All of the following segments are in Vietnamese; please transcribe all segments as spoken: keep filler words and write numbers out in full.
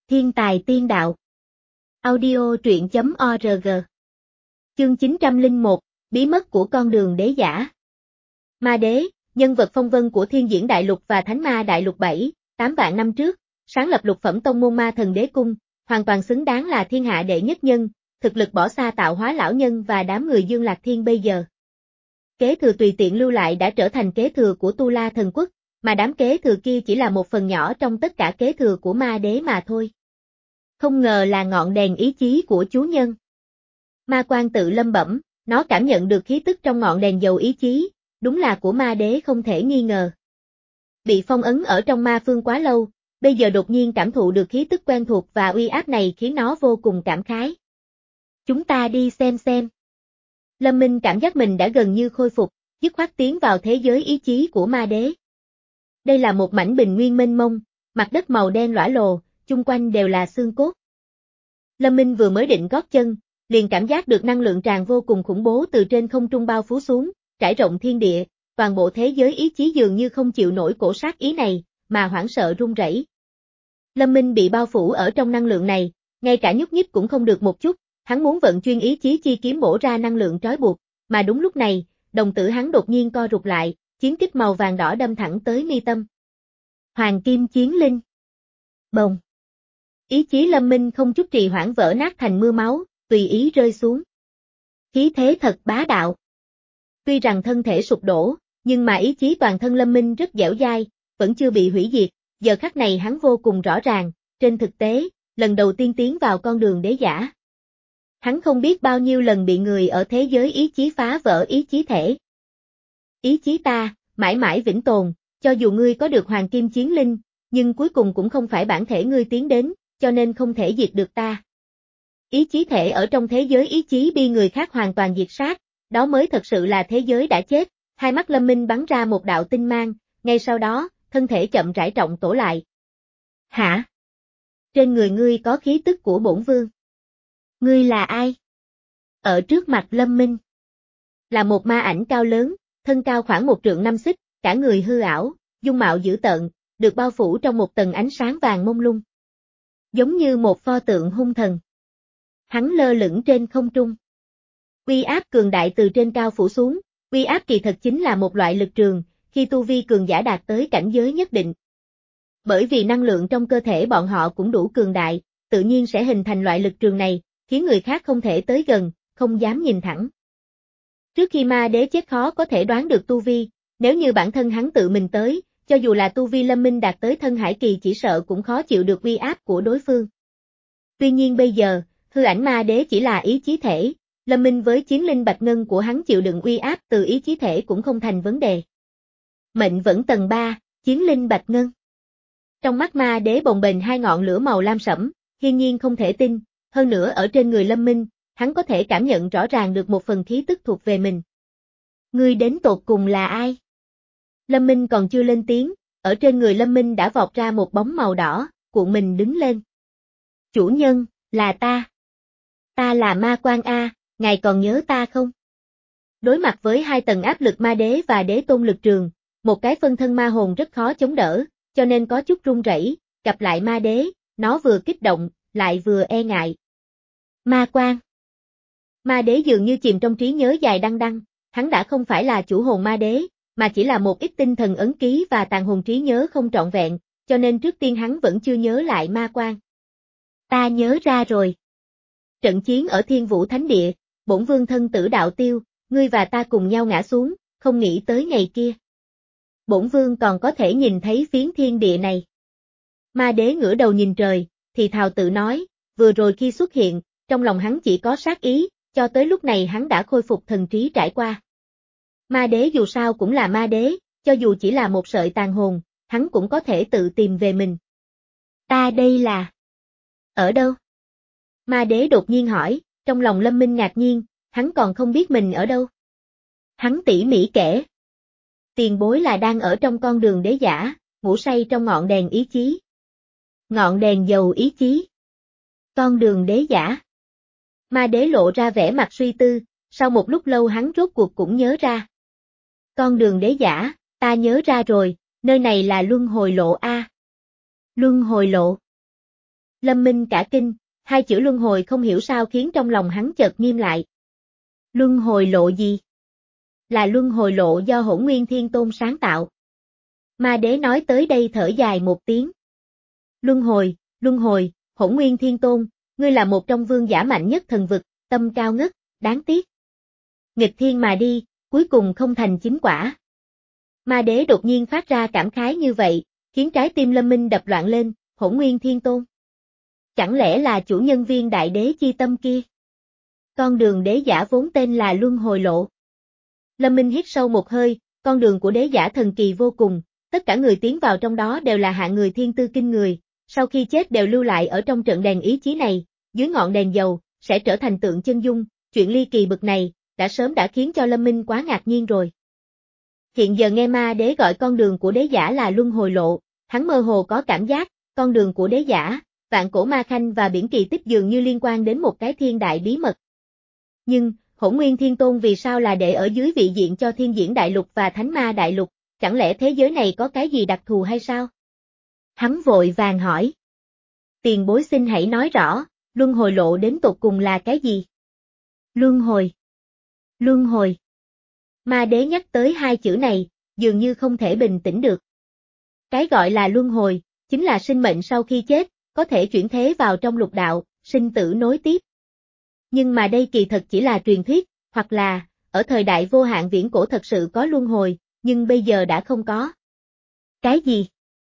Thiên tài tiên đạo. Audio truyện chấm org. Chương chín trăm lẻ một, Bí mật của con đường đế giả. Ma đế, nhân vật phong vân của Thiên Diễn Đại Lục và Thánh Ma Đại Lục bảy, tám vạn năm trước, sáng lập lục phẩm tông môn Ma Thần Đế Cung, hoàn toàn xứng đáng là thiên hạ đệ nhất nhân, thực lực bỏ xa tạo hóa lão nhân và đám người Dương Lạc Thiên bây giờ. Kế thừa tùy tiện lưu lại đã trở thành kế thừa của Tu La Thần Quốc, mà đám kế thừa kia chỉ là một phần nhỏ trong tất cả kế thừa của ma đế mà thôi. Không ngờ là ngọn đèn ý chí của chú nhân. Ma Quan tự lâm bẩm, nó cảm nhận được khí tức trong ngọn đèn dầu ý chí, đúng là của ma đế không thể nghi ngờ. Bị phong ấn ở trong ma phương quá lâu, bây giờ đột nhiên cảm thụ được khí tức quen thuộc và uy áp này khiến nó vô cùng cảm khái. Chúng ta đi xem xem. Lâm Minh cảm giác mình đã gần như khôi phục, dứt khoát tiến vào thế giới ý chí của ma đế. Đây là một mảnh bình nguyên mênh mông, mặt đất màu đen lõa lồ, chung quanh đều là xương cốt. Lâm Minh vừa mới định gót chân, liền cảm giác được năng lượng tràn vô cùng khủng bố từ trên không trung bao phủ xuống, trải rộng thiên địa, toàn bộ thế giới ý chí dường như không chịu nổi cổ sát ý này, mà hoảng sợ run rẩy. Lâm Minh bị bao phủ ở trong năng lượng này, ngay cả nhúc nhích cũng không được một chút, hắn muốn vận chuyên ý chí chi kiếm bổ ra năng lượng trói buộc, mà đúng lúc này, đồng tử hắn đột nhiên co rụt lại, chiến kích màu vàng đỏ đâm thẳng tới mi tâm. Hoàng Kim Chiến Linh. Bồng. Ý chí Lâm Minh không chút trì hoãn vỡ nát thành mưa máu, tùy ý rơi xuống. Khí thế thật bá đạo. Tuy rằng thân thể sụp đổ, nhưng mà ý chí toàn thân Lâm Minh rất dẻo dai, vẫn chưa bị hủy diệt, giờ khắc này hắn vô cùng rõ ràng, trên thực tế, lần đầu tiên tiến vào con đường đế giả. Hắn không biết bao nhiêu lần bị người ở thế giới ý chí phá vỡ ý chí thể. Ý chí ta, mãi mãi vĩnh tồn, cho dù ngươi có được Hoàng Kim Chiến Linh, nhưng cuối cùng cũng không phải bản thể ngươi tiến đến, cho nên không thể diệt được ta. Ý chí thể ở trong thế giới ý chí bị người khác hoàn toàn diệt sát, đó mới thật sự là thế giới đã chết. Hai mắt Lâm Minh bắn ra một đạo tinh mang, ngay sau đó, thân thể chậm rãi trọng tổ lại. Hả? Trên người ngươi có khí tức của bổn vương. Ngươi là ai? Ở trước mặt Lâm Minh là một ma ảnh cao lớn, thân cao khoảng một trượng năm xích, cả người hư ảo, dung mạo dữ tợn, được bao phủ trong một tầng ánh sáng vàng mông lung. Giống như một pho tượng hung thần. Hắn lơ lửng trên không trung. Uy áp cường đại từ trên cao phủ xuống, uy áp kỳ thật chính là một loại lực trường, khi tu vi cường giả đạt tới cảnh giới nhất định. Bởi vì năng lượng trong cơ thể bọn họ cũng đủ cường đại, tự nhiên sẽ hình thành loại lực trường này, khiến người khác không thể tới gần, không dám nhìn thẳng. Trước khi ma đế chết khó có thể đoán được tu vi, nếu như bản thân hắn tự mình tới, cho dù là tu vi Lâm Minh đạt tới thân hải kỳ chỉ sợ cũng khó chịu được uy áp của đối phương. Tuy nhiên bây giờ, hư ảnh ma đế chỉ là ý chí thể, Lâm Minh với chiến linh bạch ngân của hắn chịu đựng uy áp từ ý chí thể cũng không thành vấn đề. Mệnh vẫn tầng ba, chiến linh bạch ngân. Trong mắt ma đế bồng bềnh hai ngọn lửa màu lam sẫm, hiển nhiên không thể tin, hơn nữa ở trên người Lâm Minh, hắn có thể cảm nhận rõ ràng được một phần khí tức thuộc về mình. Ngươi đến tột cùng là ai? Lâm Minh còn chưa lên tiếng, ở trên người Lâm Minh đã vọt ra một bóng màu đỏ, cuộn mình đứng lên. Chủ nhân, là ta. Ta là Ma Quan A, ngài còn nhớ ta không? Đối mặt với hai tầng áp lực ma đế và đế tôn lực trường, một cái phân thân ma hồn rất khó chống đỡ, cho nên có chút run rẩy, gặp lại ma đế, nó vừa kích động, lại vừa e ngại. Ma Quan. Ma đế dường như chìm trong trí nhớ dài đăng đăng, hắn đã không phải là chủ hồn ma đế, mà chỉ là một ít tinh thần ấn ký và tàn hồn trí nhớ không trọn vẹn, cho nên trước tiên hắn vẫn chưa nhớ lại Ma Quan. Ta nhớ ra rồi. Trận chiến ở Thiên Vũ Thánh Địa, bổn vương thân tử đạo tiêu, ngươi và ta cùng nhau ngã xuống, không nghĩ tới ngày kia. Bổn vương còn có thể nhìn thấy phiến thiên địa này. Ma đế ngửa đầu nhìn trời, thì thào tự nói, vừa rồi khi xuất hiện, trong lòng hắn chỉ có sát ý, cho tới lúc này hắn đã khôi phục thần trí trải qua. Ma đế dù sao cũng là ma đế, cho dù chỉ là một sợi tàn hồn, hắn cũng có thể tự tìm về mình. Ta đây là... Ở đâu? Ma đế đột nhiên hỏi, trong lòng Lâm Minh ngạc nhiên, hắn còn không biết mình ở đâu. Hắn tỉ mỉ kể. Tiền bối là đang ở trong con đường đế giả, ngủ say trong ngọn đèn ý chí. Ngọn đèn dầu ý chí. Con đường đế giả. Ma đế lộ ra vẻ mặt suy tư, sau một lúc lâu hắn rốt cuộc cũng nhớ ra. Con đường đế giả, ta nhớ ra rồi, nơi này là luân hồi lộ A. Luân hồi lộ. Lâm Minh cả kinh, hai chữ luân hồi không hiểu sao khiến trong lòng hắn chợt nghiêm lại. Luân hồi lộ gì? Là luân hồi lộ do Hỗn Nguyên Thiên Tôn sáng tạo. Ma Đế nói tới đây thở dài một tiếng. Luân hồi, luân hồi, Hỗn Nguyên Thiên Tôn, ngươi là một trong vương giả mạnh nhất thần vực, tâm cao ngất, đáng tiếc. Nghịch thiên mà đi, cuối cùng không thành chính quả. Ma Đế đột nhiên phát ra cảm khái như vậy, khiến trái tim Lâm Minh đập loạn lên, Hỗn Nguyên Thiên Tôn. Chẳng lẽ là chủ nhân viên đại đế chi tâm kia? Con đường đế giả vốn tên là luân hồi lộ. Lâm Minh hít sâu một hơi, con đường của đế giả thần kỳ vô cùng, tất cả người tiến vào trong đó đều là hạng người thiên tư kinh người, sau khi chết đều lưu lại ở trong trận đèn ý chí này, dưới ngọn đèn dầu, sẽ trở thành tượng chân dung, chuyện ly kỳ bực này, đã sớm đã khiến cho Lâm Minh quá ngạc nhiên rồi. Hiện giờ nghe Ma Đế gọi con đường của đế giả là luân hồi lộ, hắn mơ hồ có cảm giác, con đường của đế giả, vạn cổ ma khanh và biển kỳ tích dường như liên quan đến một cái thiên đại bí mật. Nhưng, Hỗn Nguyên Thiên Tôn vì sao là để ở dưới vị diện cho Thiên Diễn Đại Lục và Thánh Ma Đại Lục, chẳng lẽ thế giới này có cái gì đặc thù hay sao? Hắn vội vàng hỏi. Tiền bối xin hãy nói rõ, luân hồi lộ đến tột cùng là cái gì? Luân hồi. Luân hồi. Ma Đế nhắc tới hai chữ này, dường như không thể bình tĩnh được. Cái gọi là luân hồi, chính là sinh mệnh sau khi chết, có thể chuyển thế vào trong lục đạo, sinh tử nối tiếp. Nhưng mà đây kỳ thật chỉ là truyền thuyết, hoặc là, ở thời đại vô hạn viễn cổ thật sự có luân hồi, nhưng bây giờ đã không có. Cái gì?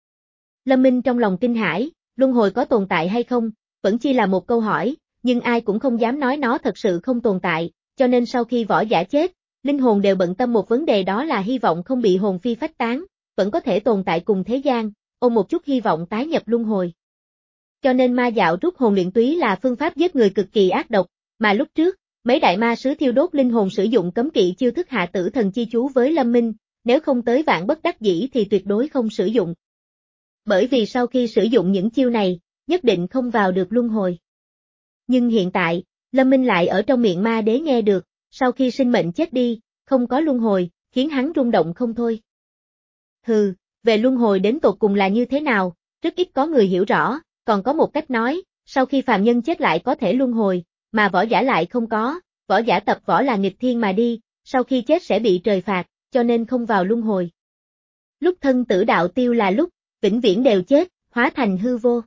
Lâm Minh trong lòng kinh hãi, luân hồi có tồn tại hay không, vẫn chỉ là một câu hỏi, nhưng ai cũng không dám nói nó thật sự không tồn tại, cho nên sau khi võ giả chết, linh hồn đều bận tâm một vấn đề, đó là hy vọng không bị hồn phi phách tán, vẫn có thể tồn tại cùng thế gian, ôm một chút hy vọng tái nhập luân hồi. Cho nên ma dạo rút hồn luyện túy là phương pháp giết người cực kỳ ác độc, mà lúc trước, mấy đại ma sứ thiêu đốt linh hồn sử dụng cấm kỵ chiêu thức hạ tử thần chi chú với Lâm Minh, nếu không tới vạn bất đắc dĩ thì tuyệt đối không sử dụng. Bởi vì sau khi sử dụng những chiêu này, nhất định không vào được luân hồi. Nhưng hiện tại, Lâm Minh lại ở trong miệng Ma Đế nghe được, sau khi sinh mệnh chết đi, không có luân hồi, khiến hắn rung động không thôi. Hừ, về luân hồi đến tột cùng là như thế nào, rất ít có người hiểu rõ, còn có một cách nói, sau khi phàm nhân chết lại có thể luân hồi, mà võ giả lại không có, võ giả tập võ là nghịch thiên mà đi, sau khi chết sẽ bị trời phạt, cho nên không vào luân hồi. Lúc thân tử đạo tiêu là lúc, vĩnh viễn đều chết, hóa thành hư vô.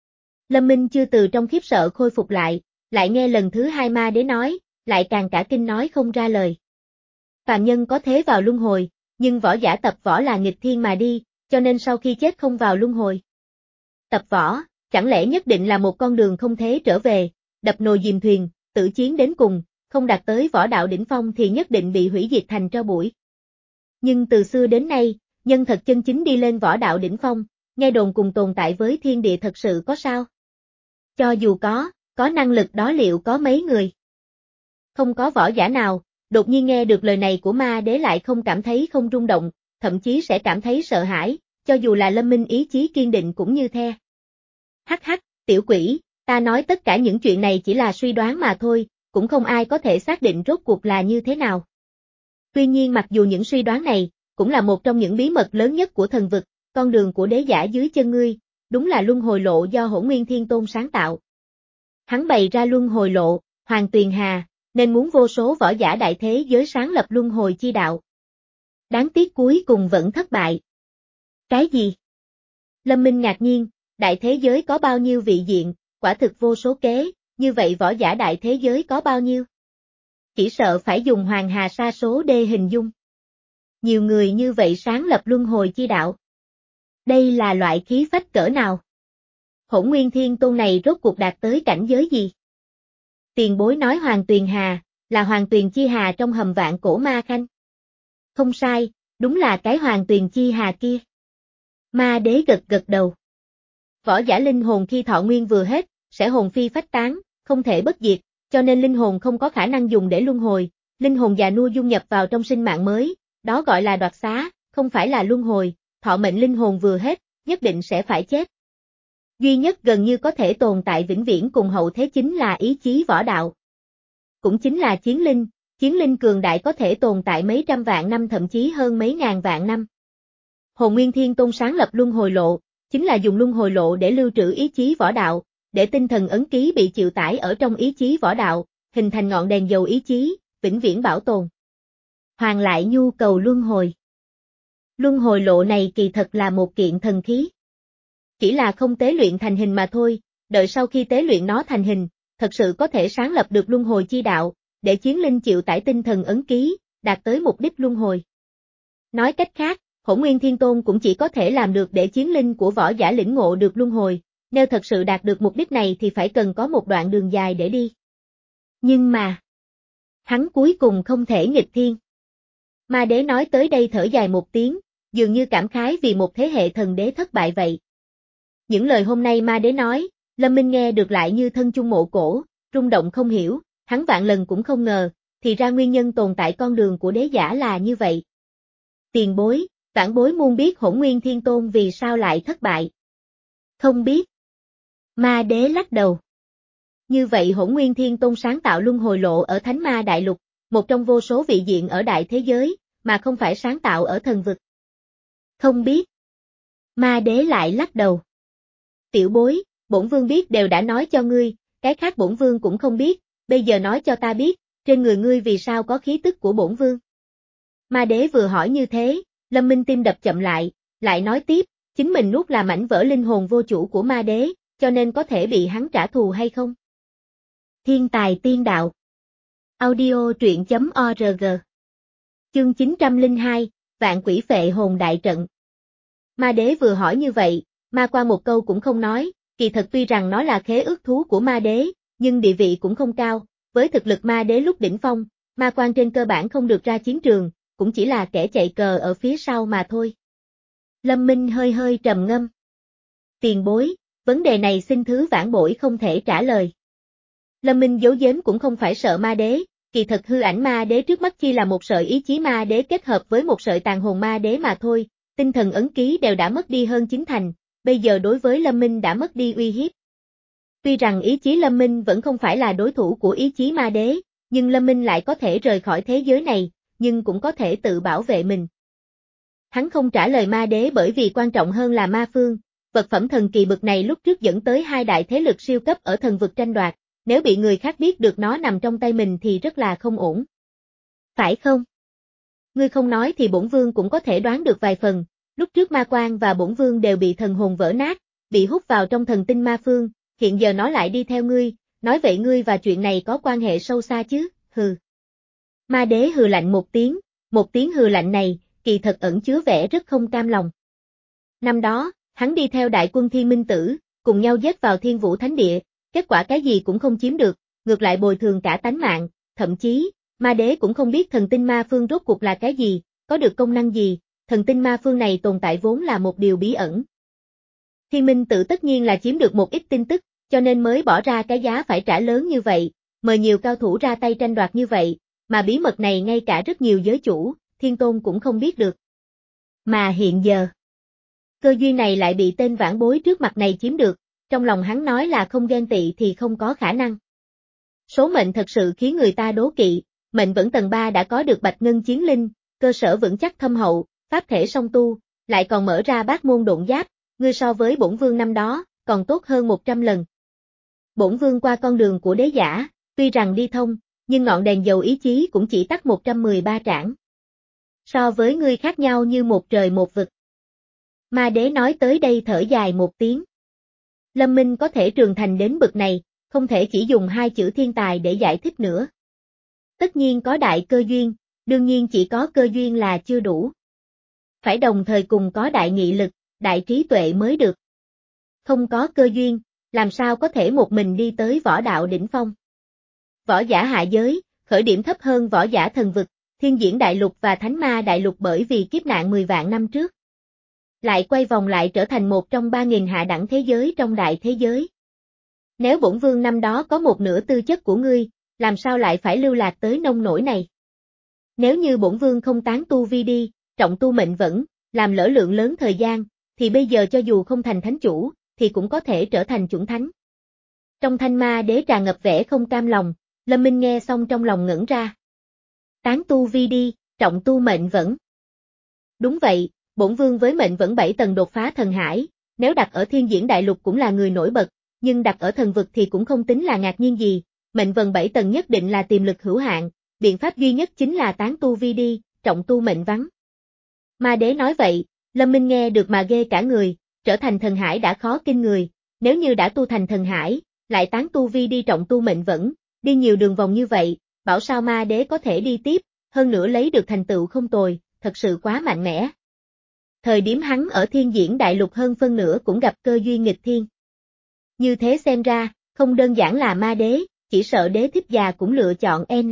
Lâm Minh chưa từ trong khiếp sợ khôi phục lại, lại nghe lần thứ hai Ma Đế nói, lại càng cả kinh nói không ra lời. Phàm nhân có thế vào luân hồi, nhưng võ giả tập võ là nghịch thiên mà đi, cho nên sau khi chết không vào luân hồi. Tập võ, chẳng lẽ nhất định là một con đường không thế trở về, đập nồi dìm thuyền, tử chiến đến cùng, không đạt tới võ đạo đỉnh phong thì nhất định bị hủy diệt thành tro bụi. Nhưng từ xưa đến nay, nhân thật chân chính đi lên võ đạo đỉnh phong, nghe đồn cùng tồn tại với thiên địa thật sự có sao? Cho dù có, có năng lực đó liệu có mấy người? Không có võ giả nào, đột nhiên nghe được lời này của Ma Đế lại không cảm thấy không rung động, thậm chí sẽ cảm thấy sợ hãi, cho dù là Lâm Minh ý chí kiên định cũng như the. Hắc hắc, tiểu quỷ, ta nói tất cả những chuyện này chỉ là suy đoán mà thôi, cũng không ai có thể xác định rốt cuộc là như thế nào. Tuy nhiên mặc dù những suy đoán này, cũng là một trong những bí mật lớn nhất của thần vực, con đường của đế giả dưới chân ngươi, đúng là luân hồi lộ do Hỗn Nguyên Thiên Tôn sáng tạo. Hắn bày ra luân hồi lộ, Hoàng Tuyền Hà, nên muốn vô số võ giả đại thế giới sáng lập luân hồi chi đạo. Đáng tiếc cuối cùng vẫn thất bại. Cái gì? Lâm Minh ngạc nhiên, đại thế giới có bao nhiêu vị diện, quả thực vô số kế, như vậy võ giả đại thế giới có bao nhiêu? Chỉ sợ phải dùng hoàng hà sa số để hình dung. Nhiều người như vậy sáng lập luân hồi chi đạo. Đây là loại khí phách cỡ nào? Hỗn Nguyên Thiên Tôn này rốt cuộc đạt tới cảnh giới gì? Tiền bối nói Hoàng Tuyền Hà, là Hoàng Tuyền Chi Hà trong hầm vạn cổ ma khanh. Không sai, đúng là cái Hoàng Tuyền Chi Hà kia. Ma Đế gật gật đầu. Võ giả linh hồn khi thọ nguyên vừa hết, sẽ hồn phi phách tán, không thể bất diệt, cho nên linh hồn không có khả năng dùng để luân hồi, linh hồn già nua dung nhập vào trong sinh mạng mới, đó gọi là đoạt xá, không phải là luân hồi, thọ mệnh linh hồn vừa hết, nhất định sẽ phải chết. Duy nhất gần như có thể tồn tại vĩnh viễn cùng hậu thế chính là ý chí võ đạo. Cũng chính là chiến linh, chiến linh cường đại có thể tồn tại mấy trăm vạn năm thậm chí hơn mấy ngàn vạn năm. Hồn Nguyên Thiên Tôn sáng lập luân hồi lộ, chính là dùng luân hồi lộ để lưu trữ ý chí võ đạo, để tinh thần ấn ký bị chịu tải ở trong ý chí võ đạo, hình thành ngọn đèn dầu ý chí, vĩnh viễn bảo tồn. Hoàn lại nhu cầu luân hồi. Luân hồi lộ này kỳ thật là một kiện thần khí. Chỉ là không tế luyện thành hình mà thôi, đợi sau khi tế luyện nó thành hình, thật sự có thể sáng lập được luân hồi chi đạo, để chiến linh chịu tải tinh thần ấn ký, đạt tới mục đích luân hồi. Nói cách khác, Hỗn Nguyên Thiên Tôn cũng chỉ có thể làm được để chiến linh của võ giả lĩnh ngộ được luân hồi, nếu thật sự đạt được mục đích này thì phải cần có một đoạn đường dài để đi. Nhưng mà, hắn cuối cùng không thể nghịch thiên. Ma đế nói tới đây thở dài một tiếng, dường như cảm khái vì một thế hệ thần đế thất bại vậy. Những lời hôm nay ma đế nói, Lâm Minh nghe được lại như thân chung mộ cổ, rung động không hiểu, hắn vạn lần cũng không ngờ, thì ra nguyên nhân tồn tại con đường của đế giả là như vậy. Tiền bối, vãn bối muốn biết Hỗn Nguyên Thiên Tôn vì sao lại thất bại. Không biết. Ma đế lắc đầu. Như vậy Hỗn Nguyên Thiên Tôn sáng tạo luân hồi lộ ở Thánh Ma Đại Lục, một trong vô số vị diện ở đại thế giới, mà không phải sáng tạo ở thần vực. Không biết. Ma đế lại lắc đầu. Tiểu bối, bổn vương biết đều đã nói cho ngươi, cái khác bổn vương cũng không biết, bây giờ nói cho ta biết, trên người ngươi vì sao có khí tức của bổn vương. Ma đế vừa hỏi như thế, Lâm Minh tim đập chậm lại, lại nói tiếp, chính mình nuốt là mảnh vỡ linh hồn vô chủ của ma đế, cho nên có thể bị hắn trả thù hay không? Thiên tài tiên đạo. Audio truyện chấm org. Chương chín trăm lẻ hai, Vạn Quỷ Phệ Hồn Đại Trận. Ma đế vừa hỏi như vậy, ma quan một câu cũng không nói, kỳ thật tuy rằng nó là khế ước thú của ma đế, nhưng địa vị cũng không cao, với thực lực ma đế lúc đỉnh phong, ma quan trên cơ bản không được ra chiến trường, cũng chỉ là kẻ chạy cờ ở phía sau mà thôi. Lâm Minh hơi hơi trầm ngâm. Tiền bối, vấn đề này xin thứ vãn bối không thể trả lời. Lâm Minh giấu giếm cũng không phải sợ ma đế, kỳ thật hư ảnh ma đế trước mắt chỉ là một sợi ý chí ma đế kết hợp với một sợi tàn hồn ma đế mà thôi, tinh thần ấn ký đều đã mất đi hơn chín thành, bây giờ đối với Lâm Minh đã mất đi uy hiếp. Tuy rằng ý chí Lâm Minh vẫn không phải là đối thủ của ý chí ma đế, nhưng Lâm Minh lại có thể rời khỏi thế giới này, nhưng cũng có thể tự bảo vệ mình. Hắn không trả lời ma đế bởi vì quan trọng hơn là ma phương, vật phẩm thần kỳ bực này lúc trước dẫn tới hai đại thế lực siêu cấp ở thần vực tranh đoạt, nếu bị người khác biết được nó nằm trong tay mình thì rất là không ổn. Phải không? Ngươi không nói thì bổn vương cũng có thể đoán được vài phần, lúc trước ma quan và bổn vương đều bị thần hồn vỡ nát, bị hút vào trong thần tinh ma phương, hiện giờ nó lại đi theo ngươi, nói vậy ngươi và chuyện này có quan hệ sâu xa chứ, hừ. Ma đế hừ lạnh một tiếng, một tiếng hừ lạnh này, kỳ thật ẩn chứa vẻ rất không cam lòng. Năm đó, hắn đi theo đại quân Thiên Minh Tử, cùng nhau giết vào Thiên Vũ Thánh Địa, kết quả cái gì cũng không chiếm được, ngược lại bồi thường cả tánh mạng, thậm chí, ma đế cũng không biết thần tinh ma phương rốt cuộc là cái gì, có được công năng gì, thần tinh ma phương này tồn tại vốn là một điều bí ẩn. Thiên Minh Tử tất nhiên là chiếm được một ít tin tức, cho nên mới bỏ ra cái giá phải trả lớn như vậy, mời nhiều cao thủ ra tay tranh đoạt như vậy, mà bí mật này ngay cả rất nhiều giới chủ, Thiên Tôn cũng không biết được. Mà hiện giờ, cơ duyên này lại bị tên vãn bối trước mặt này chiếm được, trong lòng hắn nói là không ghen tị thì không có khả năng. Số mệnh thật sự khiến người ta đố kỵ, mệnh vẫn tầng ba đã có được bạch ngân chiến linh, cơ sở vững chắc thâm hậu, pháp thể song tu, lại còn mở ra bát môn độn giáp, ngươi so với bổn vương năm đó, còn tốt hơn một trăm lần. Bổn vương qua con đường của đế giả, tuy rằng đi thông, nhưng ngọn đèn dầu ý chí cũng chỉ tắt một trăm mười ba trảng. So với ngươi khác nhau như một trời một vực. Ma đế nói tới đây thở dài một tiếng. Lâm Minh có thể trường thành đến bực này, không thể chỉ dùng hai chữ thiên tài để giải thích nữa. Tất nhiên có đại cơ duyên, đương nhiên chỉ có cơ duyên là chưa đủ. Phải đồng thời cùng có đại nghị lực, đại trí tuệ mới được. Không có cơ duyên, làm sao có thể một mình đi tới võ đạo đỉnh phong. Võ giả hạ giới, khởi điểm thấp hơn võ giả thần vực, thiên diễn đại lục và thánh ma đại lục bởi vì kiếp nạn mười vạn năm trước. Lại quay vòng lại trở thành một trong ba nghìn hạ đẳng thế giới trong đại thế giới. Nếu bổn vương năm đó có một nửa tư chất của ngươi, làm sao lại phải lưu lạc tới nông nỗi này? Nếu như bổn vương không tán tu vi đi, trọng tu mệnh vẫn, làm lỡ lượng lớn thời gian, thì bây giờ cho dù không thành thánh chủ, thì cũng có thể trở thành chuẩn thánh. Trong thanh ma đế tràn ngập vẻ không cam lòng, Lâm Minh nghe xong trong lòng ngẩn ra. Tán tu vi đi, trọng tu mệnh vẫn. Đúng vậy, bổn vương với mệnh vẫn bảy tầng đột phá thần hải, nếu đặt ở thiên diễn đại lục cũng là người nổi bật, nhưng đặt ở thần vực thì cũng không tính là ngạc nhiên gì, mệnh vần bảy tầng nhất định là tiềm lực hữu hạn, biện pháp duy nhất chính là tán tu vi đi, trọng tu mệnh vắng. Ma đế nói vậy, Lâm Minh nghe được mà ghê cả người, trở thành thần hải đã khó kinh người, nếu như đã tu thành thần hải, lại tán tu vi đi trọng tu mệnh vẫn, đi nhiều đường vòng như vậy, bảo sao ma đế có thể đi tiếp, hơn nữa lấy được thành tựu không tồi, thật sự quá mạnh mẽ. Thời điểm hắn ở thiên diễn đại lục hơn phân nửa cũng gặp cơ duyên nghịch thiên. Như thế xem ra, không đơn giản là ma đế, chỉ sợ đế thích già cũng lựa chọn N.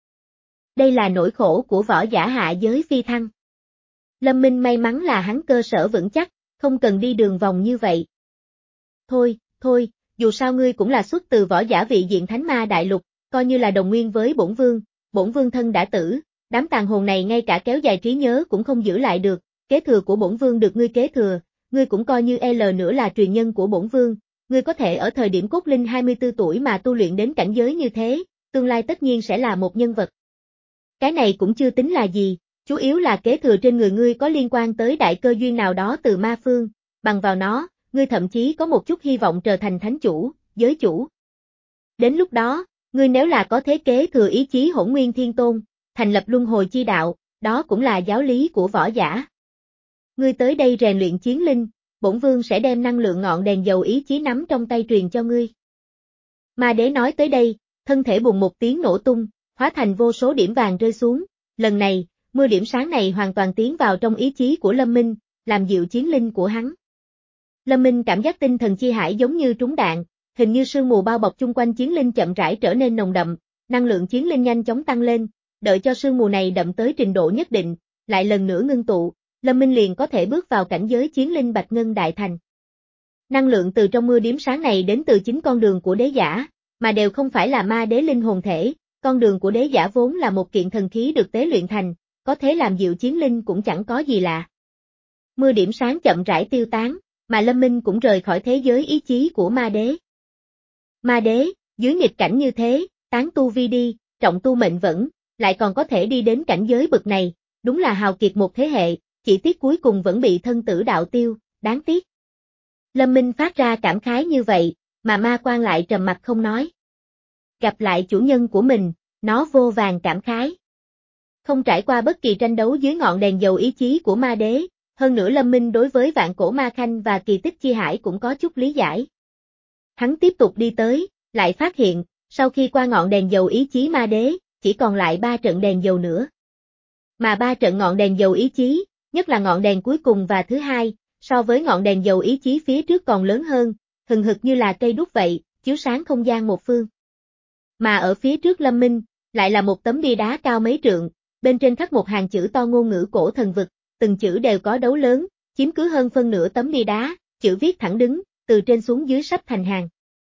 Đây là nỗi khổ của võ giả hạ giới phi thăng. Lâm Minh may mắn là hắn cơ sở vững chắc, không cần đi đường vòng như vậy. Thôi, thôi, dù sao ngươi cũng là xuất từ võ giả vị diện thánh ma đại lục, coi như là đồng nguyên với bổn vương, bổn vương thân đã tử, đám tàn hồn này ngay cả kéo dài trí nhớ cũng không giữ lại được, kế thừa của bổn vương được ngươi kế thừa, ngươi cũng coi như L nữa là truyền nhân của bổn vương, ngươi có thể ở thời điểm cốt linh hai mươi tư tuổi mà tu luyện đến cảnh giới như thế, tương lai tất nhiên sẽ là một nhân vật. Cái này cũng chưa tính là gì, chủ yếu là kế thừa trên người ngươi có liên quan tới đại cơ duyên nào đó từ ma phương, bằng vào nó, ngươi thậm chí có một chút hy vọng trở thành thánh chủ, giới chủ. Đến lúc đó, ngươi nếu là có thế kế thừa ý chí Hỗn Nguyên Thiên Tôn, thành lập luân hồi chi đạo, đó cũng là giáo lý của võ giả. Ngươi tới đây rèn luyện chiến linh, bổn vương sẽ đem năng lượng ngọn đèn dầu ý chí nắm trong tay truyền cho ngươi. Ma đế nói tới đây, thân thể bùng một tiếng nổ tung, hóa thành vô số điểm vàng rơi xuống, lần này, mưa điểm sáng này hoàn toàn tiến vào trong ý chí của Lâm Minh, làm dịu chiến linh của hắn. Lâm Minh cảm giác tinh thần chi hải giống như trúng đạn, hình như sương mù bao bọc chung quanh chiến linh chậm rãi trở nên nồng đậm, năng lượng chiến linh nhanh chóng tăng lên, đợi cho sương mù này đậm tới trình độ nhất định, lại lần nữa ngưng tụ, Lâm Minh liền có thể bước vào cảnh giới chiến linh Bạch Ngân Đại Thành. Năng lượng từ trong mưa điểm sáng này đến từ chính con đường của đế giả, mà đều không phải là ma đế linh hồn thể, con đường của đế giả vốn là một kiện thần khí được tế luyện thành, có thế làm dịu chiến linh cũng chẳng có gì lạ. Mưa điểm sáng chậm rãi tiêu tán, mà Lâm Minh cũng rời khỏi thế giới ý chí của ma đế. Ma đế, dưới nghịch cảnh như thế, tán tu vi đi, trọng tu mệnh vẫn, lại còn có thể đi đến cảnh giới bậc này, đúng là hào kiệt một thế hệ, chỉ tiếc cuối cùng vẫn bị thân tử đạo tiêu, đáng tiếc. Lâm Minh phát ra cảm khái như vậy, mà ma quan lại trầm mặt không nói. Gặp lại chủ nhân của mình, nó vô vàn cảm khái. Không trải qua bất kỳ tranh đấu dưới ngọn đèn dầu ý chí của ma đế, hơn nữa Lâm Minh đối với vạn cổ ma khanh và kỳ tích chi hải cũng có chút lý giải. Hắn tiếp tục đi tới, lại phát hiện, sau khi qua ngọn đèn dầu ý chí ma đế, chỉ còn lại ba trận đèn dầu nữa. Mà ba trận ngọn đèn dầu ý chí, nhất là ngọn đèn cuối cùng và thứ hai, so với ngọn đèn dầu ý chí phía trước còn lớn hơn, hừng hực như là cây đuốc vậy, chiếu sáng không gian một phương. Mà ở phía trước Lâm Minh, lại là một tấm bia đá cao mấy trượng, bên trên khắc một hàng chữ to ngôn ngữ cổ thần vực, từng chữ đều có đấu lớn, chiếm cứ hơn phân nửa tấm bia đá, chữ viết thẳng đứng, từ trên xuống dưới sắp thành hàng.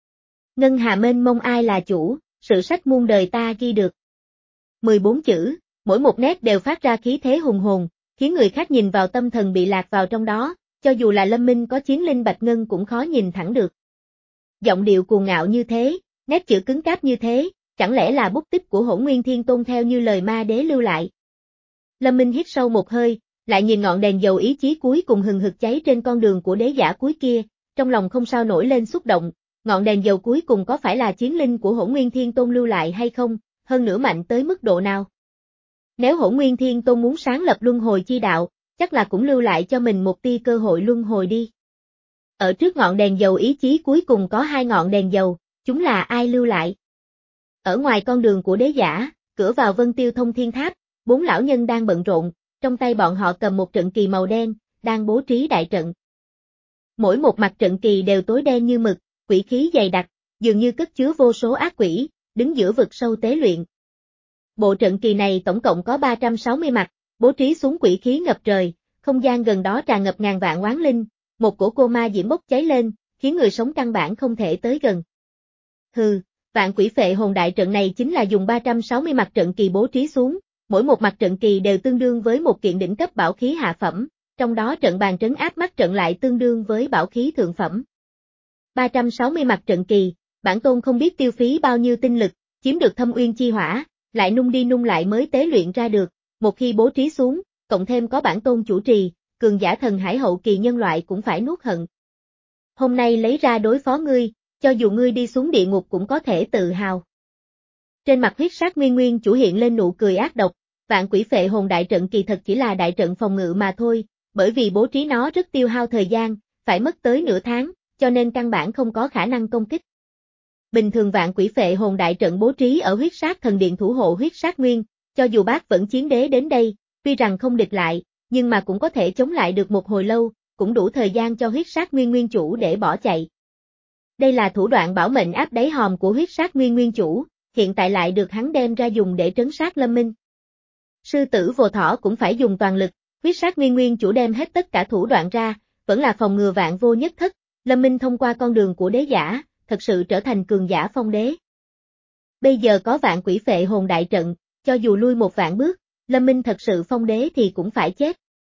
Ngân hà mênh mông ai là chủ, sự sách muôn đời ta ghi được. mười bốn chữ, mỗi một nét đều phát ra khí thế hùng hồn, khiến người khác nhìn vào tâm thần bị lạc vào trong đó, cho dù là Lâm Minh có chiến linh bạch ngân cũng khó nhìn thẳng được. Giọng điệu cuồng ngạo như thế, nét chữ cứng cáp như thế, chẳng lẽ là bút tích của Hỗn Nguyên Thiên Tôn theo như lời ma đế lưu lại. Lâm Minh hít sâu một hơi, lại nhìn ngọn đèn dầu ý chí cuối cùng hừng hực cháy trên con đường của đế giả cuối kia, trong lòng không sao nổi lên xúc động, ngọn đèn dầu cuối cùng có phải là chiến linh của Hỗn Nguyên Thiên Tôn lưu lại hay không, hơn nữa mạnh tới mức độ nào. Nếu Hỗn Nguyên Thiên Tôn muốn sáng lập luân hồi chi đạo, chắc là cũng lưu lại cho mình một tia cơ hội luân hồi đi. Ở trước ngọn đèn dầu ý chí cuối cùng có hai ngọn đèn dầu, chúng là ai lưu lại? Ở ngoài con đường của đế giả, cửa vào Vân Tiêu Thông Thiên Tháp, bốn lão nhân đang bận rộn, trong tay bọn họ cầm một trận kỳ màu đen, đang bố trí đại trận. Mỗi một mặt trận kỳ đều tối đen như mực, quỷ khí dày đặc, dường như cất chứa vô số ác quỷ, đứng giữa vực sâu tế luyện. Bộ trận kỳ này tổng cộng có ba trăm sáu mươi mặt, bố trí xuống quỷ khí ngập trời, không gian gần đó tràn ngập ngàn vạn oán linh, một cổ cô ma diễm bốc cháy lên, khiến người sống căn bản không thể tới gần. Hừ, vạn quỷ phệ hồn đại trận này chính là dùng ba trăm sáu mươi mặt trận kỳ bố trí xuống, mỗi một mặt trận kỳ đều tương đương với một kiện đỉnh cấp bảo khí hạ phẩm, trong đó trận bàn trấn áp mắt trận lại tương đương với bảo khí thượng phẩm. ba trăm sáu mươi mặt trận kỳ, bản tôn không biết tiêu phí bao nhiêu tinh lực, chiếm được thâm uyên chi hỏa, lại nung đi nung lại mới tế luyện ra được, một khi bố trí xuống, cộng thêm có bản tôn chủ trì, cường giả thần hải hậu kỳ nhân loại cũng phải nuốt hận. Hôm nay lấy ra đối phó ngươi, cho dù ngươi đi xuống địa ngục cũng có thể tự hào. Trên mặt huyết sát nguyên nguyên chủ hiện lên nụ cười ác độc, vạn quỷ phệ hồn đại trận kỳ thật chỉ là đại trận phòng ngự mà thôi, bởi vì bố trí nó rất tiêu hao thời gian, phải mất tới nửa tháng, cho nên căn bản không có khả năng công kích. Bình thường vạn quỷ phệ hồn đại trận bố trí ở huyết sát thần điện thủ hộ huyết sát nguyên, cho dù bác vẫn chiến đế đến đây, tuy rằng không địch lại, nhưng mà cũng có thể chống lại được một hồi lâu, cũng đủ thời gian cho huyết sát nguyên nguyên chủ để bỏ chạy. Đây là thủ đoạn bảo mệnh áp đáy hòm của huyết sát nguyên nguyên chủ, hiện tại lại được hắn đem ra dùng để trấn sát Lâm Minh. Sư tử vô thỏ cũng phải dùng toàn lực, huyết sát nguyên nguyên chủ đem hết tất cả thủ đoạn ra, vẫn là phòng ngừa vạn vô nhất thất, Lâm Minh thông qua con đường của đế giả, thật sự trở thành cường giả phong đế. Bây giờ có vạn quỷ phệ hồn đại trận, cho dù lui một vạn bước, Lâm Minh thật sự phong đế thì cũng phải chết.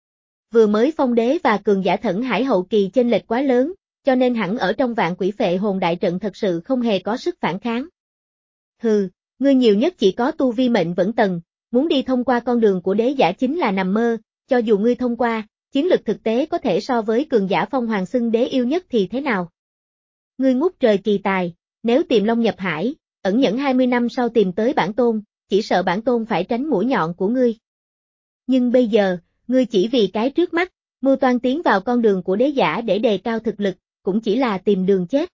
Vừa mới phong đế và cường giả thẫn hải hậu kỳ chênh lệch quá lớn, cho nên hẳn ở trong vạn quỷ phệ hồn đại trận thật sự không hề có sức phản kháng. Hừ, ngươi nhiều nhất chỉ có tu vi mệnh vẫn tầng, muốn đi thông qua con đường của đế giả chính là nằm mơ, cho dù ngươi thông qua, chiến lực thực tế có thể so với cường giả phong hoàng xưng đế yêu nhất thì thế nào? Ngươi ngút trời kỳ tài, nếu tìm Long nhập hải, ẩn nhẫn hai mươi năm sau tìm tới bản tôn, chỉ sợ bản tôn phải tránh mũi nhọn của ngươi. Nhưng bây giờ, ngươi chỉ vì cái trước mắt, mưu toan tiến vào con đường của đế giả để đề cao thực lực, cũng chỉ là tìm đường chết.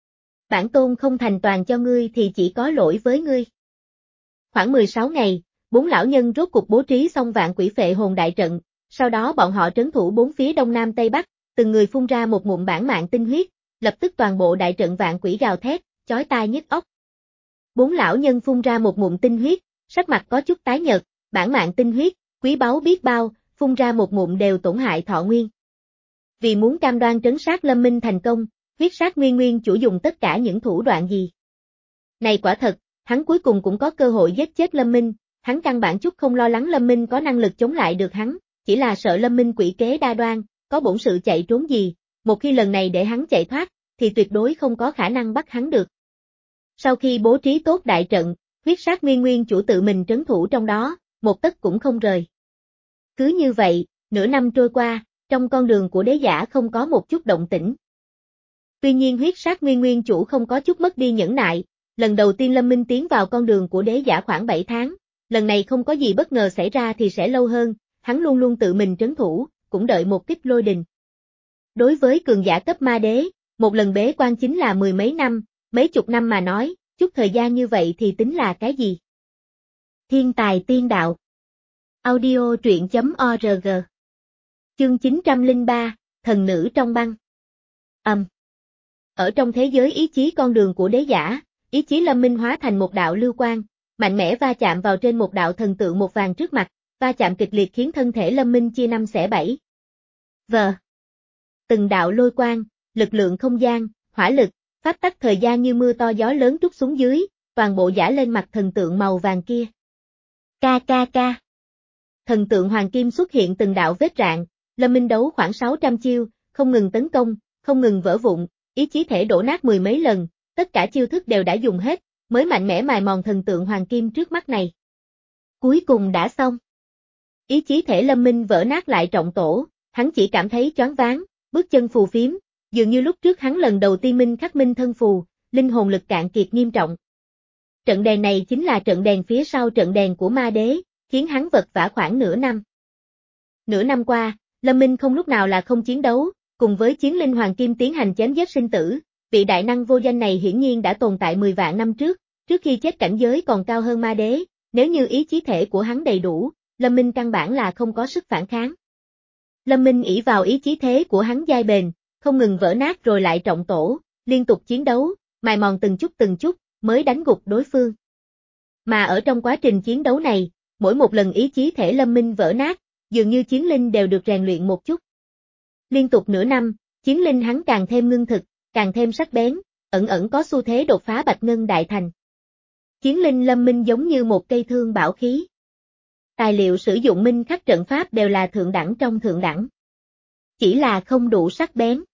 Bản tôn không thành toàn cho ngươi thì chỉ có lỗi với ngươi. Khoảng mười sáu ngày, bốn lão nhân rốt cục bố trí xong vạn quỷ phệ hồn đại trận, sau đó bọn họ trấn thủ bốn phía đông nam tây bắc, từng người phun ra một ngụm bản mạng tinh huyết, lập tức toàn bộ đại trận vạn quỷ gào thét, chói tai nhức óc. Bốn lão nhân phun ra một ngụm tinh huyết, sắc mặt có chút tái nhợt, bản mạng tinh huyết, quý báu biết bao, phun ra một ngụm đều tổn hại thọ nguyên. Vì muốn cam đoan trấn sát Lâm Minh thành công, huyết sát nguyên nguyên chủ dùng tất cả những thủ đoạn gì? Này quả thật, hắn cuối cùng cũng có cơ hội giết chết Lâm Minh, hắn căn bản chút không lo lắng Lâm Minh có năng lực chống lại được hắn, chỉ là sợ Lâm Minh quỷ kế đa đoan, có bổn sự chạy trốn gì, một khi lần này để hắn chạy thoát, thì tuyệt đối không có khả năng bắt hắn được. Sau khi bố trí tốt đại trận, huyết sát nguyên nguyên chủ tự mình trấn thủ trong đó, một tấc cũng không rời. Cứ như vậy, nửa năm trôi qua, trong con đường của đế giả không có một chút động tĩnh. Tuy nhiên huyết sát nguyên nguyên chủ không có chút mất đi nhẫn nại, lần đầu tiên Lâm Minh tiến vào con đường của đế giả khoảng bảy tháng, lần này không có gì bất ngờ xảy ra thì sẽ lâu hơn, hắn luôn luôn tự mình trấn thủ, cũng đợi một kích lôi đình. Đối với cường giả cấp ma đế, một lần bế quan chính là mười mấy năm, mấy chục năm mà nói, chút thời gian như vậy thì tính là cái gì? Thiên tài tiên đạo. Audio truyện chấm org. Chương chín trăm lẻ ba, thần nữ trong băng. Âm. Um. Ở trong thế giới ý chí con đường của đế giả, ý chí Lâm Minh hóa thành một đạo lưu quang, mạnh mẽ va chạm vào trên một đạo thần tượng một vàng trước mặt, va chạm kịch liệt khiến thân thể Lâm Minh chia năm xẻ bảy. Vờ. Từng đạo lôi quang, lực lượng không gian, hỏa lực, pháp tắc thời gian như mưa to gió lớn trút xuống dưới, toàn bộ giả lên mặt thần tượng màu vàng kia. Ca ca ca. Thần tượng hoàng kim xuất hiện từng đạo vết rạn, Lâm Minh đấu khoảng sáu trăm chiêu, không ngừng tấn công, không ngừng vỡ vụn, ý chí thể đổ nát mười mấy lần, tất cả chiêu thức đều đã dùng hết, mới mạnh mẽ mài mòn thần tượng hoàng kim trước mắt này. Cuối cùng đã xong. Ý chí thể Lâm Minh vỡ nát lại trọng tổ, hắn chỉ cảm thấy choáng váng, bước chân phù phiếm, dường như lúc trước hắn lần đầu tiên minh khắc minh thân phù, linh hồn lực cạn kiệt nghiêm trọng. Trận đèn này chính là trận đèn phía sau trận đèn của ma đế, khiến hắn vật vã khoảng nửa năm. Nửa năm qua, Lâm Minh không lúc nào là không chiến đấu, cùng với chiến linh hoàng kim tiến hành chém giết sinh tử, vị đại năng vô danh này hiển nhiên đã tồn tại mười vạn năm trước, trước khi chết cảnh giới còn cao hơn ma đế, nếu như ý chí thể của hắn đầy đủ, Lâm Minh căn bản là không có sức phản kháng. Lâm Minh ỷ vào ý chí thế của hắn dai bền, không ngừng vỡ nát rồi lại trọng tổ, liên tục chiến đấu, mài mòn từng chút từng chút, mới đánh gục đối phương. Mà ở trong quá trình chiến đấu này, mỗi một lần ý chí thể Lâm Minh vỡ nát, dường như chiến linh đều được rèn luyện một chút. Liên tục nửa năm, chiến linh hắn càng thêm ngưng thực, càng thêm sắc bén, ẩn ẩn có xu thế đột phá bạch ngân đại thành. Chiến linh Lâm Minh giống như một cây thương bảo khí. Tài liệu sử dụng minh khắc trận pháp đều là thượng đẳng trong thượng đẳng. Chỉ là không đủ sắc bén.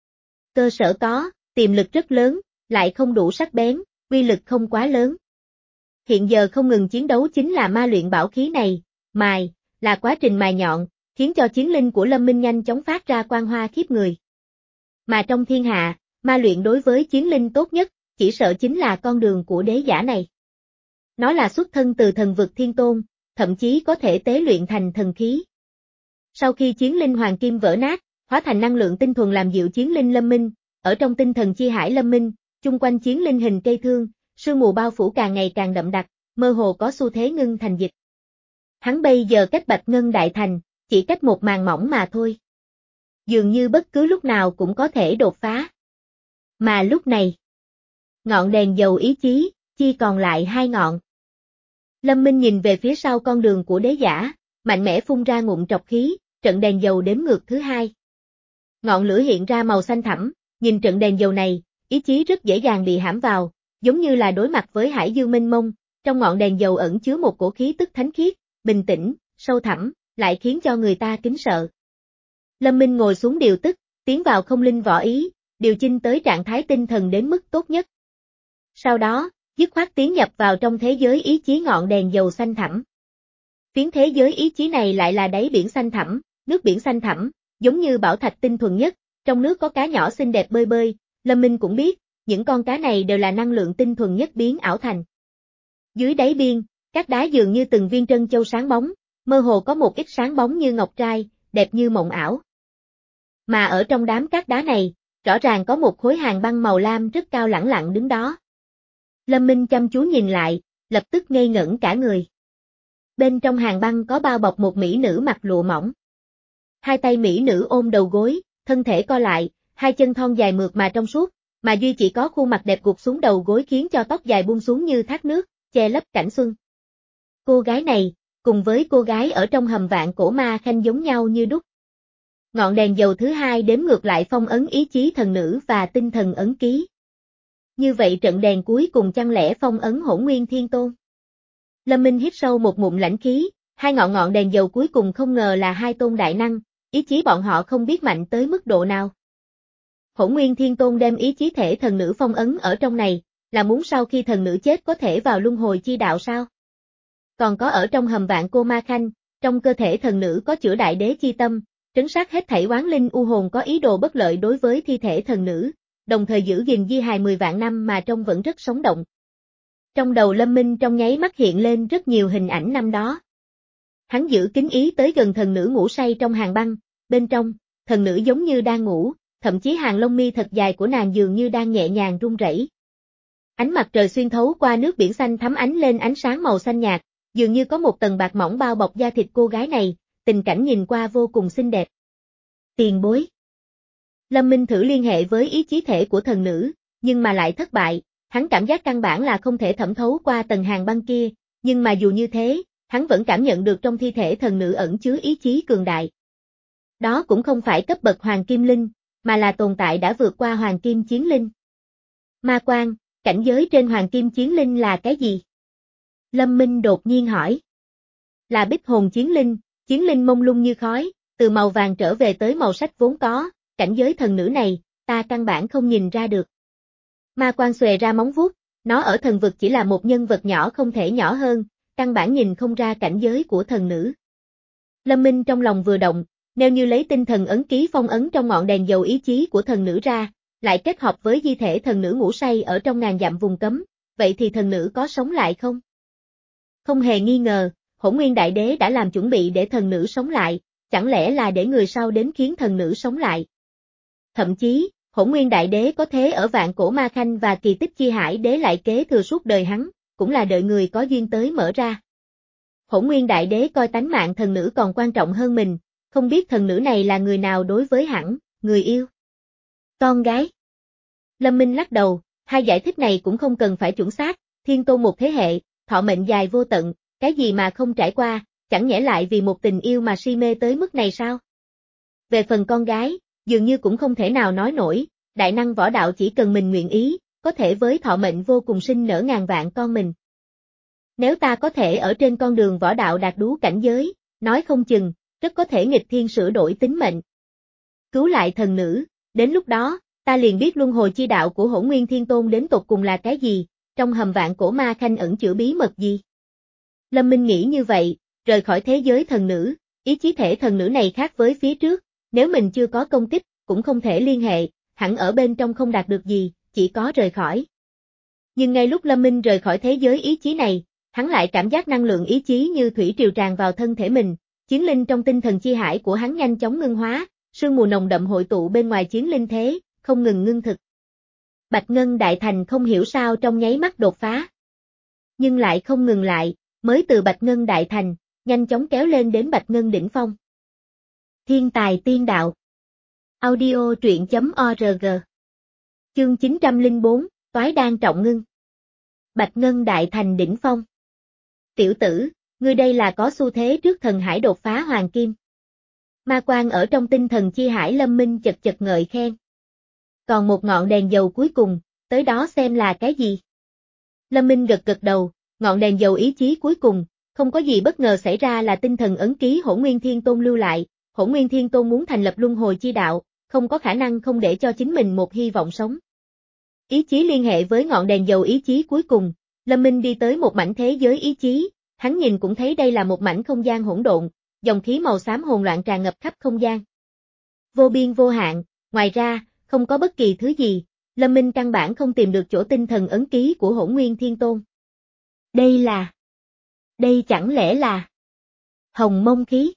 Cơ sở có, tiềm lực rất lớn, lại không đủ sắc bén, uy lực không quá lớn. Hiện giờ không ngừng chiến đấu chính là ma luyện bảo khí này, mài, là quá trình mài nhọn, khiến cho chiến linh của Lâm Minh nhanh chóng phát ra quang hoa khiếp người. Mà trong thiên hạ, ma luyện đối với chiến linh tốt nhất, chỉ sợ chính là con đường của đế giả này. Nó là xuất thân từ thần vực thiên tôn, thậm chí có thể tế luyện thành thần khí. Sau khi chiến linh hoàng kim vỡ nát, hóa thành năng lượng tinh thuần làm dịu chiến linh lâm minh, ở trong tinh thần chi hải lâm minh, chung quanh chiến linh hình cây thương, sương mù bao phủ càng ngày càng đậm đặc, mơ hồ có xu thế ngưng thành dịch. Hắn bây giờ cách Bạch Ngân Đại Thành, chỉ cách một màn mỏng mà thôi. Dường như bất cứ lúc nào cũng có thể đột phá. Mà lúc này, ngọn đèn dầu ý chí, chỉ còn lại hai ngọn. Lâm Minh nhìn về phía sau con đường của đế giả, mạnh mẽ phun ra ngụm trọc khí, trận đèn dầu đếm ngược thứ hai. Ngọn lửa hiện ra màu xanh thẳm, nhìn trận đèn dầu này, ý chí rất dễ dàng bị hãm vào, giống như là đối mặt với hải dương mênh mông, trong ngọn đèn dầu ẩn chứa một cổ khí tức thánh khiết, bình tĩnh, sâu thẳm, lại khiến cho người ta kính sợ. Lâm Minh ngồi xuống điều tức, tiến vào không linh võ ý, điều chỉnh tới trạng thái tinh thần đến mức tốt nhất. Sau đó, dứt khoát tiến nhập vào trong thế giới ý chí ngọn đèn dầu xanh thẳm. Phiến thế giới ý chí này lại là đáy biển xanh thẳm, nước biển xanh thẳm, giống như bảo thạch tinh thuần nhất, trong nước có cá nhỏ xinh đẹp bơi bơi, Lâm Minh cũng biết, những con cá này đều là năng lượng tinh thuần nhất biến ảo thành. Dưới đáy biên, các đá dường như từng viên trân châu sáng bóng, mơ hồ có một ít sáng bóng như ngọc trai, đẹp như mộng ảo. Mà ở trong đám các đá này, rõ ràng có một khối hàng băng màu lam rất cao lẳng lặng đứng đó. Lâm Minh chăm chú nhìn lại, lập tức ngây ngẩn cả người. Bên trong hàng băng có bao bọc một mỹ nữ mặc lụa mỏng. Hai tay mỹ nữ ôm đầu gối, thân thể co lại, hai chân thon dài mượt mà trong suốt, mà duy chỉ có khuôn mặt đẹp gục xuống đầu gối khiến cho tóc dài buông xuống như thác nước, che lấp cảnh xuân. Cô gái này, cùng với cô gái ở trong hầm vạn cổ ma khanh giống nhau như đúc. Ngọn đèn dầu thứ hai đếm ngược lại phong ấn ý chí thần nữ và tinh thần ấn ký. Như vậy trận đèn cuối cùng chẳng lẽ phong ấn Hỗn Nguyên Thiên Tôn? Lâm Minh hít sâu một ngụm lãnh khí, hai ngọn ngọn đèn dầu cuối cùng không ngờ là hai tôn đại năng, ý chí bọn họ không biết mạnh tới mức độ nào. Hỗn Nguyên Thiên Tôn đem ý chí thể thần nữ phong ấn ở trong này, là muốn sau khi thần nữ chết có thể vào luân hồi chi đạo sao? Còn có ở trong hầm vạn cô ma khanh, trong cơ thể thần nữ có chữa đại đế chi tâm, trấn sát hết thảy oán linh u hồn có ý đồ bất lợi đối với thi thể thần nữ, đồng thời giữ gìn di hài mười vạn năm mà trông vẫn rất sống động. Trong đầu Lâm Minh trong nháy mắt hiện lên rất nhiều hình ảnh năm đó. Hắn giữ kính ý tới gần thần nữ ngủ say trong hàng băng, bên trong, thần nữ giống như đang ngủ, thậm chí hàng lông mi thật dài của nàng dường như đang nhẹ nhàng rung rẩy. Ánh mặt trời xuyên thấu qua nước biển xanh thắm ánh lên ánh sáng màu xanh nhạt, dường như có một tầng bạc mỏng bao bọc da thịt cô gái này, tình cảnh nhìn qua vô cùng xinh đẹp. Tiền bối. Lâm Minh thử liên hệ với ý chí thể của thần nữ, nhưng mà lại thất bại, hắn cảm giác căn bản là không thể thẩm thấu qua tầng hàng băng kia, nhưng mà dù như thế, hắn vẫn cảm nhận được trong thi thể thần nữ ẩn chứa ý chí cường đại. Đó cũng không phải cấp bậc Hoàng Kim Linh, mà là tồn tại đã vượt qua Hoàng Kim Chiến Linh. Ma Quan, cảnh giới trên Hoàng Kim Chiến Linh là cái gì? Lâm Minh đột nhiên hỏi. Là Bích Hồn Chiến Linh, Chiến Linh mông lung như khói, từ màu vàng trở về tới màu sắc vốn có, cảnh giới thần nữ này, ta căn bản không nhìn ra được. Ma Quan xòe ra móng vuốt, nó ở thần vực chỉ là một nhân vật nhỏ không thể nhỏ hơn, căn bản nhìn không ra cảnh giới của thần nữ. Lâm Minh trong lòng vừa động, nếu như lấy tinh thần ấn ký phong ấn trong ngọn đèn dầu ý chí của thần nữ ra, lại kết hợp với di thể thần nữ ngủ say ở trong ngàn dặm vùng cấm, vậy thì thần nữ có sống lại không? Không hề nghi ngờ, Hỗn Nguyên Đại Đế đã làm chuẩn bị để thần nữ sống lại, chẳng lẽ là để người sau đến khiến thần nữ sống lại? Thậm chí, Hỗn Nguyên Đại Đế có thế ở vạn cổ ma khanh và kỳ tích chi hải đế lại kế thừa suốt đời hắn, cũng là đợi người có duyên tới mở ra. Hỗn Nguyên Đại Đế coi tánh mạng thần nữ còn quan trọng hơn mình, không biết thần nữ này là người nào đối với hắn, người yêu, con gái. Lâm Minh lắc đầu, hai giải thích này cũng không cần phải chuẩn xác, thiên tôn một thế hệ, thọ mệnh dài vô tận, cái gì mà không trải qua, chẳng nhẽ lại vì một tình yêu mà si mê tới mức này sao? Về phần con gái, dường như cũng không thể nào nói nổi, đại năng võ đạo chỉ cần mình nguyện ý, có thể với thọ mệnh vô cùng sinh nở ngàn vạn con mình. Nếu ta có thể ở trên con đường võ đạo đạt đú cảnh giới, nói không chừng, rất có thể nghịch thiên sửa đổi tính mệnh. Cứu lại thần nữ, đến lúc đó, ta liền biết luân hồi chi đạo của Hỗn Nguyên Thiên Tôn đến tột cùng là cái gì, trong hầm vạn cổ ma khanh ẩn chứa bí mật gì. Lâm Minh nghĩ như vậy, rời khỏi thế giới thần nữ, ý chí thể thần nữ này khác với phía trước, nếu mình chưa có công kích, cũng không thể liên hệ, hẳn ở bên trong không đạt được gì, chỉ có rời khỏi. Nhưng ngay lúc Lâm Minh rời khỏi thế giới ý chí này, hắn lại cảm giác năng lượng ý chí như thủy triều tràn vào thân thể mình, chiến linh trong tinh thần chi hải của hắn nhanh chóng ngưng hóa, sương mù nồng đậm hội tụ bên ngoài chiến linh thế, không ngừng ngưng thực. Bạch Ngân Đại Thành không hiểu sao trong nháy mắt đột phá. Nhưng lại không ngừng lại, mới từ Bạch Ngân Đại Thành, nhanh chóng kéo lên đến Bạch Ngân Đỉnh Phong. Thiên tài tiên đạo. Audio truyện chấm org. Chương chín trăm lẻ bốn, Toái Đan Trọng Ngưng. Bạch Ngân Đại Thành Đỉnh Phong. Tiểu tử, ngươi đây là có xu thế trước thần hải đột phá hoàng kim. Ma Quang ở trong tinh thần chi hải Lâm Minh chật chật ngợi khen. Còn một ngọn đèn dầu cuối cùng, tới đó xem là cái gì? Lâm Minh gật gật đầu, ngọn đèn dầu ý chí cuối cùng, không có gì bất ngờ xảy ra là tinh thần ấn ký Hỗn Nguyên Thiên Tôn lưu lại, Hỗn Nguyên Thiên Tôn muốn thành lập luân hồi chi đạo, không có khả năng không để cho chính mình một hy vọng sống. Ý chí liên hệ với ngọn đèn dầu ý chí cuối cùng, Lâm Minh đi tới một mảnh thế giới ý chí, hắn nhìn cũng thấy đây là một mảnh không gian hỗn độn, dòng khí màu xám hỗn loạn tràn ngập khắp không gian. Vô biên vô hạn, ngoài ra, không có bất kỳ thứ gì, Lâm Minh căn bản không tìm được chỗ tinh thần ấn ký của Hỗn Nguyên Thiên Tôn. Đây là... Đây chẳng lẽ là... Hồng Mông Khí?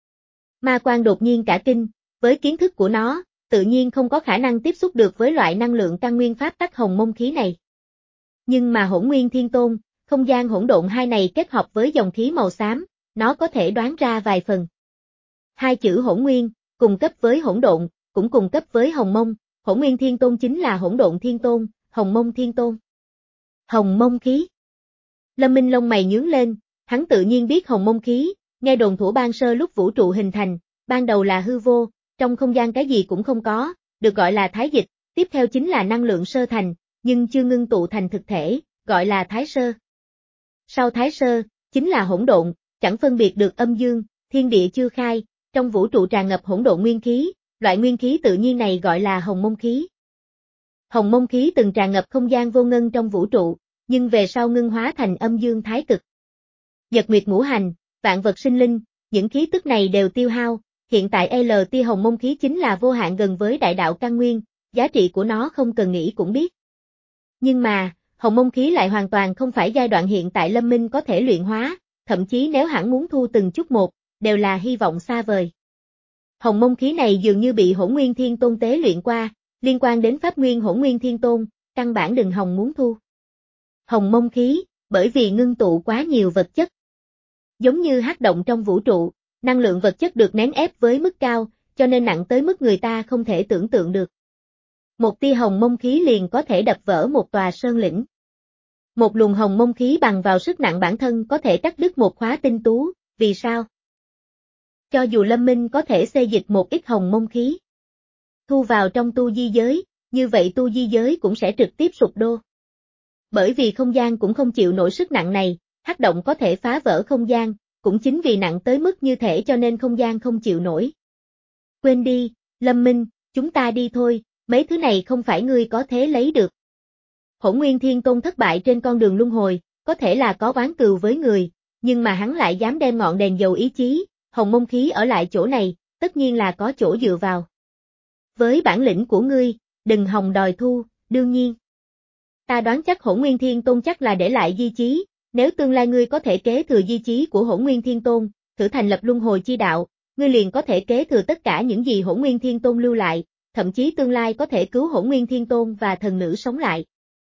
Ma Quang đột nhiên cả kinh, với kiến thức của nó, tự nhiên không có khả năng tiếp xúc được với loại năng lượng căn nguyên pháp tắc Hồng Mông Khí này. Nhưng mà Hỗn Nguyên Thiên Tôn, không gian hỗn độn hai này kết hợp với dòng khí màu xám, nó có thể đoán ra vài phần. Hai chữ Hỗn Nguyên, cùng cấp với hỗn độn, cũng cùng cấp với Hồng Mông, Hỗn Nguyên Thiên Tôn chính là Hỗn Độn Thiên Tôn, Hồng Mông Thiên Tôn. Hồng Mông Khí. Lâm Minh lông mày nhướng lên, hắn tự nhiên biết Hồng Mông Khí, nghe đồn thuở ban sơ lúc vũ trụ hình thành, ban đầu là hư vô, trong không gian cái gì cũng không có, được gọi là thái dịch, tiếp theo chính là năng lượng sơ thành, nhưng chưa ngưng tụ thành thực thể, gọi là thái sơ. Sau thái sơ, chính là hỗn độn, chẳng phân biệt được âm dương, thiên địa chưa khai, trong vũ trụ tràn ngập hỗn độn nguyên khí, loại nguyên khí tự nhiên này gọi là Hồng Mông Khí. Hồng Mông Khí từng tràn ngập không gian vô ngân trong vũ trụ, nhưng về sau ngưng hóa thành âm dương thái cực. Nhật nguyệt ngũ hành, vạn vật sinh linh, những khí tức này đều tiêu hao, hiện tại L tia Hồng Mông Khí chính là vô hạn gần với đại đạo căn nguyên, giá trị của nó không cần nghĩ cũng biết. Nhưng mà, Hồng Mông Khí lại hoàn toàn không phải giai đoạn hiện tại Lâm Minh có thể luyện hóa, thậm chí nếu hẳn muốn thu từng chút một, đều là hy vọng xa vời. Hồng Mông Khí này dường như bị Hỗn Nguyên Thiên Tôn tế luyện qua, liên quan đến pháp nguyên Hỗn Nguyên Thiên Tôn, căn bản đừng hòng muốn thu. Hồng Mông Khí, bởi vì ngưng tụ quá nhiều vật chất. Giống như hắc động trong vũ trụ, năng lượng vật chất được nén ép với mức cao, cho nên nặng tới mức người ta không thể tưởng tượng được. Một tia Hồng Mông Khí liền có thể đập vỡ một tòa sơn lĩnh. Một luồng Hồng Mông Khí bằng vào sức nặng bản thân có thể cắt đứt một khóa tinh tú, vì sao? Cho dù Lâm Minh có thể xê dịch một ít Hồng Mông Khí, thu vào trong tu di giới, như vậy tu di giới cũng sẽ trực tiếp sụp đổ. Bởi vì không gian cũng không chịu nổi sức nặng này, hắc động có thể phá vỡ không gian, cũng chính vì nặng tới mức như thể cho nên không gian không chịu nổi. Quên đi, Lâm Minh, chúng ta đi thôi, mấy thứ này không phải ngươi có thể lấy được. Hỗn Nguyên Thiên Tôn thất bại trên con đường luân hồi, có thể là có oán cừu với người, nhưng mà hắn lại dám đem ngọn đèn dầu ý chí, Hồng Mông Khí ở lại chỗ này, tất nhiên là có chỗ dựa vào. Với bản lĩnh của ngươi, đừng hòng đòi thu, đương nhiên. Ta đoán chắc Hỗn Nguyên Thiên Tôn chắc là để lại di chí, nếu tương lai ngươi có thể kế thừa di chí của Hỗn Nguyên Thiên Tôn, thử thành lập luân hồi chi đạo, ngươi liền có thể kế thừa tất cả những gì Hỗn Nguyên Thiên Tôn lưu lại, thậm chí tương lai có thể cứu Hỗn Nguyên Thiên Tôn và thần nữ sống lại.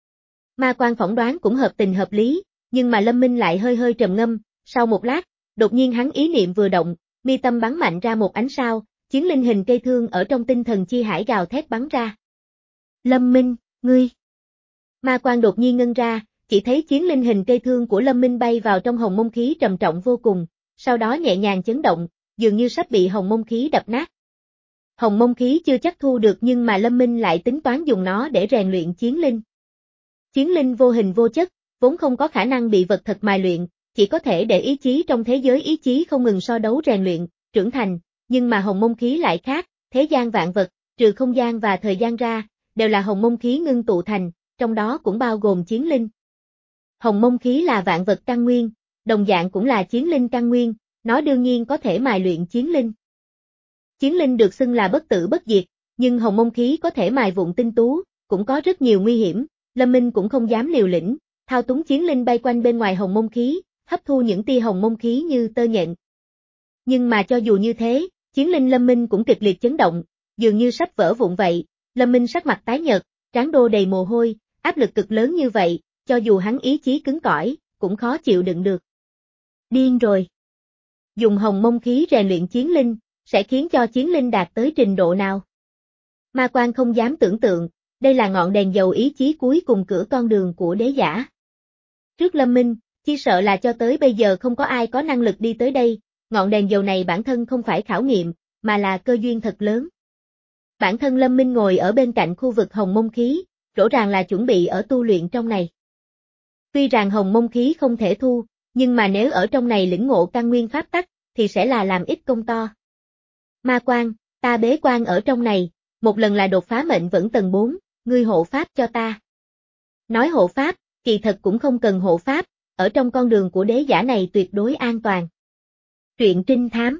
Ma Quang phỏng đoán cũng hợp tình hợp lý, nhưng mà Lâm Minh lại hơi hơi trầm ngâm, sau một lát, đột nhiên hắn ý niệm vừa động, mi tâm bắn mạnh ra một ánh sao, chiến linh hình cây thương ở trong tinh thần chi hải gào thét bắn ra. Lâm Minh, ngươi! Ma Quang đột nhiên ngân ra, chỉ thấy chiến linh hình cây thương của Lâm Minh bay vào trong Hồng Mông Khí trầm trọng vô cùng, sau đó nhẹ nhàng chấn động, dường như sắp bị Hồng Mông Khí đập nát. Hồng Mông Khí chưa chắc thu được nhưng mà Lâm Minh lại tính toán dùng nó để rèn luyện chiến linh. Chiến linh vô hình vô chất, vốn không có khả năng bị vật thật mài luyện, chỉ có thể để ý chí trong thế giới ý chí không ngừng so đấu rèn luyện, trưởng thành, nhưng mà Hồng Mông Khí lại khác, thế gian vạn vật, trừ không gian và thời gian ra, đều là Hồng Mông Khí ngưng tụ thành, trong đó cũng bao gồm chiến linh. Hồng Mông Khí là vạn vật căn nguyên, đồng dạng cũng là chiến linh căn nguyên, nó đương nhiên có thể mài luyện chiến linh. Chiến linh được xưng là bất tử bất diệt, Nhưng hồng mông khí có thể mài vụn tinh tú, cũng có rất nhiều nguy hiểm, Lâm Minh cũng không dám liều lĩnh, thao túng chiến linh bay quanh bên ngoài hồng mông khí, hấp thu những tia hồng mông khí như tơ nhện. Nhưng mà cho dù như thế, chiến linh Lâm Minh cũng kịch liệt chấn động, dường như sắp vỡ vụn vậy, Lâm Minh sắc mặt tái nhợt, trán đô đầy mồ hôi, áp lực cực lớn như vậy, cho dù hắn ý chí cứng cỏi, cũng khó chịu đựng được. Điên rồi. Dùng hồng mông khí rèn luyện chiến linh, sẽ khiến cho chiến linh đạt tới trình độ nào? Ma Quan không dám tưởng tượng, đây là ngọn đèn dầu ý chí cuối cùng cửa con đường của đế giả. Trước Lâm Minh, chỉ sợ là cho tới bây giờ không có ai có năng lực đi tới đây, ngọn đèn dầu này bản thân không phải khảo nghiệm, mà là cơ duyên thật lớn. Bản thân Lâm Minh ngồi ở bên cạnh khu vực hồng mông khí, rõ ràng là chuẩn bị ở tu luyện trong này. Tuy rằng hồng mông khí không thể thu, nhưng mà nếu ở trong này lĩnh ngộ căn nguyên pháp tắc, thì sẽ là làm ít công to. Ma Quan, ta bế quan ở trong này, một lần là đột phá mệnh vẫn tầng bốn, ngươi hộ pháp cho ta. Nói hộ pháp, kỳ thật cũng không cần hộ pháp, ở trong con đường của đế giả này tuyệt đối an toàn. Truyện trinh thám.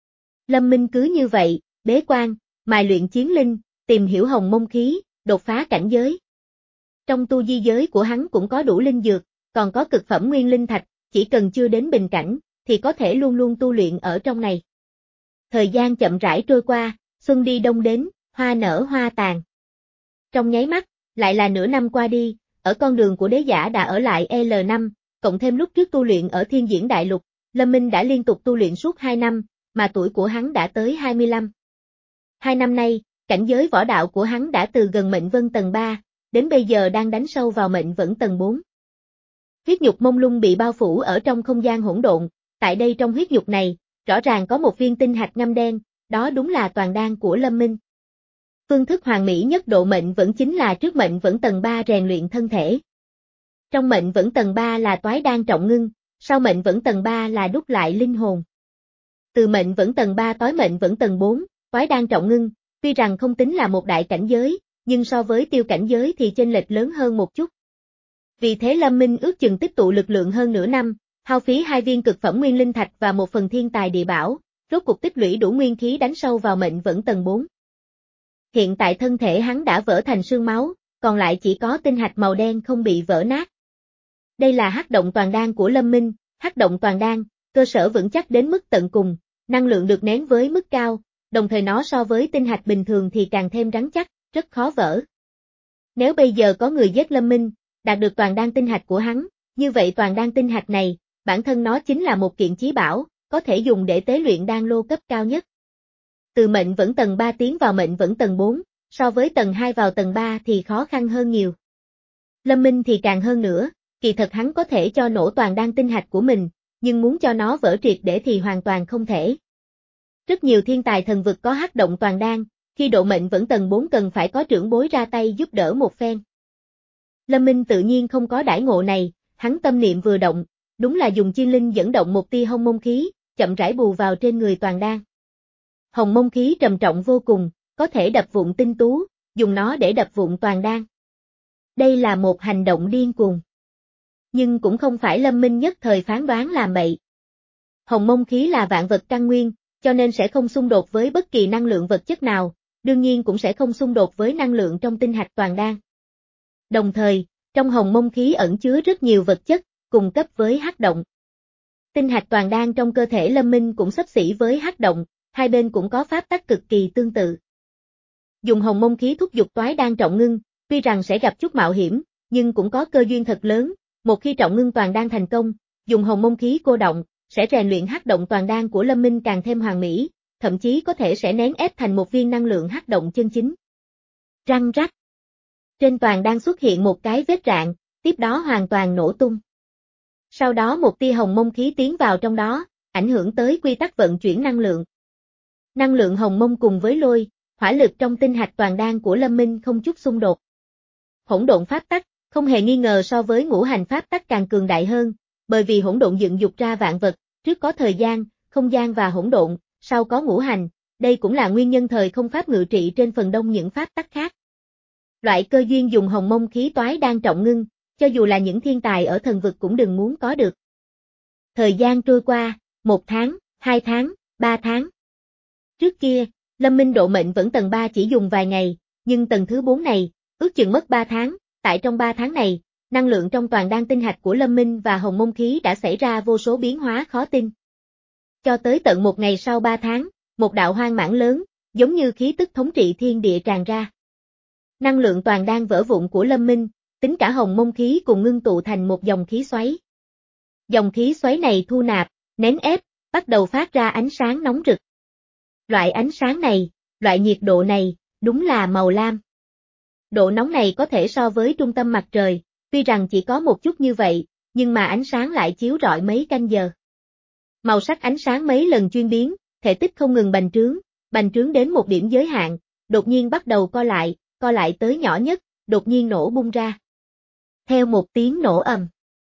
Lâm Minh cứ như vậy, bế quan, mài luyện chiến linh, tìm hiểu hồng mông khí, đột phá cảnh giới. Trong tu di giới của hắn cũng có đủ linh dược, còn có cực phẩm nguyên linh thạch, chỉ cần chưa đến bình cảnh, thì có thể luôn luôn tu luyện ở trong này. Thời gian chậm rãi trôi qua, xuân đi đông đến, hoa nở hoa tàn. Trong nháy mắt, lại là nửa năm qua đi, ở con đường của đế giả đã ở lại L năm, cộng thêm lúc trước tu luyện ở Thiên Diễn Đại Lục, Lâm Minh đã liên tục tu luyện suốt hai năm, mà tuổi của hắn đã tới hai mươi lăm. Hai năm nay, cảnh giới võ đạo của hắn đã từ gần mệnh vân tầng ba, đến bây giờ đang đánh sâu vào mệnh vẫn tầng bốn. Huyết nhục mông lung bị bao phủ ở trong không gian hỗn độn, tại đây trong huyết nhục này, rõ ràng có một viên tinh hạch ngăm đen, đó đúng là toàn đan của Lâm Minh. Phương thức hoàn mỹ nhất độ mệnh vẫn chính là trước mệnh vẫn tầng ba rèn luyện thân thể. Trong mệnh vẫn tầng ba là toái đan trọng ngưng, sau mệnh vẫn tầng ba là đúc lại linh hồn. Từ mệnh vẫn tầng ba tối mệnh vẫn tầng bốn, toái đan trọng ngưng, tuy rằng không tính là một đại cảnh giới, nhưng so với tiêu cảnh giới thì chênh lệch lớn hơn một chút. Vì thế Lâm Minh ước chừng tích tụ lực lượng hơn nửa năm, hao phí hai viên cực phẩm nguyên linh thạch và một phần thiên tài địa bảo, rốt cuộc tích lũy đủ nguyên khí đánh sâu vào mệnh vẫn tầng bốn. Hiện tại thân thể hắn đã vỡ thành xương máu, còn lại chỉ có tinh hạch màu đen không bị vỡ nát. Đây là hắc động toàn đan của Lâm Minh, hắc động toàn đan, cơ sở vững chắc đến mức tận cùng, năng lượng được nén với mức cao, đồng thời nó so với tinh hạch bình thường thì càng thêm rắn chắc, rất khó vỡ. Nếu bây giờ có người giết Lâm Minh, đạt được toàn đan tinh hạch của hắn, như vậy toàn đan tinh hạch này, bản thân nó chính là một kiện chí bảo, có thể dùng để tế luyện đan lô cấp cao nhất. Từ mệnh vẫn tầng ba tiến vào mệnh vẫn tầng bốn, so với tầng hai vào tầng ba thì khó khăn hơn nhiều. Lâm Minh thì càng hơn nữa, kỳ thật hắn có thể cho nổ toàn đan tinh hạch của mình, nhưng muốn cho nó vỡ triệt để thì hoàn toàn không thể. Rất nhiều thiên tài thần vực có hắc động toàn đan, khi độ mệnh vẫn tầng bốn cần phải có trưởng bối ra tay giúp đỡ một phen. Lâm Minh tự nhiên không có đãi ngộ này, hắn tâm niệm vừa động, đúng là dùng chiên linh dẫn động một tia hồng mông khí, chậm rãi bù vào trên người toàn đan. Hồng mông khí trầm trọng vô cùng, có thể đập vụn tinh tú, dùng nó để đập vụn toàn đan. Đây là một hành động điên cuồng. Nhưng cũng không phải Lâm Minh nhất thời phán đoán làm bậy. Hồng mông khí là vạn vật căn nguyên, cho nên sẽ không xung đột với bất kỳ năng lượng vật chất nào, đương nhiên cũng sẽ không xung đột với năng lượng trong tinh hạch toàn đan. Đồng thời, trong hồng mông khí ẩn chứa rất nhiều vật chất, cùng cấp với hắc động. Tinh hạch toàn đan trong cơ thể Lâm Minh cũng xấp xỉ với hắc động, hai bên cũng có pháp tắc cực kỳ tương tự. Dùng hồng mông khí thúc giục toái đan trọng ngưng, tuy rằng sẽ gặp chút mạo hiểm, nhưng cũng có cơ duyên thật lớn, một khi trọng ngưng toàn đan thành công, dùng hồng mông khí cô động, sẽ rèn luyện hắc động toàn đan của Lâm Minh càng thêm hoàn mỹ, thậm chí có thể sẽ nén ép thành một viên năng lượng hắc động chân chính. Răng rắc. Trên toàn đan xuất hiện một cái vết rạn, tiếp đó hoàn toàn nổ tung. Sau đó một tia hồng mông khí tiến vào trong đó, ảnh hưởng tới quy tắc vận chuyển năng lượng. Năng lượng hồng mông cùng với lôi, hỏa lực trong tinh hạch toàn đan của Lâm Minh không chút xung đột. Hỗn độn pháp tắc, không hề nghi ngờ so với ngũ hành pháp tắc càng cường đại hơn, bởi vì hỗn độn dựng dục ra vạn vật, trước có thời gian, không gian và hỗn độn, sau có ngũ hành, đây cũng là nguyên nhân thời không pháp ngự trị trên phần đông những pháp tắc khác. Loại cơ duyên dùng hồng mông khí toái đan trọng ngưng, cho dù là những thiên tài ở thần vực cũng đừng muốn có được. Thời gian trôi qua, một tháng, hai tháng, ba tháng. Trước kia, Lâm Minh độ mệnh vẫn tầng ba chỉ dùng vài ngày, nhưng tầng thứ bốn này, ước chừng mất ba tháng, tại trong ba tháng này, năng lượng trong toàn đan tinh hạch của Lâm Minh và hồng môn khí đã xảy ra vô số biến hóa khó tin. Cho tới tận một ngày sau ba tháng, một đạo hoang mãn lớn, giống như khí tức thống trị thiên địa tràn ra. Năng lượng toàn đan vỡ vụn của Lâm Minh, tính cả hồng môn khí cùng ngưng tụ thành một dòng khí xoáy. Dòng khí xoáy này thu nạp, nén ép, bắt đầu phát ra ánh sáng nóng rực. Loại ánh sáng này, loại nhiệt độ này, đúng là màu lam. Độ nóng này có thể so với trung tâm mặt trời, tuy rằng chỉ có một chút như vậy, nhưng mà ánh sáng lại chiếu rọi mấy canh giờ. Màu sắc ánh sáng mấy lần chuyên biến, thể tích không ngừng bành trướng, bành trướng đến một điểm giới hạn, đột nhiên bắt đầu co lại, co lại tới nhỏ nhất, đột nhiên nổ bung ra. Theo một tiếng nổ ầm,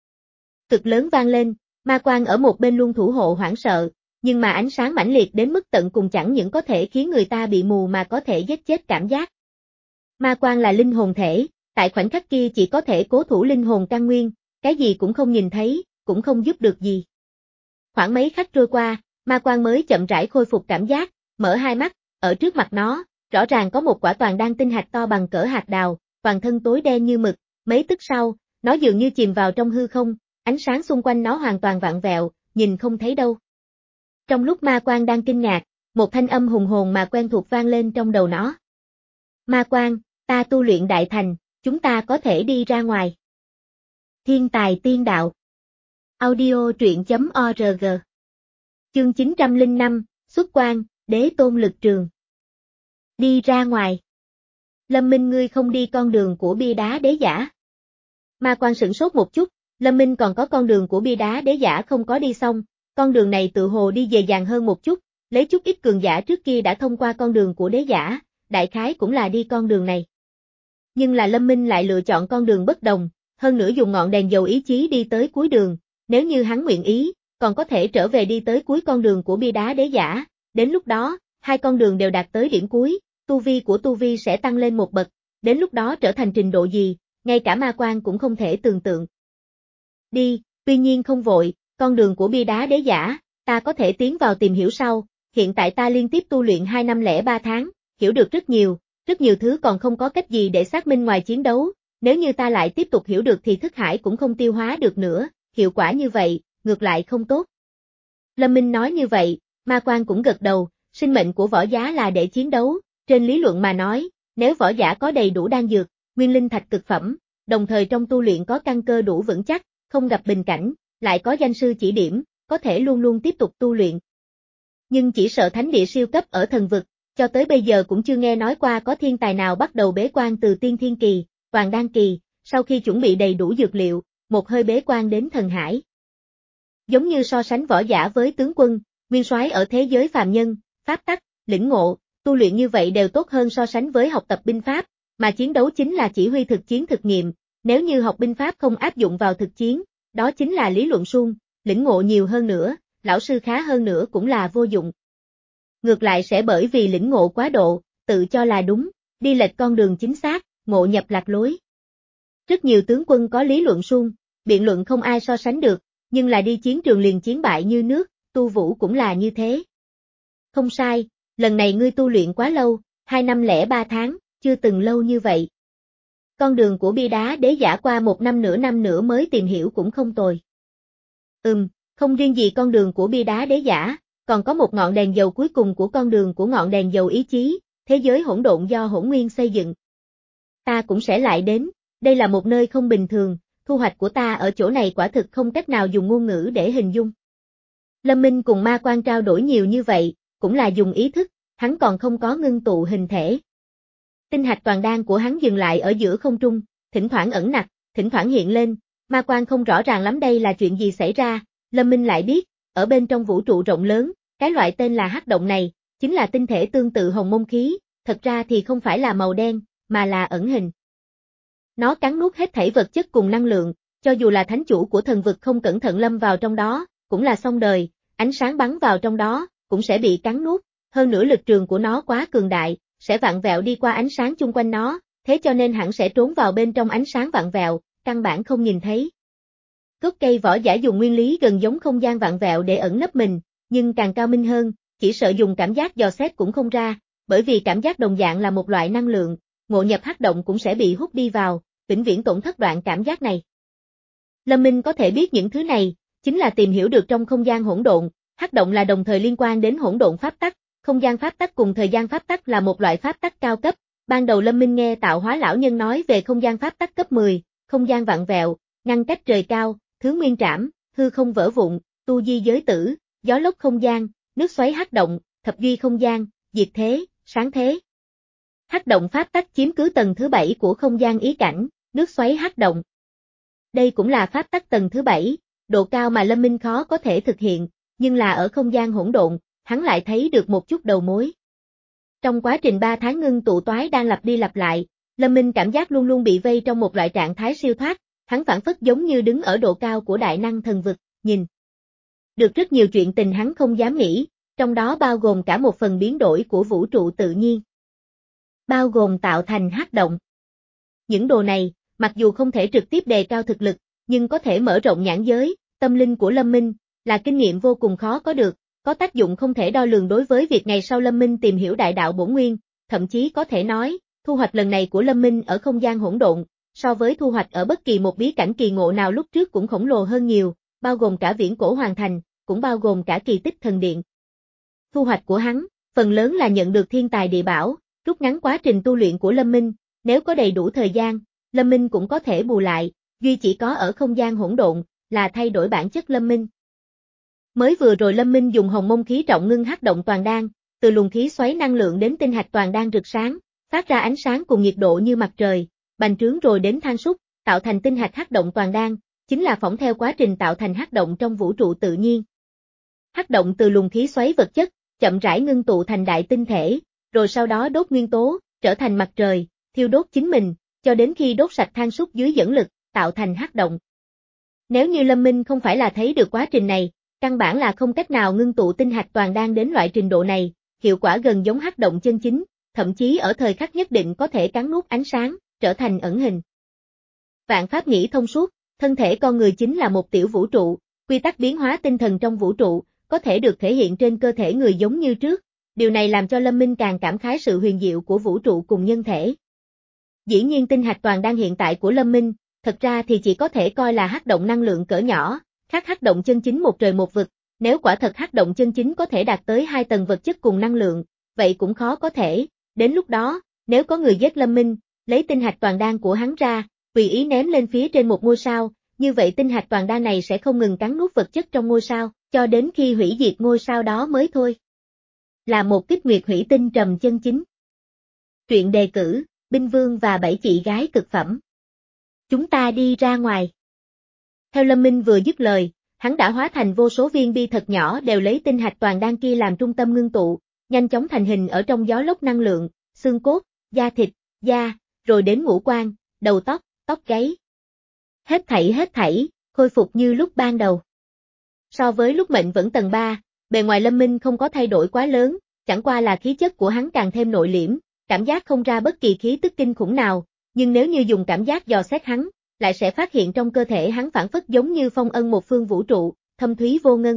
cực lớn vang lên, ma quang ở một bên luôn thủ hộ hoảng sợ, nhưng mà ánh sáng mãnh liệt đến mức tận cùng chẳng những có thể khiến người ta bị mù mà có thể giết chết cảm giác. Ma quang là linh hồn thể, tại khoảnh khắc kia chỉ có thể cố thủ linh hồn căn nguyên, cái gì cũng không nhìn thấy, cũng không giúp được gì. Khoảng mấy khắc trôi qua, ma quang mới chậm rãi khôi phục cảm giác, mở hai mắt, ở trước mặt nó, rõ ràng có một quả toàn đan tinh hạch to bằng cỡ hạt đào, toàn thân tối đen như mực, mấy tức sau, nó dường như chìm vào trong hư không, ánh sáng xung quanh nó hoàn toàn vặn vẹo, nhìn không thấy đâu. Trong lúc ma quang đang kinh ngạc, một thanh âm hùng hồn mà quen thuộc vang lên trong đầu nó. Ma quang, ta tu luyện đại thành, chúng ta có thể đi ra ngoài. Thiên tài tiên đạo. Audio truyện chấm org. Chương chín trăm lẻ năm, xuất quan, đế tôn lực trường. Đi ra ngoài. Lâm Minh ngươi không đi con đường của bia đá đế giả. Ma quang sửng sốt một chút, Lâm Minh còn có con đường của bia đá đế giả không có đi xong, con đường này tự hồ đi dễ dàng hơn một chút, lấy chút ít cường giả trước kia đã thông qua con đường của đế giả, đại khái cũng là đi con đường này. Nhưng là Lâm Minh lại lựa chọn con đường bất đồng, hơn nữa dùng ngọn đèn dầu ý chí đi tới cuối đường, nếu như hắn nguyện ý, còn có thể trở về đi tới cuối con đường của bia đá đế giả, đến lúc đó, hai con đường đều đạt tới điểm cuối, tu vi của tu vi sẽ tăng lên một bậc, đến lúc đó trở thành trình độ gì, ngay cả ma quan cũng không thể tưởng tượng. Đi, tuy nhiên không vội, con đường của bia đá đế giả, ta có thể tiến vào tìm hiểu sau, hiện tại ta liên tiếp tu luyện hai năm lẻ ba tháng, hiểu được rất nhiều, rất nhiều thứ còn không có cách gì để xác minh ngoài chiến đấu, nếu như ta lại tiếp tục hiểu được thì thức hải cũng không tiêu hóa được nữa, hiệu quả như vậy, ngược lại không tốt. Lâm Minh nói như vậy, ma quan cũng gật đầu, sinh mệnh của võ giá là để chiến đấu, trên lý luận mà nói, nếu võ giả có đầy đủ đan dược, nguyên linh thạch cực phẩm, đồng thời trong tu luyện có căn cơ đủ vững chắc, không gặp bình cảnh, lại có danh sư chỉ điểm, có thể luôn luôn tiếp tục tu luyện. Nhưng chỉ sợ thánh địa siêu cấp ở thần vực, cho tới bây giờ cũng chưa nghe nói qua có thiên tài nào bắt đầu bế quan từ tiên thiên kỳ, toàn đan kỳ, sau khi chuẩn bị đầy đủ dược liệu, một hơi bế quan đến thần hải. Giống như so sánh võ giả với tướng quân, nguyên soái ở thế giới phàm nhân, pháp tắc, lĩnh ngộ, tu luyện như vậy đều tốt hơn so sánh với học tập binh pháp, mà chiến đấu chính là chỉ huy thực chiến thực nghiệm, nếu như học binh pháp không áp dụng vào thực chiến, đó chính là lý luận suông, lĩnh ngộ nhiều hơn nữa, lão sư khá hơn nữa cũng là vô dụng. Ngược lại sẽ bởi vì lĩnh ngộ quá độ, tự cho là đúng, đi lệch con đường chính xác, ngộ nhập lạc lối. Rất nhiều tướng quân có lý luận suông, biện luận không ai so sánh được, nhưng là đi chiến trường liền chiến bại như nước, tu vũ cũng là như thế. Không sai, lần này ngươi tu luyện quá lâu, hai năm lẻ ba tháng, chưa từng lâu như vậy. Con đường của bia đá đế giả qua một năm nửa năm nữa mới tìm hiểu cũng không tồi. Ừm, không riêng gì con đường của bia đá đế giả, còn có một ngọn đèn dầu cuối cùng của con đường của ngọn đèn dầu ý chí, thế giới hỗn độn do hỗn nguyên xây dựng. Ta cũng sẽ lại đến, đây là một nơi không bình thường, thu hoạch của ta ở chỗ này quả thực không cách nào dùng ngôn ngữ để hình dung. Lâm Minh cùng ma quan trao đổi nhiều như vậy, cũng là dùng ý thức, hắn còn không có ngưng tụ hình thể. Tinh hạch toàn đan của hắn dừng lại ở giữa không trung, thỉnh thoảng ẩn nặc, thỉnh thoảng hiện lên, ma quan không rõ ràng lắm đây là chuyện gì xảy ra, Lâm Minh lại biết, ở bên trong vũ trụ rộng lớn, cái loại tên là hắc động này, chính là tinh thể tương tự hồng môn khí, thật ra thì không phải là màu đen, mà là ẩn hình. Nó cắn nuốt hết thảy vật chất cùng năng lượng, cho dù là thánh chủ của thần vực không cẩn thận lâm vào trong đó, cũng là xong đời, ánh sáng bắn vào trong đó, cũng sẽ bị cắn nuốt, hơn nữa lực trường của nó quá cường đại, sẽ vặn vẹo đi qua ánh sáng chung quanh nó, thế cho nên hẳn sẽ trốn vào bên trong ánh sáng vặn vẹo, căn bản không nhìn thấy. Gốc cây võ giả dùng nguyên lý gần giống không gian vặn vẹo để ẩn nấp mình, nhưng càng cao minh hơn, chỉ sợ dùng cảm giác dò xét cũng không ra, bởi vì cảm giác đồng dạng là một loại năng lượng, ngộ nhập hắc động cũng sẽ bị hút đi vào, vĩnh viễn tổn thất đoạn cảm giác này. Lâm Minh có thể biết những thứ này, chính là tìm hiểu được trong không gian hỗn độn, hắc động là đồng thời liên quan đến hỗn độn pháp tắc, không gian pháp tắc cùng thời gian pháp tắc là một loại pháp tắc cao cấp. Ban đầu Lâm Minh nghe tạo hóa lão nhân nói về không gian pháp tắc cấp mười, không gian vặn vẹo, ngăn cách trời cao, thứ nguyên trảm, hư không vỡ vụn, tu di giới tử, gió lốc không gian, nước xoáy hắc động, thập duy không gian, diệt thế, sáng thế. Hắc động pháp tắc chiếm cứ tầng thứ bảy của không gian ý cảnh, nước xoáy hắc động. Đây cũng là pháp tắc tầng thứ bảy, độ cao mà Lâm Minh khó có thể thực hiện, nhưng là ở không gian hỗn độn, hắn lại thấy được một chút đầu mối. Trong quá trình ba tháng ngưng tụ toái đang lặp đi lặp lại, Lâm Minh cảm giác luôn luôn bị vây trong một loại trạng thái siêu thoát, hắn phản phất giống như đứng ở độ cao của đại năng thần vực, nhìn được rất nhiều chuyện tình hắn không dám nghĩ, trong đó bao gồm cả một phần biến đổi của vũ trụ tự nhiên. Bao gồm tạo thành hắc động. Những đồ này, mặc dù không thể trực tiếp đề cao thực lực, nhưng có thể mở rộng nhãn giới, tâm linh của Lâm Minh, là kinh nghiệm vô cùng khó có được, có tác dụng không thể đo lường đối với việc ngày sau Lâm Minh tìm hiểu đại đạo bổn nguyên, thậm chí có thể nói, thu hoạch lần này của Lâm Minh ở không gian hỗn độn, so với thu hoạch ở bất kỳ một bí cảnh kỳ ngộ nào lúc trước cũng khổng lồ hơn nhiều, bao gồm cả viễn cổ hoàn thành, cũng bao gồm cả kỳ tích thần điện. Thu hoạch của hắn, phần lớn là nhận được thiên tài địa bảo, rút ngắn quá trình tu luyện của Lâm Minh, nếu có đầy đủ thời gian, Lâm Minh cũng có thể bù lại, duy chỉ có ở không gian hỗn độn, là thay đổi bản chất Lâm Minh. Mới vừa rồi Lâm Minh dùng hồng mông khí trọng ngưng hắc động toàn đan, từ luồng khí xoáy năng lượng đến tinh hạch toàn đan rực sáng, phát ra ánh sáng cùng nhiệt độ như mặt trời, bành trướng rồi đến than súc, tạo thành tinh hạch hắc động toàn đan, chính là phỏng theo quá trình tạo thành hắc động trong vũ trụ tự nhiên. Hắc động từ luồng khí xoáy vật chất, chậm rãi ngưng tụ thành đại tinh thể, rồi sau đó đốt nguyên tố, trở thành mặt trời, thiêu đốt chính mình, cho đến khi đốt sạch than súc dưới dẫn lực, tạo thành hắc động. Nếu như Lâm Minh không phải là thấy được quá trình này, căn bản là không cách nào ngưng tụ tinh hạch toàn đan đến loại trình độ này, hiệu quả gần giống hắc động chân chính, thậm chí ở thời khắc nhất định có thể cắn nuốt ánh sáng, trở thành ẩn hình. Vạn pháp nghĩ thông suốt, thân thể con người chính là một tiểu vũ trụ, quy tắc biến hóa tinh thần trong vũ trụ, có thể được thể hiện trên cơ thể người giống như trước, điều này làm cho Lâm Minh càng cảm khái sự huyền diệu của vũ trụ cùng nhân thể. Dĩ nhiên tinh hạch toàn đan hiện tại của Lâm Minh, thật ra thì chỉ có thể coi là hắc động năng lượng cỡ nhỏ, khác hắc động chân chính một trời một vực, nếu quả thật hắc động chân chính có thể đạt tới hai tầng vật chất cùng năng lượng, vậy cũng khó có thể, đến lúc đó, nếu có người giết Lâm Minh, lấy tinh hạch toàn đan của hắn ra, tùy ý ném lên phía trên một ngôi sao, như vậy tinh hạch toàn đan này sẽ không ngừng cắn nuốt vật chất trong ngôi sao, cho đến khi hủy diệt ngôi sao đó mới thôi. Là một kích nguyệt hủy tinh trầm chân chính. Truyện đề cử, Binh Vương và bảy chị gái cực phẩm. Chúng ta đi ra ngoài. Theo Lâm Minh vừa dứt lời, hắn đã hóa thành vô số viên bi thật nhỏ đều lấy tinh hạch toàn đan kia làm trung tâm ngưng tụ, nhanh chóng thành hình ở trong gió lốc năng lượng, xương cốt, da thịt, da, rồi đến ngũ quan, đầu tóc, tóc gáy. Hết thảy hết thảy, khôi phục như lúc ban đầu. So với lúc mệnh vẫn tầng ba, bề ngoài Lâm Minh không có thay đổi quá lớn, chẳng qua là khí chất của hắn càng thêm nội liễm, cảm giác không ra bất kỳ khí tức kinh khủng nào, nhưng nếu như dùng cảm giác dò xét hắn, lại sẽ phát hiện trong cơ thể hắn phản phất giống như phong ân một phương vũ trụ, thâm thúy vô ngân.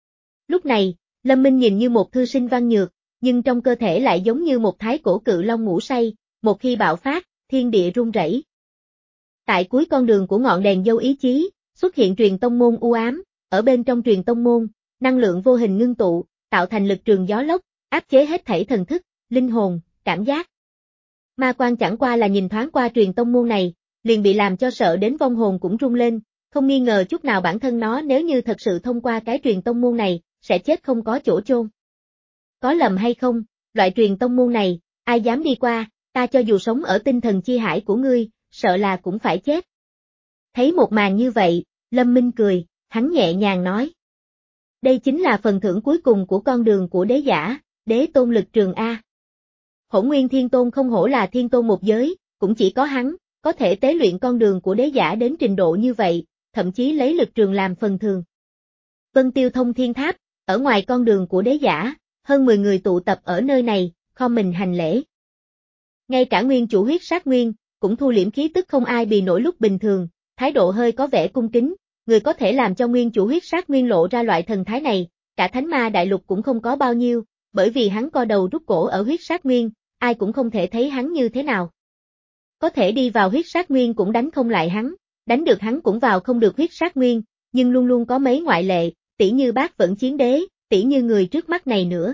Lúc này, Lâm Minh nhìn như một thư sinh văn nhược, nhưng trong cơ thể lại giống như một thái cổ cự long ngủ say, một khi bạo phát, thiên địa rung rẩy. Tại cuối con đường của ngọn đèn dâu ý chí, xuất hiện truyền tông môn u ám, ở bên trong truyền tông môn, năng lượng vô hình ngưng tụ, tạo thành lực trường gió lốc, áp chế hết thảy thần thức, linh hồn, cảm giác. Ma Quan chẳng qua là nhìn thoáng qua truyền tông môn này, liền bị làm cho sợ đến vong hồn cũng rung lên, không nghi ngờ chút nào bản thân nó nếu như thật sự thông qua cái truyền tông môn này, sẽ chết không có chỗ chôn. Có lầm hay không, loại truyền tông môn này, ai dám đi qua, ta cho dù sống ở tinh thần chi hải của ngươi, sợ là cũng phải chết. Thấy một màn như vậy, Lâm Minh cười, hắn nhẹ nhàng nói. Đây chính là phần thưởng cuối cùng của con đường của đế giả, đế tôn lực trường A. Hỗn Nguyên Thiên Tôn không hổ là thiên tôn một giới, cũng chỉ có hắn, có thể tế luyện con đường của đế giả đến trình độ như vậy, thậm chí lấy lực trường làm phần thường. Vân Tiêu Thông Thiên Tháp, ở ngoài con đường của đế giả, hơn mười người tụ tập ở nơi này, khom mình hành lễ. Ngay cả nguyên chủ huyết sát nguyên, cũng thu liễm khí tức không ai bì nổi lúc bình thường, thái độ hơi có vẻ cung kính, người có thể làm cho nguyên chủ huyết sát nguyên lộ ra loại thần thái này, cả thánh ma đại lục cũng không có bao nhiêu, bởi vì hắn co đầu rút cổ ở huyết sát nguyên, ai cũng không thể thấy hắn như thế nào. Có thể đi vào huyết sát nguyên cũng đánh không lại hắn, đánh được hắn cũng vào không được huyết sát nguyên, nhưng luôn luôn có mấy ngoại lệ, tỉ như Bác Vẫn Chiến Đế, tỉ như người trước mắt này nữa.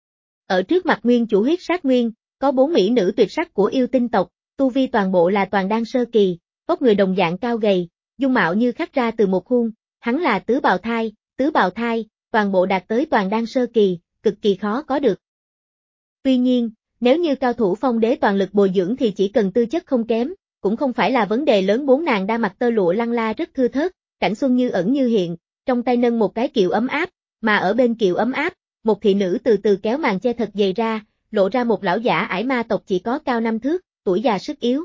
Ở trước mặt nguyên chủ huyết sát nguyên, có bốn mỹ nữ tuyệt sắc của yêu tinh tộc, tu vi toàn bộ là toàn đan sơ kỳ, vóc người đồng dạng cao gầy, dung mạo như khắc ra từ một khuôn, hắn là tứ bào thai, tứ bào thai, toàn bộ đạt tới toàn đan sơ kỳ, cực kỳ khó có được. Tuy nhiên, nếu như cao thủ phong đế toàn lực bồi dưỡng thì chỉ cần tư chất không kém, cũng không phải là vấn đề lớn. Bốn nàng đa mặt tơ lụa lăng la rất thưa thớt, cảnh xuân như ẩn như hiện, trong tay nâng một cái kiệu ấm áp, mà ở bên kiệu ấm áp, một thị nữ từ từ kéo màn che thật dày ra, lộ ra một lão giả ải ma tộc chỉ có cao năm thước, tuổi già sức yếu.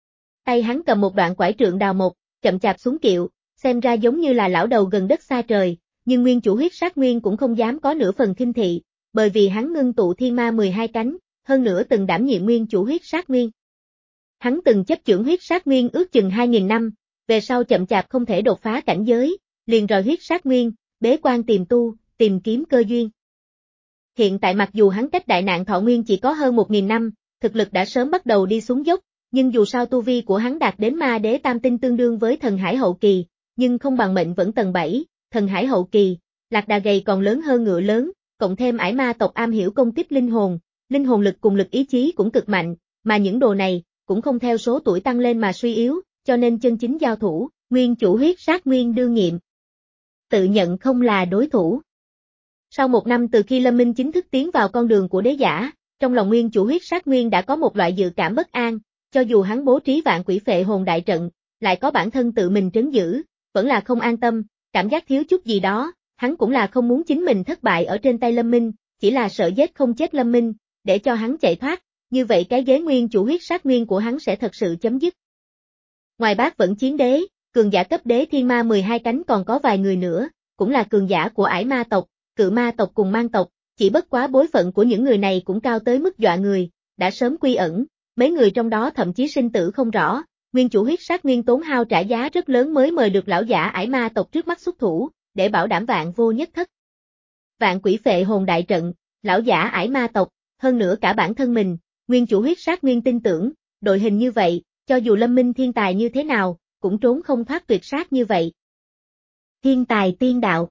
Tay hắn cầm một đoạn quải trượng đào mộc, chậm chạp xuống kiệu, xem ra giống như là lão đầu gần đất xa trời, nhưng nguyên chủ huyết sát nguyên cũng không dám có nửa phần khinh thị, bởi vì hắn ngưng tụ thiên ma mười hai cánh, hơn nữa từng đảm nhiệm nguyên chủ huyết sát nguyên. Hắn từng chấp chưởng huyết sát nguyên ước chừng hai nghìn năm, về sau chậm chạp không thể đột phá cảnh giới, liền rời huyết sát nguyên, bế quan tìm tu, tìm kiếm cơ duyên. Hiện tại mặc dù hắn cách đại nạn thọ nguyên chỉ có hơn một nghìn năm, thực lực đã sớm bắt đầu đi xuống dốc, nhưng dù sao tu vi của hắn đạt đến ma đế tam tinh tương đương với thần hải hậu kỳ, nhưng không bằng mệnh vẫn tầng bảy, thần hải hậu kỳ, lạc đà gầy còn lớn hơn ngựa lớn, cộng thêm ải ma tộc am hiểu công kích linh hồn, linh hồn lực cùng lực ý chí cũng cực mạnh, mà những đồ này cũng không theo số tuổi tăng lên mà suy yếu, cho nên chân chính giao thủ, nguyên chủ huyết sát nguyên đương nhiệm. Tự nhận không là đối thủ. Sau một năm từ khi Lâm Minh chính thức tiến vào con đường của đế giả, trong lòng nguyên chủ huyết sát nguyên đã có một loại dự cảm bất an, cho dù hắn bố trí vạn quỷ phệ hồn đại trận, lại có bản thân tự mình trấn giữ, vẫn là không an tâm, cảm giác thiếu chút gì đó, hắn cũng là không muốn chính mình thất bại ở trên tay Lâm Minh, chỉ là sợ giết không chết Lâm Minh, để cho hắn chạy thoát, như vậy cái ghế nguyên chủ huyết sát nguyên của hắn sẽ thật sự chấm dứt. Ngoài Bác Vẫn Chiến Đế, cường giả cấp đế thiên ma mười hai cánh còn có vài người nữa, cũng là cường giả của ải ma tộc, cự ma tộc cùng mang tộc, chỉ bất quá bối phận của những người này cũng cao tới mức dọa người, đã sớm quy ẩn, mấy người trong đó thậm chí sinh tử không rõ, nguyên chủ huyết sát nguyên tốn hao trả giá rất lớn mới mời được lão giả ải ma tộc trước mắt xuất thủ, để bảo đảm vạn vô nhất thất. Vạn quỷ phệ hồn đại trận, lão giả ải ma tộc, hơn nữa cả bản thân mình, nguyên chủ huyết sát nguyên tin tưởng, đội hình như vậy, cho dù Lâm Minh thiên tài như thế nào, cũng trốn không thoát tuyệt sát như vậy. Thiên tài tiên đạo.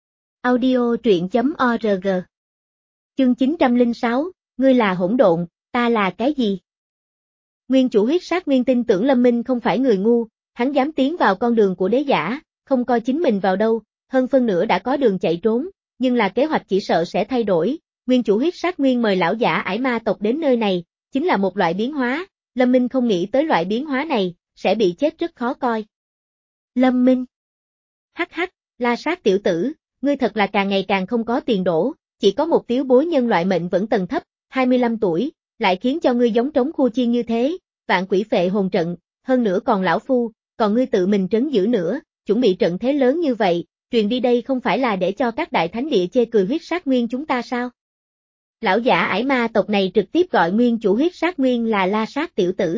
Audio truyện chấm org. Chương chín trăm lẻ sáu, ngươi là hỗn độn, ta là cái gì? Nguyên chủ huyết sát nguyên tin tưởng Lâm Minh không phải người ngu, hắn dám tiến vào con đường của đế giả, không coi chính mình vào đâu, hơn phân nửa đã có đường chạy trốn, nhưng là kế hoạch chỉ sợ sẽ thay đổi. Nguyên chủ huyết sát nguyên mời lão giả ải ma tộc đến nơi này, chính là một loại biến hóa, Lâm Minh không nghĩ tới loại biến hóa này, sẽ bị chết rất khó coi. Lâm Minh. Hắc hắc, La Sát tiểu tử, ngươi thật là càng ngày càng không có tiền đổ, chỉ có một tiếu bối nhân loại mệnh vẫn tầng thấp, hai mươi lăm tuổi, lại khiến cho ngươi giống trống khu chiên như thế, vạn quỷ phệ hồn trận, hơn nữa còn lão phu, còn ngươi tự mình trấn giữ nữa, chuẩn bị trận thế lớn như vậy, truyền đi đây không phải là để cho các đại thánh địa chê cười huyết sát nguyên chúng ta sao? Lão giả ải ma tộc này trực tiếp gọi nguyên chủ huyết sát nguyên là La Sát tiểu tử.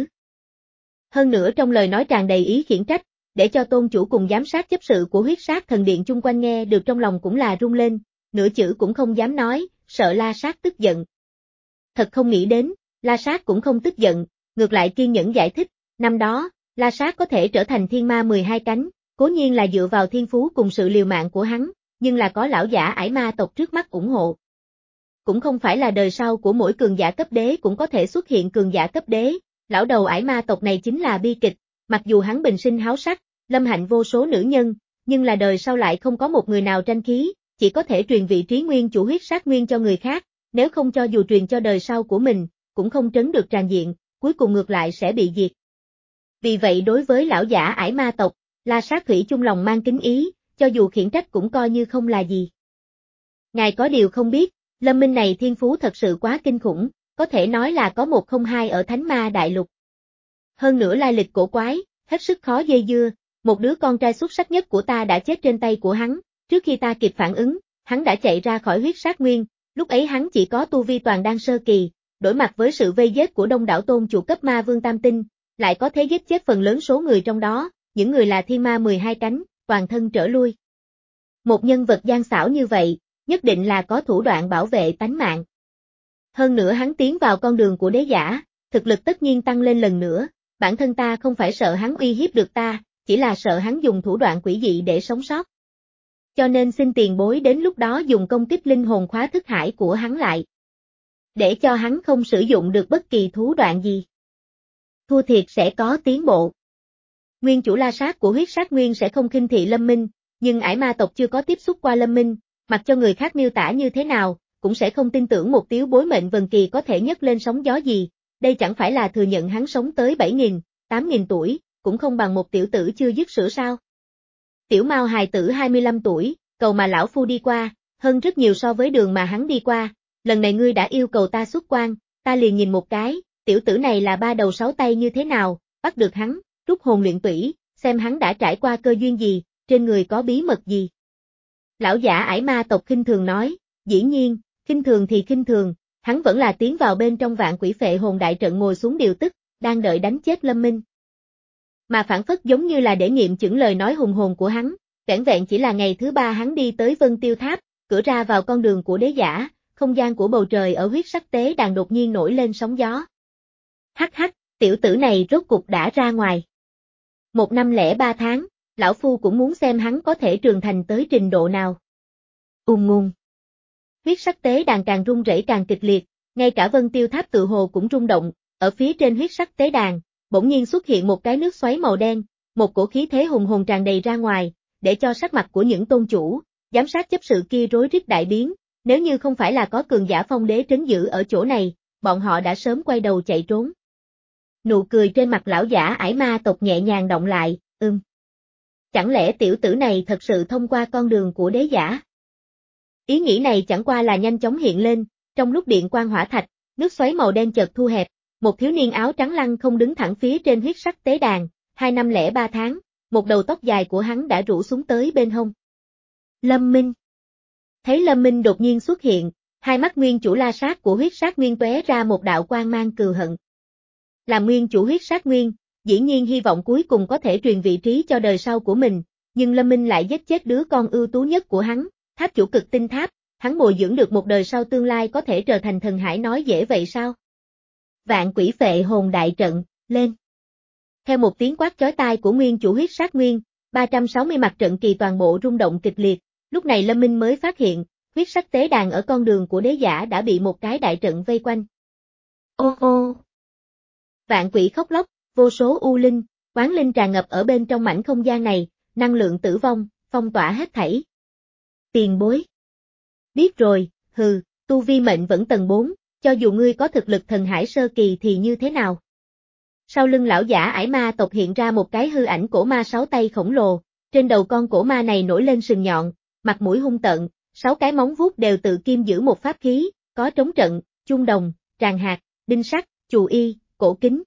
Hơn nữa trong lời nói tràn đầy ý khiển trách, để cho tôn chủ cùng giám sát chấp sự của huyết sát thần điện chung quanh nghe được trong lòng cũng là rung lên, nửa chữ cũng không dám nói, sợ La Sát tức giận. Thật không nghĩ đến, La Sát cũng không tức giận, ngược lại kiên nhẫn giải thích, năm đó, La Sát có thể trở thành thiên ma mười hai cánh, cố nhiên là dựa vào thiên phú cùng sự liều mạng của hắn, nhưng là có lão giả ải ma tộc trước mắt ủng hộ. Cũng không phải là đời sau của mỗi cường giả cấp đế cũng có thể xuất hiện cường giả cấp đế, lão đầu ải ma tộc này chính là bi kịch, mặc dù hắn bình sinh háo sắc, lâm hạnh vô số nữ nhân, nhưng là đời sau lại không có một người nào tranh khí, chỉ có thể truyền vị trí nguyên chủ huyết sát nguyên cho người khác, nếu không cho dù truyền cho đời sau của mình, cũng không trấn được tràn diện, cuối cùng ngược lại sẽ bị diệt. Vì vậy đối với lão giả ải ma tộc, La Sát thủy chung lòng mang kính ý, cho dù khiển trách cũng coi như không là gì. Ngài có điều không biết, Lâm Minh này thiên phú thật sự quá kinh khủng, có thể nói là có một không hai ở Thánh Ma Đại Lục. Hơn nữa lai lịch cổ quái, hết sức khó dây dưa, một đứa con trai xuất sắc nhất của ta đã chết trên tay của hắn, trước khi ta kịp phản ứng, hắn đã chạy ra khỏi huyết sát nguyên, lúc ấy hắn chỉ có tu vi toàn đan sơ kỳ, đối mặt với sự vây giết của đông đảo tôn chủ cấp ma vương tam tinh, lại có thế giết chết phần lớn số người trong đó, những người là thiên ma mười hai cánh, toàn thân trở lui. Một nhân vật gian xảo như vậy, nhất định là có thủ đoạn bảo vệ tánh mạng. Hơn nữa hắn tiến vào con đường của đế giả, thực lực tất nhiên tăng lên lần nữa, bản thân ta không phải sợ hắn uy hiếp được ta, chỉ là sợ hắn dùng thủ đoạn quỷ dị để sống sót. Cho nên xin tiền bối đến lúc đó dùng công kích linh hồn khóa thức hải của hắn lại. Để cho hắn không sử dụng được bất kỳ thủ đoạn gì. Thua thiệt sẽ có tiến bộ. Nguyên chủ la sát của huyết sát nguyên sẽ không khinh thị Lâm Minh, nhưng ải ma tộc chưa có tiếp xúc qua Lâm Minh, mặc cho người khác miêu tả như thế nào, cũng sẽ không tin tưởng một tiếu bối mệnh vần kỳ có thể nhấc lên sóng gió gì, đây chẳng phải là thừa nhận hắn sống tới bảy nghìn, tám nghìn tuổi, cũng không bằng một tiểu tử chưa dứt sữa sao. Tiểu Mao hài tử hai mươi lăm tuổi, cầu mà lão phu đi qua, hơn rất nhiều so với đường mà hắn đi qua, lần này ngươi đã yêu cầu ta xuất quan, ta liền nhìn một cái, tiểu tử này là ba đầu sáu tay như thế nào, bắt được hắn, rút hồn luyện tủy, xem hắn đã trải qua cơ duyên gì, trên người có bí mật gì. Lão giả ải ma tộc khinh thường nói, dĩ nhiên, khinh thường thì khinh thường, hắn vẫn là tiến vào bên trong vạn quỷ phệ hồn đại trận ngồi xuống điều tức, đang đợi đánh chết Lâm Minh. Mà phản phất giống như là để nghiệm chứng lời nói hùng hồn của hắn, vẻn vẹn chỉ là ngày thứ ba hắn đi tới Vân Tiêu Tháp, cửa ra vào con đường của đế giả, không gian của bầu trời ở huyết sắc tế đàn đột nhiên nổi lên sóng gió. Hắc hắc, tiểu tử này rốt cục đã ra ngoài. Một năm lẻ ba tháng, lão phu cũng muốn xem hắn có thể trưởng thành tới trình độ nào. Ùm ngùng. Huyết sắc tế đàn càng rung rẩy càng kịch liệt, ngay cả Vân Tiêu Tháp tự hồ cũng rung động, ở phía trên huyết sắc tế đàn, bỗng nhiên xuất hiện một cái nước xoáy màu đen, một cổ khí thế hùng hồn tràn đầy ra ngoài, để cho sắc mặt của những tôn chủ, giám sát chấp sự kia rối rít đại biến, nếu như không phải là có cường giả phong đế trấn giữ ở chỗ này, bọn họ đã sớm quay đầu chạy trốn. Nụ cười trên mặt lão giả ải ma tộc nhẹ nhàng động lại, ưm. Chẳng lẽ tiểu tử này thật sự thông qua con đường của đế giả? Ý nghĩ này chẳng qua là nhanh chóng hiện lên, trong lúc điện quang hỏa thạch, nước xoáy màu đen chợt thu hẹp, một thiếu niên áo trắng lăng không đứng thẳng phía trên huyết sắc tế đàn, hai năm lẻ ba tháng, một đầu tóc dài của hắn đã rủ xuống tới bên hông. Lâm Minh. Thấy Lâm Minh đột nhiên xuất hiện, hai mắt nguyên chủ la sát của huyết sát nguyên tóe ra một đạo quang mang cừu hận. Làm nguyên chủ huyết sát nguyên, dĩ nhiên hy vọng cuối cùng có thể truyền vị trí cho đời sau của mình, nhưng Lâm Minh lại giết chết đứa con ưu tú nhất của hắn, tháp chủ cực tinh tháp, hắn bồi dưỡng được một đời sau tương lai có thể trở thành thần hải nói dễ vậy sao? Vạn quỷ phệ hồn đại trận, lên. Theo một tiếng quát chói tai của nguyên chủ huyết sát nguyên, ba trăm sáu mươi mặt trận kỳ toàn bộ rung động kịch liệt, lúc này Lâm Minh mới phát hiện, huyết sắc tế đàn ở con đường của đế giả đã bị một cái đại trận vây quanh. Ô ô! Vạn quỷ khóc lóc, vô số u linh, oán linh tràn ngập ở bên trong mảnh không gian này, năng lượng tử vong, phong tỏa hết thảy. Tiền bối. Biết rồi, hừ, tu vi mệnh vẫn tầng bốn, cho dù ngươi có thực lực thần hải sơ kỳ thì như thế nào? Sau lưng lão giả ải ma tộc hiện ra một cái hư ảnh cổ ma sáu tay khổng lồ, trên đầu con cổ ma này nổi lên sừng nhọn, mặt mũi hung tợn, sáu cái móng vuốt đều tự kim giữ một pháp khí, có trống trận, chuông đồng, tràng hạt, đinh sắt, chù y, cổ kính.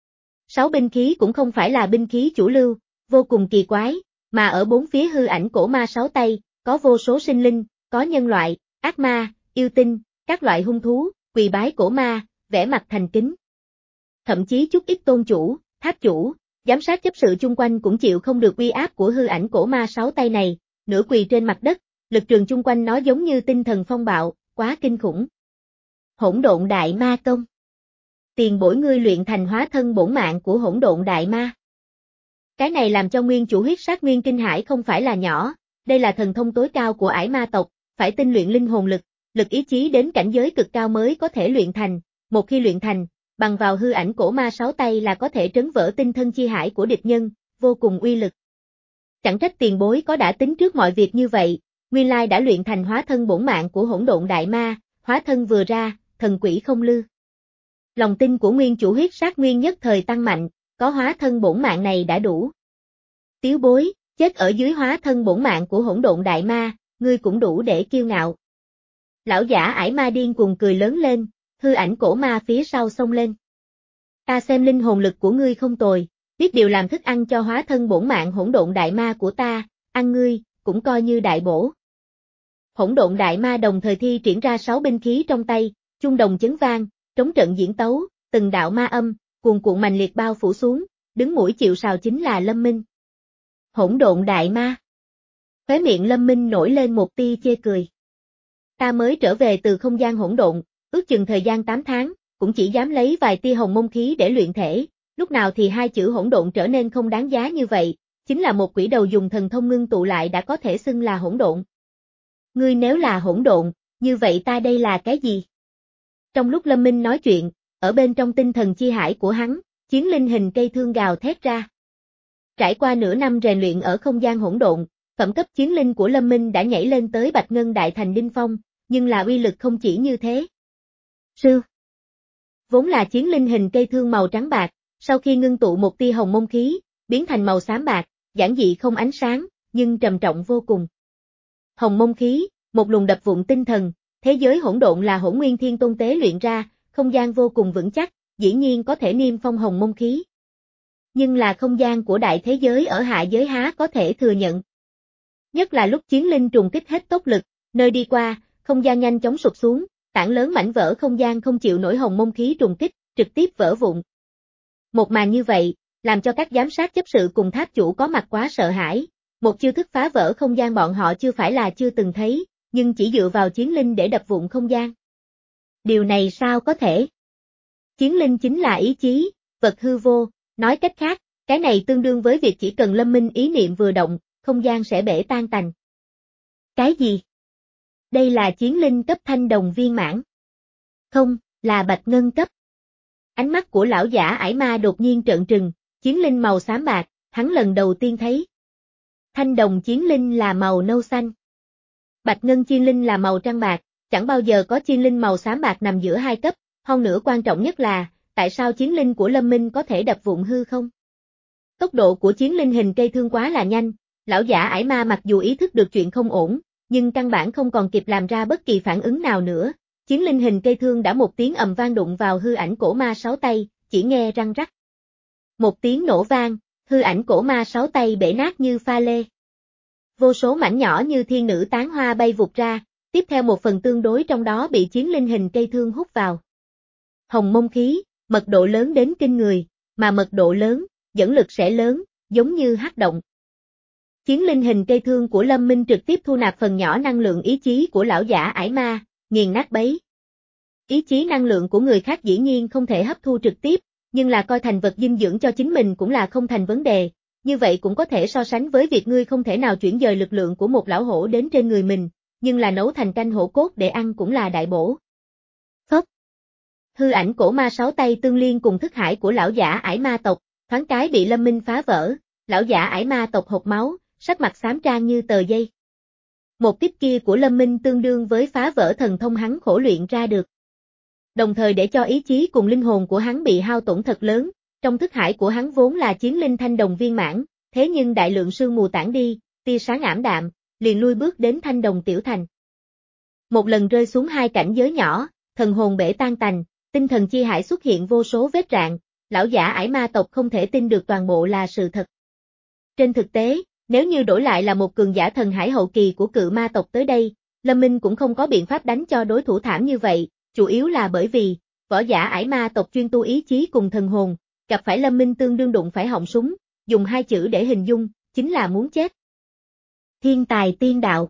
Sáu binh khí cũng không phải là binh khí chủ lưu, vô cùng kỳ quái, mà ở bốn phía hư ảnh cổ ma sáu tay, có vô số sinh linh, có nhân loại, ác ma, yêu tinh, các loại hung thú, quỳ bái cổ ma, vẽ mặt thành kính. Thậm chí chút ít tôn chủ, tháp chủ, giám sát chấp sự chung quanh cũng chịu không được uy áp của hư ảnh cổ ma sáu tay này, nửa quỳ trên mặt đất, lực trường chung quanh nó giống như tinh thần phong bạo, quá kinh khủng. Hỗn độn đại ma công. Tiền bối ngươi luyện thành hóa thân bổn mạng của hỗn độn đại ma. Cái này làm cho nguyên chủ huyết sát nguyên kinh hải không phải là nhỏ, đây là thần thông tối cao của ải ma tộc, phải tinh luyện linh hồn lực, lực ý chí đến cảnh giới cực cao mới có thể luyện thành, một khi luyện thành, bằng vào hư ảnh cổ ma sáu tay là có thể trấn vỡ tinh thân chi hải của địch nhân, vô cùng uy lực. Chẳng trách tiền bối có đã tính trước mọi việc như vậy, nguyên lai đã luyện thành hóa thân bổn mạng của hỗn độn đại ma, hóa thân vừa ra, thần quỷ không lư. Lòng tin của nguyên chủ huyết sát nguyên nhất thời tăng mạnh, có hóa thân bổn mạng này đã đủ. Tiếu bối, chết ở dưới hóa thân bổn mạng của hỗn độn đại ma, ngươi cũng đủ để kiêu ngạo. Lão giả ải ma điên cuồng cười lớn lên, hư ảnh cổ ma phía sau xông lên. Ta xem linh hồn lực của ngươi không tồi, biết điều làm thức ăn cho hóa thân bổn mạng hỗn độn đại ma của ta, ăn ngươi, cũng coi như đại bổ. Hỗn độn đại ma đồng thời thi triển ra sáu binh khí trong tay, chuông đồng chấn vang, trống trận diễn tấu, từng đạo ma âm, cuồn cuộn mạnh liệt bao phủ xuống, đứng mũi chịu sào chính là Lâm Minh. Hỗn độn đại ma. Khóe miệng Lâm Minh nổi lên một tia chê cười. Ta mới trở về từ không gian hỗn độn, ước chừng thời gian tám tháng, cũng chỉ dám lấy vài tia hồng mông khí để luyện thể, lúc nào thì hai chữ hỗn độn trở nên không đáng giá như vậy, chính là một quỷ đầu dùng thần thông ngưng tụ lại đã có thể xưng là hỗn độn. Ngươi nếu là hỗn độn, như vậy ta đây là cái gì? Trong lúc Lâm Minh nói chuyện, ở bên trong tinh thần chi hải của hắn, chiến linh hình cây thương gào thét ra. Trải qua nửa năm rèn luyện ở không gian hỗn độn, phẩm cấp chiến linh của Lâm Minh đã nhảy lên tới Bạch Ngân Đại Thành Đỉnh Phong, nhưng là uy lực không chỉ như thế. Sư vốn là chiến linh hình cây thương màu trắng bạc, sau khi ngưng tụ một tia hồng mông khí, biến thành màu xám bạc, giản dị không ánh sáng, nhưng trầm trọng vô cùng. Hồng mông khí, một luồng đập vụn tinh thần, thế giới hỗn độn là Hỗn Nguyên Thiên Tôn tế luyện ra, không gian vô cùng vững chắc, dĩ nhiên có thể niêm phong hồng mông khí. Nhưng là không gian của đại thế giới ở hạ giới há có thể thừa nhận. Nhất là lúc chiến linh trùng kích hết tốc lực, nơi đi qua, không gian nhanh chóng sụp xuống, tảng lớn mảnh vỡ không gian không chịu nổi hồng mông khí trùng kích, trực tiếp vỡ vụn. Một màn như vậy, làm cho các giám sát chấp sự cùng tháp chủ có mặt quá sợ hãi, một chiêu thức phá vỡ không gian bọn họ chưa phải là chưa từng thấy, nhưng chỉ dựa vào chiến linh để đập vụn không gian. Điều này sao có thể? Chiến linh chính là ý chí, vật hư vô, nói cách khác, cái này tương đương với việc chỉ cần Lâm Minh ý niệm vừa động, không gian sẽ bể tan tành. Cái gì? Đây là chiến linh cấp thanh đồng viên mãn. Không, là bạch ngân cấp. Ánh mắt của lão giả ải ma đột nhiên trợn trừng, chiến linh màu xám bạc, hắn lần đầu tiên thấy. Thanh đồng chiến linh là màu nâu xanh. Bạch ngân chiến linh là màu trắng bạc, chẳng bao giờ có chiến linh màu xám bạc nằm giữa hai cấp, hơn nữa quan trọng nhất là, tại sao chiến linh của Lâm Minh có thể đập vụn hư không? Tốc độ của chiến linh hình cây thương quá là nhanh, lão giả ải ma mặc dù ý thức được chuyện không ổn, nhưng căn bản không còn kịp làm ra bất kỳ phản ứng nào nữa. Chiến linh hình cây thương đã một tiếng ầm vang đụng vào hư ảnh cổ ma sáu tay, chỉ nghe răng rắc. Một tiếng nổ vang, hư ảnh cổ ma sáu tay bể nát như pha lê. Vô số mảnh nhỏ như thiên nữ tán hoa bay vụt ra, tiếp theo một phần tương đối trong đó bị chiến linh hình cây thương hút vào. Hồng mông khí, mật độ lớn đến kinh người, mà mật độ lớn, dẫn lực sẽ lớn, giống như hắc động. Chiến linh hình cây thương của Lâm Minh trực tiếp thu nạp phần nhỏ năng lượng ý chí của lão giả ải ma, nghiền nát bấy. Ý chí năng lượng của người khác dĩ nhiên không thể hấp thu trực tiếp, nhưng là coi thành vật dinh dưỡng cho chính mình cũng là không thành vấn đề, như vậy cũng có thể so sánh với việc ngươi không thể nào chuyển dời lực lượng của một lão hổ đến trên người mình, nhưng là nấu thành canh hổ cốt để ăn cũng là đại bổ. Phốc. Hư ảnh cổ ma sáu tay tương liên cùng thức hải của lão giả ải ma tộc, thoáng cái bị Lâm Minh phá vỡ, lão giả ải ma tộc hộc máu, sắc mặt xám trang như tờ giấy. Một kích kia của Lâm Minh tương đương với phá vỡ thần thông hắn khổ luyện ra được. Đồng thời để cho ý chí cùng linh hồn của hắn bị hao tổn thật lớn, trong thức hải của hắn vốn là chiến linh thanh đồng viên mãn, thế nhưng đại lượng sương mù tản đi, tia sáng ảm đạm, liền lui bước đến thanh đồng tiểu thành. Một lần rơi xuống hai cảnh giới nhỏ, thần hồn bể tan tành, tinh thần chi hải xuất hiện vô số vết rạn, lão giả ải ma tộc không thể tin được toàn bộ là sự thật. Trên thực tế, nếu như đổi lại là một cường giả thần hải hậu kỳ của cự ma tộc tới đây, Lâm Minh cũng không có biện pháp đánh cho đối thủ thảm như vậy, chủ yếu là bởi vì, võ giả ải ma tộc chuyên tu ý chí cùng thần hồn, gặp phải Lâm Minh tương đương đụng phải họng súng, dùng hai chữ để hình dung, chính là muốn chết. Thiên tài tiên đạo.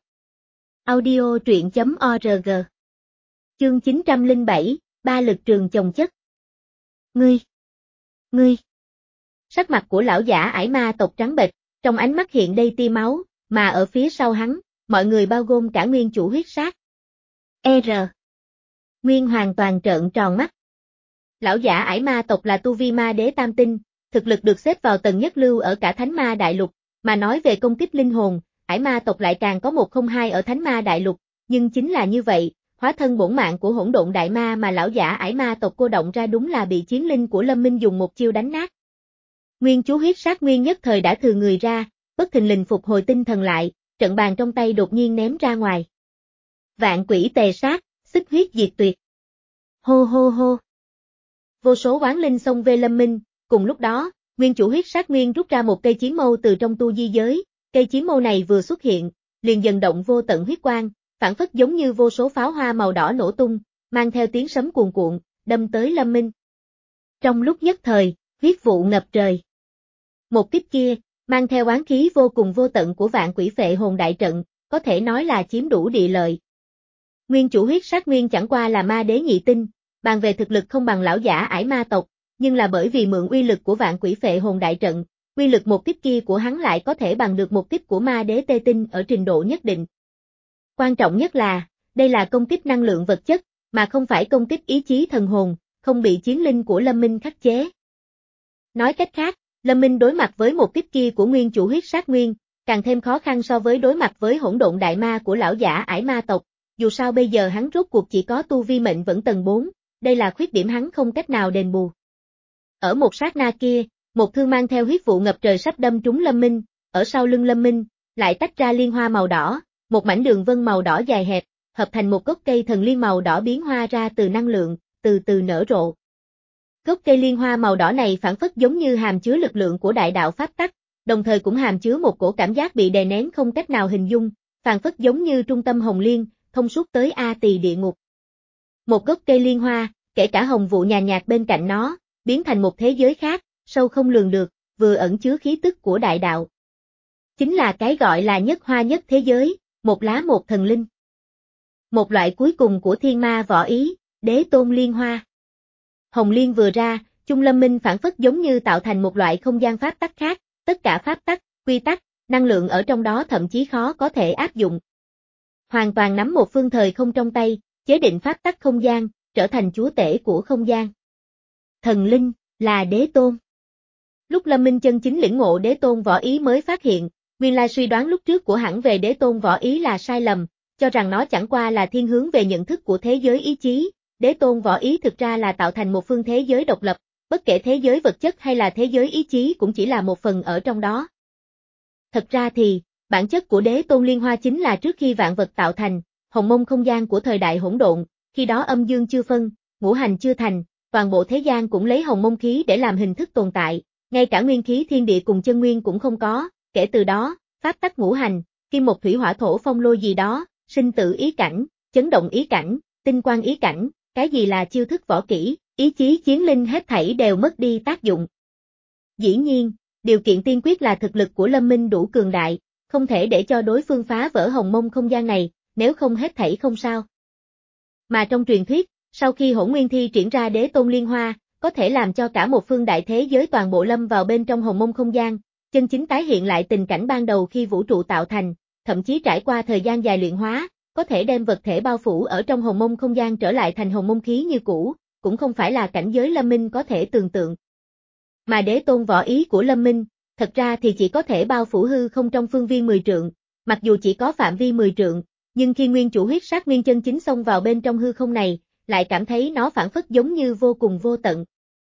Audio truyện chấm org. Chương chín trăm lẻ bảy, ba lực trường chồng chất. Ngươi! Ngươi! Sắc mặt của lão giả ải ma tộc trắng bệch, trong ánh mắt hiện đầy tia máu, mà ở phía sau hắn, mọi người bao gồm cả nguyên chủ huyết sát. R. Nguyên hoàn toàn trợn tròn mắt. Lão giả ải ma tộc là tu vi ma đế tam tinh, thực lực được xếp vào tầng nhất lưu ở cả Thánh Ma Đại Lục, mà nói về công kích linh hồn, ải ma tộc lại càng có một không hai ở Thánh Ma Đại Lục, nhưng chính là như vậy, hóa thân bổn mạng của hỗn độn đại ma mà lão giả ải ma tộc cô động ra đúng là bị chiến linh của Lâm Minh dùng một chiêu đánh nát. Nguyên chú huyết sát nguyên nhất thời đã thừa người ra, bất thình lình phục hồi tinh thần lại, trận bàn trong tay đột nhiên ném ra ngoài. Vạn quỷ tề sát, xích huyết diệt tuyệt. Hô hô hô. Vô số oán linh xông về Lâm Minh, cùng lúc đó, nguyên chủ huyết sát nguyên rút ra một cây chiến mâu từ trong tu di giới, cây chiến mâu này vừa xuất hiện, liền dần động vô tận huyết quang, phản phất giống như vô số pháo hoa màu đỏ nổ tung, mang theo tiếng sấm cuồn cuộn, đâm tới Lâm Minh. Trong lúc nhất thời, huyết vụ ngập trời. Một kích kia, mang theo oán khí vô cùng vô tận của vạn quỷ phệ hồn đại trận, có thể nói là chiếm đủ địa lợi. Nguyên chủ huyết sát nguyên chẳng qua là ma đế nhị tinh, bàn về thực lực không bằng lão giả ải ma tộc, nhưng là bởi vì mượn uy lực của vạn quỷ phệ hồn đại trận, uy lực một kích kia của hắn lại có thể bằng được một kích của ma đế tê tinh ở trình độ nhất định. Quan trọng nhất là, đây là công kích năng lượng vật chất, mà không phải công kích ý chí thần hồn, không bị chiến linh của Lâm Minh khắc chế. Nói cách khác, Lâm Minh đối mặt với một kích kia của nguyên chủ huyết sát nguyên, càng thêm khó khăn so với đối mặt với hỗn độn đại ma của lão giả ải ma tộc, dù sao bây giờ hắn rốt cuộc chỉ có tu vi mệnh vẫn tầng bốn, đây là khuyết điểm hắn không cách nào đền bù. Ở một sát na kia, một thương mang theo huyết vụ ngập trời sắp đâm trúng Lâm Minh, ở sau lưng Lâm Minh, lại tách ra liên hoa màu đỏ, một mảnh đường vân màu đỏ dài hẹp, hợp thành một gốc cây thần liên màu đỏ biến hoa ra từ năng lượng, từ từ nở rộ. Gốc cây liên hoa màu đỏ này phản phất giống như hàm chứa lực lượng của đại đạo pháp tắc, đồng thời cũng hàm chứa một cổ cảm giác bị đè nén không cách nào hình dung, phản phất giống như trung tâm hồng liên, thông suốt tới A Tỳ địa ngục. Một gốc cây liên hoa, kể cả hồng vụ nhàn nhạt bên cạnh nó, biến thành một thế giới khác, sâu không lường được, vừa ẩn chứa khí tức của đại đạo. Chính là cái gọi là nhất hoa nhất thế giới, một lá một thần linh. Một loại cuối cùng của thiên ma võ ý, đế tôn liên hoa. Hồng liên vừa ra, Chung Lâm Minh phản phất giống như tạo thành một loại không gian pháp tắc khác, tất cả pháp tắc, quy tắc, năng lượng ở trong đó thậm chí khó có thể áp dụng. Hoàn toàn nắm một phương thời không trong tay, chế định pháp tắc không gian, trở thành chúa tể của không gian. Thần linh, là đế tôn. Lúc Lâm Minh chân chính lĩnh ngộ đế tôn võ ý mới phát hiện, nguyên lai suy đoán lúc trước của hẳn về đế tôn võ ý là sai lầm, cho rằng nó chẳng qua là thiên hướng về nhận thức của thế giới ý chí, đế tôn võ ý thực ra là tạo thành một phương thế giới độc lập, bất kể thế giới vật chất hay là thế giới ý chí cũng chỉ là một phần ở trong đó. Thật ra thì, bản chất của đế tôn liên hoa chính là trước khi vạn vật tạo thành, hồng mông không gian của thời đại hỗn độn, khi đó âm dương chưa phân, ngũ hành chưa thành, toàn bộ thế gian cũng lấy hồng mông khí để làm hình thức tồn tại, ngay cả nguyên khí thiên địa cùng chân nguyên cũng không có, kể từ đó, pháp tắc ngũ hành, kim một thủy hỏa thổ phong lôi gì đó, sinh tử ý cảnh, chấn động ý cảnh, tinh quang ý cảnh, cái gì là chiêu thức võ kỹ, ý chí chiến linh hết thảy đều mất đi tác dụng. Dĩ nhiên, điều kiện tiên quyết là thực lực của Lâm Minh đủ cường đại, không thể để cho đối phương phá vỡ hồng mông không gian này, nếu không hết thảy không sao. Mà trong truyền thuyết, sau khi Hỗn Nguyên Thi triển ra đế tôn liên hoa, có thể làm cho cả một phương đại thế giới toàn bộ lâm vào bên trong hồng mông không gian, chân chính tái hiện lại tình cảnh ban đầu khi vũ trụ tạo thành, thậm chí trải qua thời gian dài luyện hóa, có thể đem vật thể bao phủ ở trong hồng mông không gian trở lại thành hồng mông khí như cũ, cũng không phải là cảnh giới Lâm Minh có thể tưởng tượng. Mà đế tôn võ ý của Lâm Minh, thật ra thì chỉ có thể bao phủ hư không trong phương viên mười trượng, mặc dù chỉ có phạm vi mười trượng, nhưng khi nguyên chủ huyết sát nguyên chân chính xông vào bên trong hư không này, lại cảm thấy nó phản phất giống như vô cùng vô tận.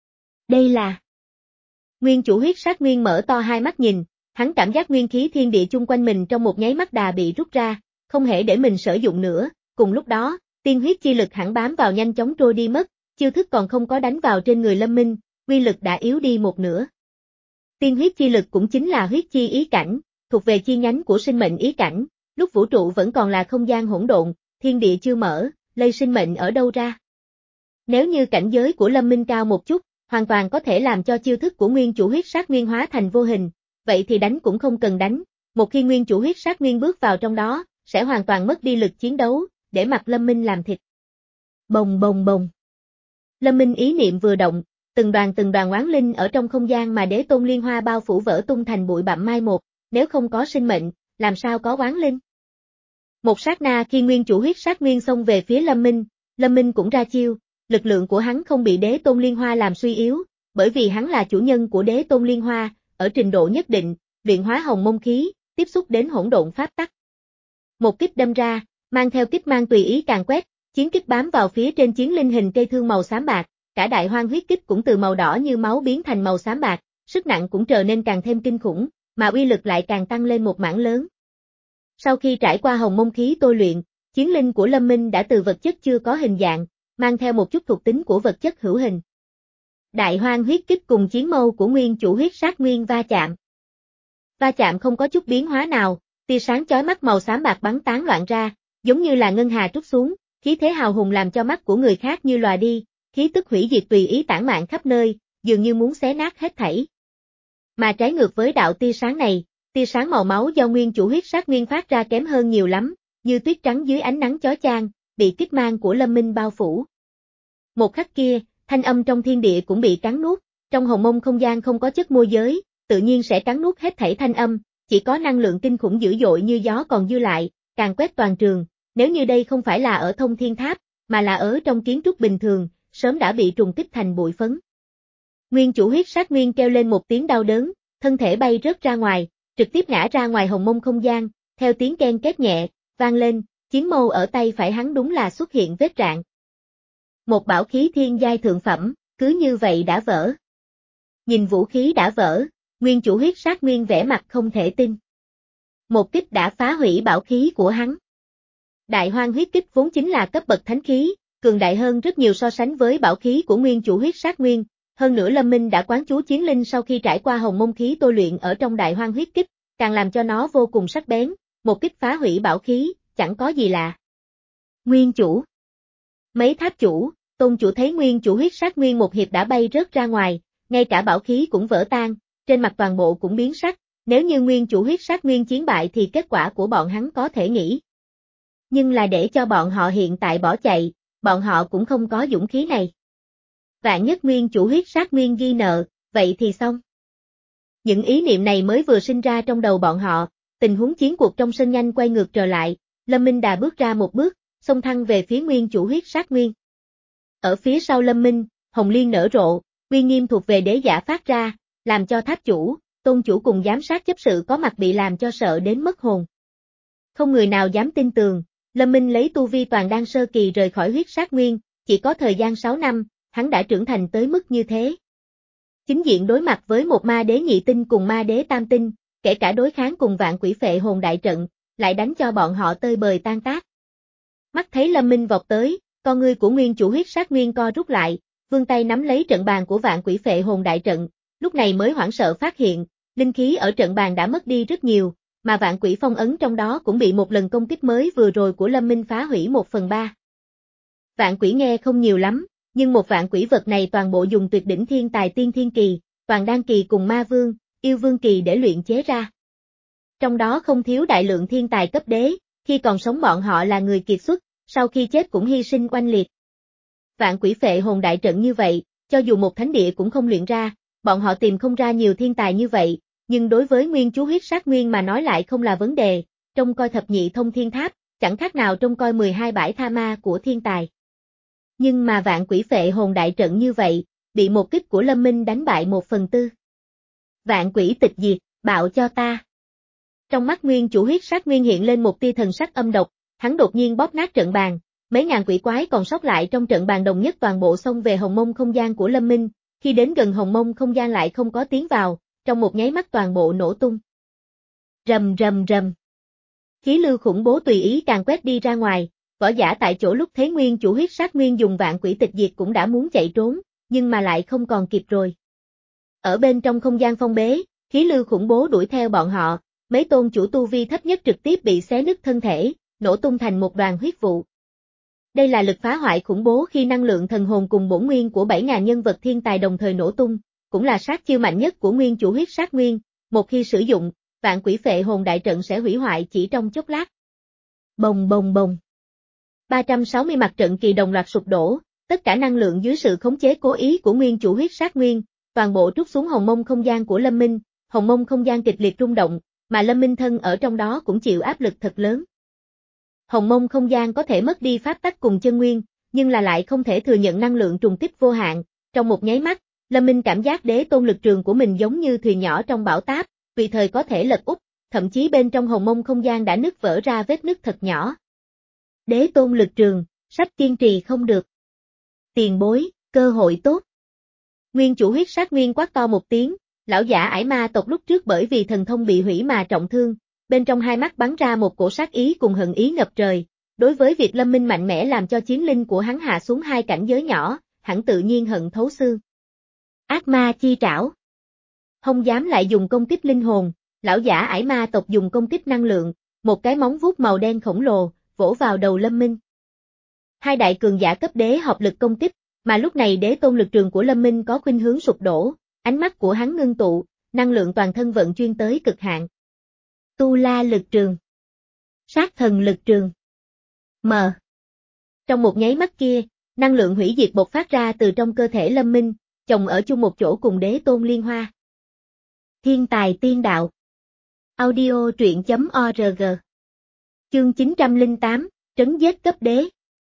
Đây là... Nguyên chủ huyết sát nguyên mở to hai mắt nhìn, hắn cảm giác nguyên khí thiên địa chung quanh mình trong một nháy mắt đà bị rút ra, không hề để mình sử dụng nữa, cùng lúc đó, tiên huyết chi lực hẳn bám vào nhanh chóng trôi đi mất, chiêu thức còn không có đánh vào trên người Lâm Minh, uy lực đã yếu đi một nửa. Tiên huyết chi lực cũng chính là huyết chi ý cảnh, thuộc về chi nhánh của sinh mệnh ý cảnh, lúc vũ trụ vẫn còn là không gian hỗn độn, thiên địa chưa mở, lây sinh mệnh ở đâu ra. Nếu như cảnh giới của Lâm Minh cao một chút, hoàn toàn có thể làm cho chiêu thức của nguyên chủ huyết sát nguyên hóa thành vô hình, vậy thì đánh cũng không cần đánh, một khi nguyên chủ huyết sát nguyên bước vào trong đó, sẽ hoàn toàn mất đi lực chiến đấu, để mặc Lâm Minh làm thịt. Bồng bồng bồng. Lâm Minh ý niệm vừa động, từng đoàn từng đoàn oán linh ở trong không gian mà đế tôn liên hoa bao phủ vỡ tung thành bụi bặm mai một, nếu không có sinh mệnh, làm sao có oán linh. Một sát na khi nguyên chủ huyết sát nguyên xông về phía Lâm Minh, Lâm Minh cũng ra chiêu, lực lượng của hắn không bị đế tôn liên hoa làm suy yếu, bởi vì hắn là chủ nhân của đế tôn liên hoa, ở trình độ nhất định, luyện hóa hồng mông khí, tiếp xúc đến hỗn độn pháp tắc. Một kích đâm ra, mang theo kích mang tùy ý càng quét, chiến kích bám vào phía trên chiến linh hình cây thương màu xám bạc, cả đại hoang huyết kích cũng từ màu đỏ như máu biến thành màu xám bạc, sức nặng cũng trở nên càng thêm kinh khủng, mà uy lực lại càng tăng lên một mảng lớn. Sau khi trải qua hồng mông khí tôi luyện, chiến linh của Lâm Minh đã từ vật chất chưa có hình dạng, mang theo một chút thuộc tính của vật chất hữu hình. Đại hoang huyết kích cùng chiến mâu của nguyên chủ huyết sát nguyên va chạm. Va chạm không có chút biến hóa nào, tia sáng chói mắt màu xám bạc bắn tán loạn ra, giống như là ngân hà trút xuống, khí thế hào hùng làm cho mắt của người khác như lòa đi, khí tức hủy diệt tùy ý tản mạn khắp nơi, dường như muốn xé nát hết thảy. Mà trái ngược với đạo tia sáng này, tia sáng màu máu do nguyên chủ huyết sát nguyên phát ra kém hơn nhiều lắm, như tuyết trắng dưới ánh nắng chói chang, bị kích mang của Lâm Minh bao phủ. Một khắc kia, thanh âm trong thiên địa cũng bị cắn nuốt, trong hồng mông không gian không có chất môi giới, tự nhiên sẽ cắn nuốt hết thảy thanh âm, chỉ có năng lượng kinh khủng dữ dội như gió còn dư lại, càng quét toàn trường, nếu như đây không phải là ở thông thiên tháp, mà là ở trong kiến trúc bình thường, sớm đã bị trùng kích thành bụi phấn. Nguyên chủ huyết sát nguyên kêu lên một tiếng đau đớn, thân thể bay rớt ra ngoài, trực tiếp ngã ra ngoài hồng mông không gian, theo tiếng ken két nhẹ, vang lên, chiến mâu ở tay phải hắn đúng là xuất hiện vết rạn. Một bảo khí thiên giai thượng phẩm, cứ như vậy đã vỡ. Nhìn vũ khí đã vỡ, nguyên chủ huyết sát nguyên vẻ mặt không thể tin. Một kích đã phá hủy bảo khí của hắn. Đại hoang huyết kích vốn chính là cấp bậc thánh khí, cường đại hơn rất nhiều so sánh với bảo khí của nguyên chủ huyết sát nguyên. Hơn nữa Lâm Minh đã quán chú chiến linh sau khi trải qua hồng mông khí tôi luyện ở trong đại hoang huyết kích, càng làm cho nó vô cùng sắc bén, một kích phá hủy bảo khí, chẳng có gì lạ. Nguyên chủ. Mấy tháp chủ, tôn chủ thấy nguyên chủ huyết sát nguyên một hiệp đã bay rớt ra ngoài, ngay cả bảo khí cũng vỡ tan, trên mặt toàn bộ cũng biến sắc, nếu như nguyên chủ huyết sát nguyên chiến bại thì kết quả của bọn hắn có thể nghĩ. Nhưng là để cho bọn họ hiện tại bỏ chạy, bọn họ cũng không có dũng khí này. Vạn nhất nguyên chủ huyết sát nguyên ghi nợ, vậy thì xong. Những ý niệm này mới vừa sinh ra trong đầu bọn họ, tình huống chiến cuộc trong sân nhanh quay ngược trở lại, Lâm Minh Đà bước ra một bước, xông thẳng về phía nguyên chủ huyết sát nguyên. Ở phía sau Lâm Minh, hồng liên nở rộ, uy nghiêm thuộc về đế giả phát ra, làm cho tháp chủ, tôn chủ cùng giám sát chấp sự có mặt bị làm cho sợ đến mất hồn. Không người nào dám tin tưởng, Lâm Minh lấy tu vi toàn đan sơ kỳ rời khỏi huyết sát nguyên, chỉ có thời gian sáu năm, hắn đã trưởng thành tới mức như thế. Chính diện đối mặt với một ma đế nhị tinh cùng ma đế tam tinh, kể cả đối kháng cùng vạn quỷ phệ hồn đại trận, lại đánh cho bọn họ tơi bời tan tác. Mắt thấy Lâm Minh vọt tới, con ngươi của nguyên chủ huyết sát nguyên co rút lại, vươn tay nắm lấy trận bàn của vạn quỷ phệ hồn đại trận, lúc này mới hoảng sợ phát hiện, linh khí ở trận bàn đã mất đi rất nhiều, mà vạn quỷ phong ấn trong đó cũng bị một lần công kích mới vừa rồi của Lâm Minh phá hủy một phần ba. Vạn quỷ nghe không nhiều lắm, nhưng một vạn quỷ vật này toàn bộ dùng tuyệt đỉnh thiên tài tiên thiên kỳ, toàn đan kỳ cùng ma vương, yêu vương kỳ để luyện chế ra. Trong đó không thiếu đại lượng thiên tài cấp đế, khi còn sống bọn họ là người kiệt xuất, sau khi chết cũng hy sinh oanh liệt. Vạn quỷ phệ hồn đại trận như vậy, cho dù một thánh địa cũng không luyện ra, bọn họ tìm không ra nhiều thiên tài như vậy, nhưng đối với nguyên chú huyết sát nguyên mà nói lại không là vấn đề, trông coi thập nhị thông thiên tháp, chẳng khác nào trông coi mười hai bãi tha ma của thiên tài. Nhưng mà vạn quỷ phệ hồn đại trận như vậy, bị một kích của Lâm Minh đánh bại một phần tư. Vạn quỷ tịch diệt, bạo cho ta. Trong mắt nguyên chủ huyết sát nguyên hiện lên một tia thần sắc âm độc, hắn đột nhiên bóp nát trận bàn, mấy ngàn quỷ quái còn sót lại trong trận bàn đồng nhất toàn bộ xông về hồng mông không gian của Lâm Minh, khi đến gần hồng mông không gian lại không có tiến vào, trong một nháy mắt toàn bộ nổ tung. Rầm rầm rầm. Khí lưu khủng bố tùy ý càng quét đi ra ngoài, võ giả tại chỗ lúc thấy nguyên chủ huyết sát nguyên dùng vạn quỷ tịch diệt cũng đã muốn chạy trốn, nhưng mà lại không còn kịp rồi. Ở bên trong không gian phong bế, khí lưu khủng bố đuổi theo bọn họ, mấy tôn chủ tu vi thấp nhất trực tiếp bị xé nứt thân thể, nổ tung thành một đoàn huyết vụ. Đây là lực phá hoại khủng bố khi năng lượng thần hồn cùng bổn nguyên của bảy nghìn nhân vật thiên tài đồng thời nổ tung, cũng là sát chiêu mạnh nhất của nguyên chủ huyết sát nguyên, một khi sử dụng, vạn quỷ phệ hồn đại trận sẽ hủy hoại chỉ trong chốc lát. Bồng bồng bồng. ba trăm sáu mươi mặt trận kỳ đồng loạt sụp đổ, tất cả năng lượng dưới sự khống chế cố ý của nguyên chủ huyết sát nguyên, toàn bộ trút xuống hồng mông không gian của Lâm Minh, hồng mông không gian kịch liệt rung động, mà Lâm Minh thân ở trong đó cũng chịu áp lực thật lớn. Hồng mông không gian có thể mất đi pháp tắc cùng chân nguyên, nhưng là lại không thể thừa nhận năng lượng trùng kích vô hạn, trong một nháy mắt, Lâm Minh cảm giác đế tôn lực trường của mình giống như thuyền nhỏ trong bão táp, tùy thời có thể lật úp, thậm chí bên trong hồng mông không gian đã nứt vỡ ra vết nứt thật nhỏ. Đế tôn lực trường, sắp kiên trì không được. Tiền bối, cơ hội tốt. Nguyên chủ huyết sát nguyên quát to một tiếng, lão giả ải ma tộc lúc trước bởi vì thần thông bị hủy mà trọng thương, bên trong hai mắt bắn ra một cổ sát ý cùng hận ý ngập trời, đối với việc Lâm Minh mạnh mẽ làm cho chiến linh của hắn hạ xuống hai cảnh giới nhỏ, hắn tự nhiên hận thấu xương. Ác ma chi trảo. Không dám lại dùng công kích linh hồn, lão giả ải ma tộc dùng công kích năng lượng, một cái móng vuốt màu đen khổng lồ, vỗ vào đầu Lâm Minh. Hai đại cường giả cấp đế hợp lực công kích, mà lúc này đế tôn lực trường của Lâm Minh có khuynh hướng sụp đổ, ánh mắt của hắn ngưng tụ, năng lượng toàn thân vận chuyên tới cực hạn. Tu La lực trường. Sát thần lực trường. M. Trong một nháy mắt kia, năng lượng hủy diệt bộc phát ra từ trong cơ thể Lâm Minh, chồng ở chung một chỗ cùng Đế Tôn Liên Hoa. Thiên tài tiên đạo. Audio truyện chấm org. Chương chín trăm lẻ tám, trấn giết cấp đế.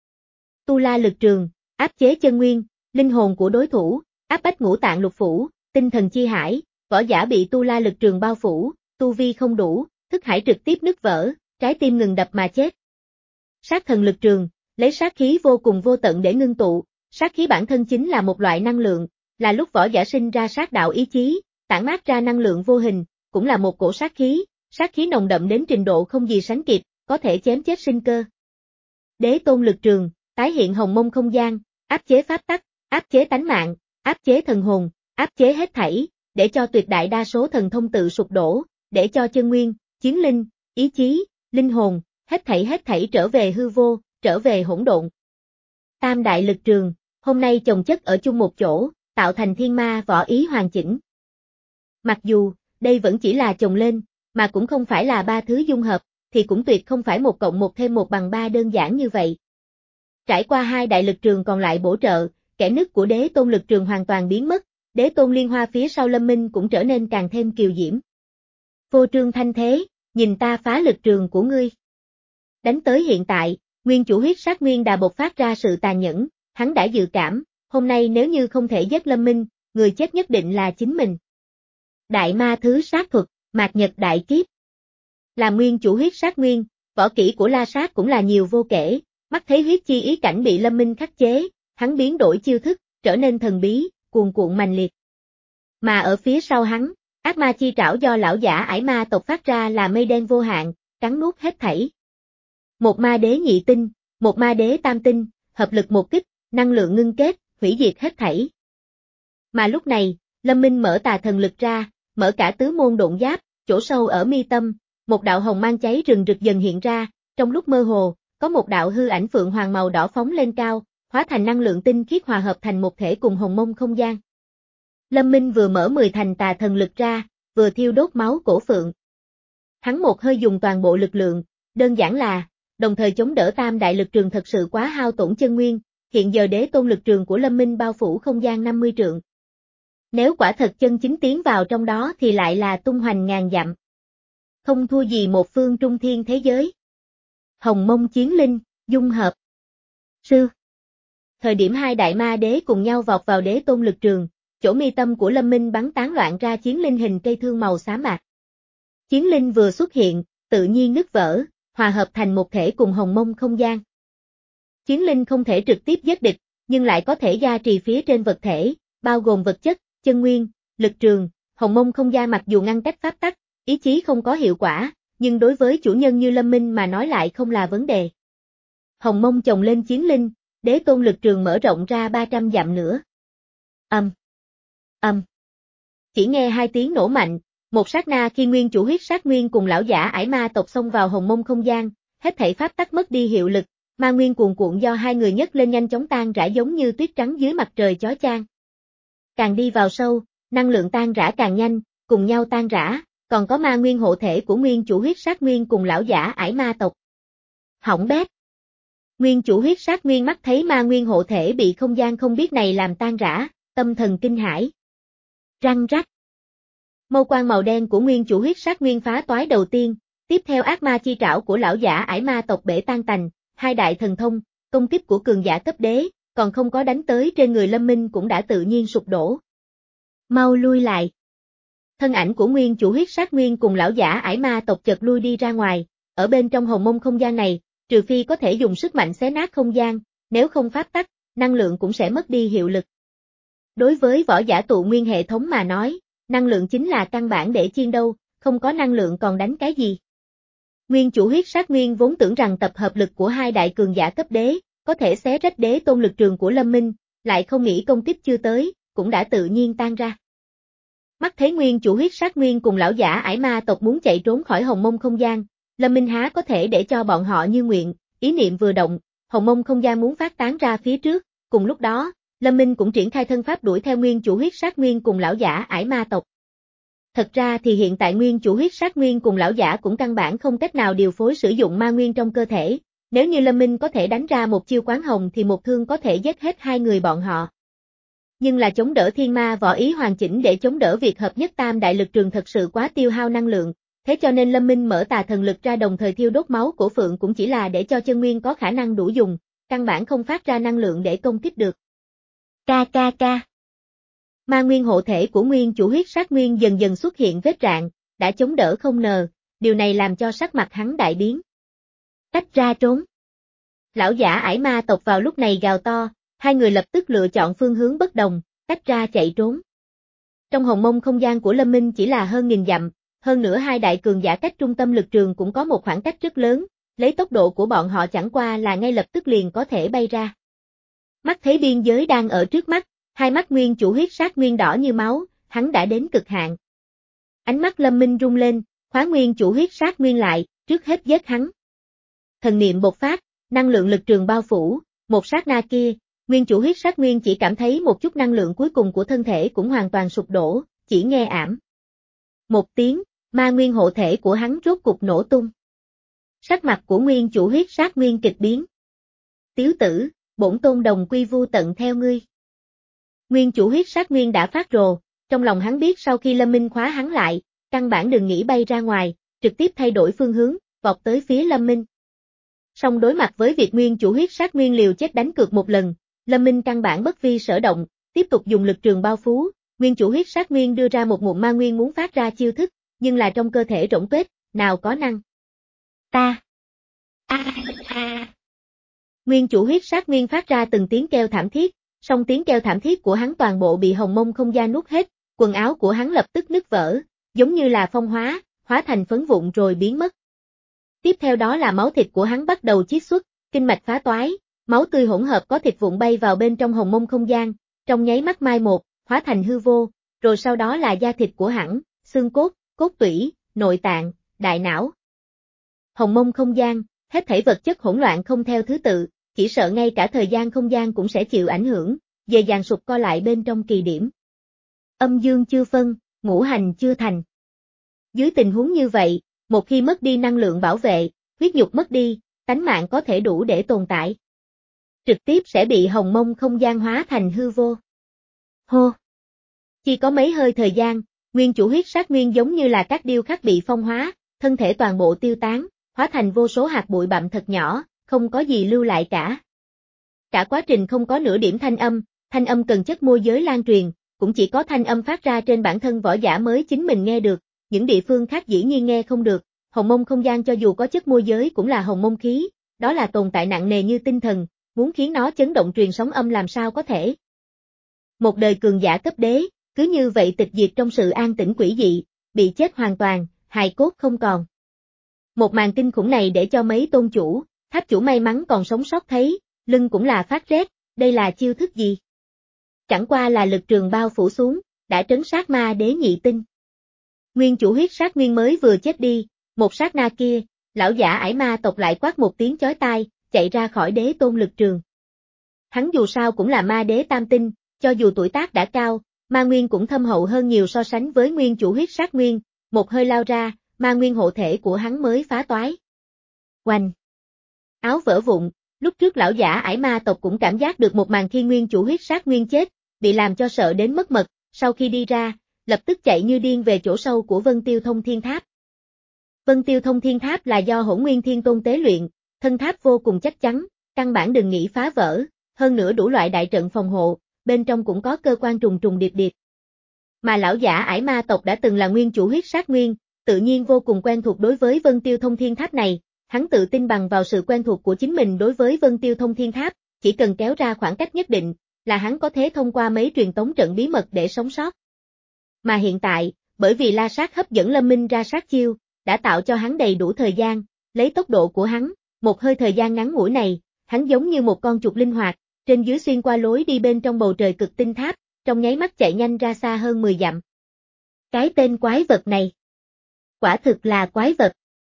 Tu La lực trường, áp chế chân nguyên, linh hồn của đối thủ, áp bách ngũ tạng lục phủ, tinh thần chi hải, võ giả bị Tu La lực trường bao phủ, tu vi không đủ, thức hải trực tiếp nứt vỡ, trái tim ngừng đập mà chết. Sát thần lực trường, lấy sát khí vô cùng vô tận để ngưng tụ, sát khí bản thân chính là một loại năng lượng, là lúc võ giả sinh ra sát đạo ý chí, tản mát ra năng lượng vô hình, cũng là một cổ sát khí, sát khí nồng đậm đến trình độ không gì sánh kịp, có thể chém chết sinh cơ. Đế Tôn lực trường, tái hiện hồng mông không gian, áp chế pháp tắc, áp chế tánh mạng, áp chế thần hồn, áp chế hết thảy, để cho tuyệt đại đa số thần thông tự sụp đổ, để cho chân nguyên, chiến linh, ý chí, linh hồn, hết thảy hết thảy trở về hư vô, trở về hỗn độn. Tam đại lực trường, hôm nay chồng chất ở chung một chỗ, tạo thành thiên ma võ ý hoàn chỉnh. Mặc dù, đây vẫn chỉ là chồng lên, mà cũng không phải là ba thứ dung hợp, thì cũng tuyệt không phải một cộng một thêm một bằng ba đơn giản như vậy. Trải qua hai đại lực trường còn lại bổ trợ, kẽ nứt của Đế Tôn lực trường hoàn toàn biến mất, Đế Tôn Liên Hoa phía sau Lâm Minh cũng trở nên càng thêm kiều diễm. Vô trương thanh thế, nhìn ta phá lực trường của ngươi. Đánh tới hiện tại, nguyên chủ huyết sát nguyên đã bộc phát ra sự tàn nhẫn, hắn đã dự cảm, hôm nay nếu như không thể giết Lâm Minh, người chết nhất định là chính mình. Đại ma thứ sát thuật, mạt nhật đại kiếp. Là nguyên chủ huyết sát nguyên, võ kỹ của La Sát cũng là nhiều vô kể, mắt thấy huyết chi ý cảnh bị Lâm Minh khắc chế, hắn biến đổi chiêu thức, trở nên thần bí, cuồn cuộn mạnh liệt. Mà ở phía sau hắn, ác ma chi trảo do lão giả ải ma tộc phát ra là mây đen vô hạn, cắn nuốt hết thảy. Một ma đế nhị tinh, một ma đế tam tinh, hợp lực một kích, năng lượng ngưng kết, hủy diệt hết thảy. Mà lúc này, Lâm Minh mở tà thần lực ra, mở cả tứ môn độn giáp, chỗ sâu ở mi tâm, một đạo hồng mang cháy rừng rực dần hiện ra, trong lúc mơ hồ, có một đạo hư ảnh phượng hoàng màu đỏ phóng lên cao, hóa thành năng lượng tinh khiết hòa hợp thành một thể cùng hồng mông không gian. Lâm Minh vừa mở mười thành tà thần lực ra, vừa thiêu đốt máu cổ phượng. Hắn một hơi dùng toàn bộ lực lượng, đơn giản là, đồng thời chống đỡ tam đại lực trường thật sự quá hao tổn chân nguyên, hiện giờ Đế Tôn lực trường của Lâm Minh bao phủ không gian năm mươi trượng. Nếu quả thật chân chính tiến vào trong đó thì lại là tung hoành ngàn dặm. Không thua gì một phương trung thiên thế giới. Hồng mông chiến linh, dung hợp. Sư. Thời điểm hai đại ma đế cùng nhau vọt vào Đế Tôn lực trường, chỗ mi tâm của Lâm Minh bắn tán loạn ra chiến linh hình cây thương màu xám bạc. Chiến linh vừa xuất hiện, tự nhiên nứt vỡ, hòa hợp thành một thể cùng hồng mông không gian. Chiến linh không thể trực tiếp giết địch, nhưng lại có thể gia trì phía trên vật thể, bao gồm vật chất, chân nguyên, lực trường, hồng mông không gian mặc dù ngăn cách pháp tắc, ý chí không có hiệu quả, nhưng đối với chủ nhân như Lâm Minh mà nói lại không là vấn đề. Hồng mông chồng lên chiến linh, Đế Tôn lực trường mở rộng ra ba trăm dặm nữa. Âm. Âm. Chỉ nghe hai tiếng nổ mạnh, một sát na khi nguyên chủ huyết sát nguyên cùng lão giả ải ma tộc xông vào hồng mông không gian, hết thảy pháp tắc mất đi hiệu lực, ma nguyên cuồn cuộn do hai người nhấc lên nhanh chóng tan rã giống như tuyết trắng dưới mặt trời chói chang. Càng đi vào sâu, năng lượng tan rã càng nhanh, cùng nhau tan rã, còn có ma nguyên hộ thể của nguyên chủ huyết sát nguyên cùng lão giả ải ma tộc. Hỏng bét. Nguyên chủ huyết sát nguyên mắt thấy ma nguyên hộ thể bị không gian không biết này làm tan rã, tâm thần kinh hãi. Răng rắc. Mâu quang màu đen của nguyên chủ huyết sát nguyên phá toái đầu tiên, tiếp theo ác ma chi trảo của lão giả ải ma tộc bể tan tành, hai đại thần thông, công kích của cường giả cấp đế, còn không có đánh tới trên người Lâm Minh cũng đã tự nhiên sụp đổ. Mau lui lại. Thân ảnh của nguyên chủ huyết sát nguyên cùng lão giả ải ma tộc chợt lui đi ra ngoài, ở bên trong hồng mông không gian này, trừ phi có thể dùng sức mạnh xé nát không gian, nếu không pháp tắc, năng lượng cũng sẽ mất đi hiệu lực. Đối với võ giả tụ nguyên hệ thống mà nói, năng lượng chính là căn bản để chiến đấu, không có năng lượng còn đánh cái gì. Nguyên chủ huyết sát nguyên vốn tưởng rằng tập hợp lực của hai đại cường giả cấp đế, có thể xé rách Đế Tôn lực trường của Lâm Minh, lại không nghĩ công kích chưa tới, cũng đã tự nhiên tan ra. Mắt thấy nguyên chủ huyết sát nguyên cùng lão giả ải ma tộc muốn chạy trốn khỏi hồng mông không gian, Lâm Minh há có thể để cho bọn họ như nguyện, ý niệm vừa động, hồng mông không gian muốn phát tán ra phía trước, cùng lúc đó, Lâm Minh cũng triển khai thân pháp đuổi theo nguyên chủ huyết sát nguyên cùng lão giả ải ma tộc. Thật ra thì hiện tại nguyên chủ huyết sát nguyên cùng lão giả cũng căn bản không cách nào điều phối sử dụng ma nguyên trong cơ thể, Nếu như Lâm Minh có thể đánh ra một chiêu quán hồng thì một thương có thể giết hết hai người bọn họ. Nhưng là chống đỡ thiên ma võ ý hoàn chỉnh để chống đỡ việc hợp nhất tam đại lực trường thật sự quá tiêu hao năng lượng, thế cho nên Lâm Minh mở tà thần lực ra đồng thời thiêu đốt máu cổ phượng cũng chỉ là để cho chân nguyên có khả năng đủ dùng, căn bản không phát ra năng lượng để công kích được. Ca ca ca. Ma nguyên hộ thể của nguyên chủ huyết sát nguyên dần dần xuất hiện vết rạn, đã chống đỡ không nờ, điều này làm cho sắc mặt hắn đại biến. Tách ra trốn. Lão giả ải ma tộc vào lúc này gào to, hai người lập tức lựa chọn phương hướng bất đồng, tách ra chạy trốn. Trong hồng mông không gian của Lâm Minh chỉ là hơn nghìn dặm, hơn nữa hai đại cường giả cách trung tâm lực trường cũng có một khoảng cách rất lớn, lấy tốc độ của bọn họ chẳng qua là ngay lập tức liền có thể bay ra. Mắt thấy biên giới đang ở trước mắt, hai mắt nguyên chủ huyết sát nguyên đỏ như máu, hắn đã đến cực hạn. Ánh mắt Lâm Minh rung lên, khóa nguyên chủ huyết sát nguyên lại, trước hết giết hắn. Thần niệm bộc phát, năng lượng lực trường bao phủ, một sát na kia, nguyên chủ huyết sát nguyên chỉ cảm thấy một chút năng lượng cuối cùng của thân thể cũng hoàn toàn sụp đổ, chỉ nghe ảm. Một tiếng, ma nguyên hộ thể của hắn rốt cục nổ tung. Sắc mặt của nguyên chủ huyết sát nguyên kịch biến. Tiếu tử, bổn tôn đồng quy vu tận theo ngươi. Nguyên chủ huyết sát nguyên đã phát rồ, trong lòng hắn biết sau khi Lâm Minh khóa hắn lại, căn bản đừng nghĩ bay ra ngoài, trực tiếp thay đổi phương hướng, vọt tới phía Lâm Minh. Song đối mặt với việc nguyên chủ huyết sát nguyên liều chết đánh cược một lần, Lâm Minh căn bản bất vi sở động, tiếp tục dùng lực trường bao phủ, nguyên chủ huyết sát nguyên đưa ra một ngụm ma nguyên muốn phát ra chiêu thức, nhưng là trong cơ thể rỗng tuếch, nào có năng. Ta. A a. Nguyên chủ huyết sát nguyên phát ra từng tiếng kêu thảm thiết, song tiếng kêu thảm thiết của hắn toàn bộ bị hồng mông không gian nuốt hết, quần áo của hắn lập tức nứt vỡ, giống như là phong hóa, hóa thành phấn vụn rồi biến mất. Tiếp theo đó là máu thịt của hắn bắt đầu chiết xuất, kinh mạch phá toái, máu tươi hỗn hợp có thịt vụn bay vào bên trong hồng mông không gian, trong nháy mắt mai một, hóa thành hư vô, rồi sau đó là da thịt của hắn, xương cốt, cốt tủy, nội tạng, đại não. Hồng mông không gian, hết thảy vật chất hỗn loạn không theo thứ tự, chỉ sợ ngay cả thời gian không gian cũng sẽ chịu ảnh hưởng, dễ dàng sụp co lại bên trong kỳ điểm. Âm dương chưa phân, ngũ hành chưa thành. Dưới tình huống như vậy, một khi mất đi năng lượng bảo vệ, huyết nhục mất đi, tánh mạng có thể đủ để tồn tại. Trực tiếp sẽ bị hồng mông không gian hóa thành hư vô. Hô! Chỉ có mấy hơi thời gian, nguyên chủ huyết sát nguyên giống như là các điêu khắc bị phong hóa, thân thể toàn bộ tiêu tán, hóa thành vô số hạt bụi bặm thật nhỏ, không có gì lưu lại cả. Cả quá trình không có nửa điểm thanh âm, thanh âm cần chất môi giới lan truyền, cũng chỉ có thanh âm phát ra trên bản thân võ giả mới chính mình nghe được, những địa phương khác dĩ nhiên nghe không được, hồng mông không gian cho dù có chất môi giới cũng là hồng mông khí, đó là tồn tại nặng nề như tinh thần, muốn khiến nó chấn động truyền sóng âm làm sao có thể. Một đời cường giả cấp đế, cứ như vậy tịch diệt trong sự an tĩnh quỷ dị, bị chết hoàn toàn, hài cốt không còn. Một màn kinh khủng này để cho mấy tôn chủ, tháp chủ may mắn còn sống sót thấy, lưng cũng là phát rét, đây là chiêu thức gì? Chẳng qua là lực trường bao phủ xuống, đã trấn sát ma đế nhị tinh. Nguyên chủ huyết sát nguyên mới vừa chết đi, một sát na kia, lão giả ải ma tộc lại quát một tiếng chói tai, chạy ra khỏi đế tôn lực trường. Hắn dù sao cũng là ma đế tam tinh, cho dù tuổi tác đã cao, ma nguyên cũng thâm hậu hơn nhiều so sánh với nguyên chủ huyết sát nguyên, một hơi lao ra, ma nguyên hộ thể của hắn mới phá toái. Oanh! Áo vỡ vụn, lúc trước lão giả ải ma tộc cũng cảm giác được một màn khi nguyên chủ huyết sát nguyên chết, bị làm cho sợ đến mất mật, sau khi đi ra, lập tức chạy như điên về chỗ sâu của Vân Tiêu Thông Thiên Tháp. Vân Tiêu Thông Thiên Tháp là do Hỗn Nguyên Thiên Tôn tế luyện, thân tháp vô cùng chắc chắn, căn bản đừng nghĩ phá vỡ, hơn nữa đủ loại đại trận phòng hộ, bên trong cũng có cơ quan trùng trùng điệp điệp. Mà lão giả ải ma tộc đã từng là nguyên chủ huyết sát nguyên, tự nhiên vô cùng quen thuộc đối với Vân Tiêu Thông Thiên Tháp này, hắn tự tin bằng vào sự quen thuộc của chính mình đối với Vân Tiêu Thông Thiên Tháp, chỉ cần kéo ra khoảng cách nhất định, là hắn có thể thông qua mấy truyền tống trận bí mật để sống sót. Mà hiện tại, bởi vì La Sát hấp dẫn Lâm Minh ra sát chiêu, đã tạo cho hắn đầy đủ thời gian, lấy tốc độ của hắn, một hơi thời gian ngắn ngủi này, hắn giống như một con chuột linh hoạt, trên dưới xuyên qua lối đi bên trong bầu trời cực tinh tháp, trong nháy mắt chạy nhanh ra xa hơn mười dặm. Cái tên quái vật này, quả thực là quái vật.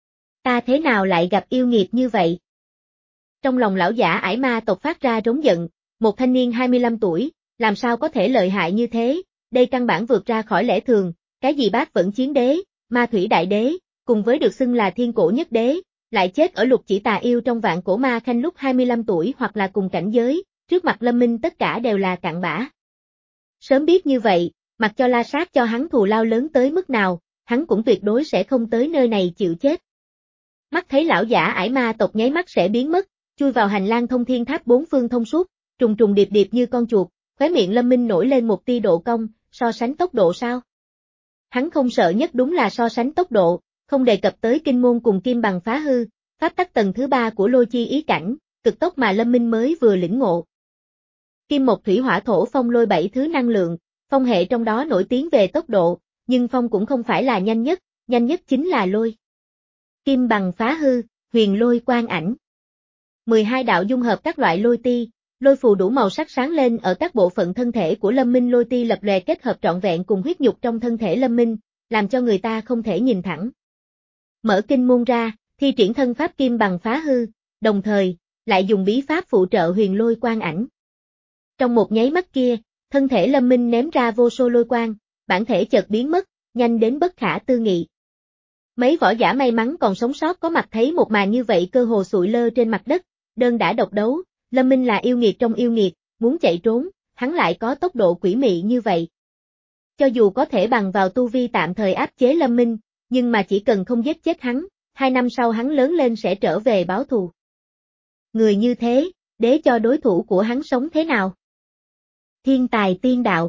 Ta thế nào lại gặp yêu nghiệt như vậy? Trong lòng lão giả ải ma tộc phát ra rống giận, một thanh niên hai mươi lăm tuổi, làm sao có thể lợi hại như thế, đây căn bản vượt ra khỏi lẽ thường, cái gì bác vẫn chiến đế, ma thủy đại đế, cùng với được xưng là thiên cổ nhất đế, lại chết ở Lục Chỉ Tà Yêu trong Vạn Cổ Ma Khanh lúc hai mươi lăm tuổi hoặc là cùng cảnh giới, trước mặt Lâm Minh tất cả đều là cặn bã. Sớm biết như vậy, mặc cho La Sát cho hắn thù lao lớn tới mức nào, hắn cũng tuyệt đối sẽ không tới nơi này chịu chết. Mắt thấy lão giả ải ma tộc nháy mắt sẽ biến mất, chui vào hành lang thông thiên tháp bốn phương thông suốt, trùng trùng điệp điệp như con chuột, khóe miệng Lâm Minh nổi lên một tia độ cong, so sánh tốc độ sao? Hắn không sợ nhất đúng là so sánh tốc độ, không đề cập tới kinh môn cùng kim bằng phá hư, pháp tắc tầng thứ ba của lôi chi ý cảnh, cực tốc mà Lâm Minh mới vừa lĩnh ngộ. Kim một thủy hỏa thổ phong lôi bảy thứ năng lượng, phong hệ trong đó nổi tiếng về tốc độ, nhưng phong cũng không phải là nhanh nhất, nhanh nhất chính là lôi. Kim bằng phá hư, huyền lôi quang ảnh. mười hai đạo dung hợp các loại lôi ti, lôi phù đủ màu sắc sáng lên ở các bộ phận thân thể của Lâm Minh, lôi ti lập lòe kết hợp trọn vẹn cùng huyết nhục trong thân thể Lâm Minh, làm cho người ta không thể nhìn thẳng. Mở kinh môn ra, thi triển thân pháp kim bằng phá hư, đồng thời, lại dùng bí pháp phụ trợ huyền lôi quang ảnh. Trong một nháy mắt kia, thân thể Lâm Minh ném ra vô số lôi quang, bản thể chợt biến mất, nhanh đến bất khả tư nghị. Mấy võ giả may mắn còn sống sót có mặt thấy một màn như vậy cơ hồ sụi lơ trên mặt đất, đơn đã độc đấu, Lâm Minh là yêu nghiệt trong yêu nghiệt, muốn chạy trốn, hắn lại có tốc độ quỷ mị như vậy. Cho dù có thể bằng vào tu vi tạm thời áp chế Lâm Minh, nhưng mà chỉ cần không giết chết hắn, hai năm sau hắn lớn lên sẽ trở về báo thù. Người như thế, để cho đối thủ của hắn sống thế nào? Thiên tài tiên đạo.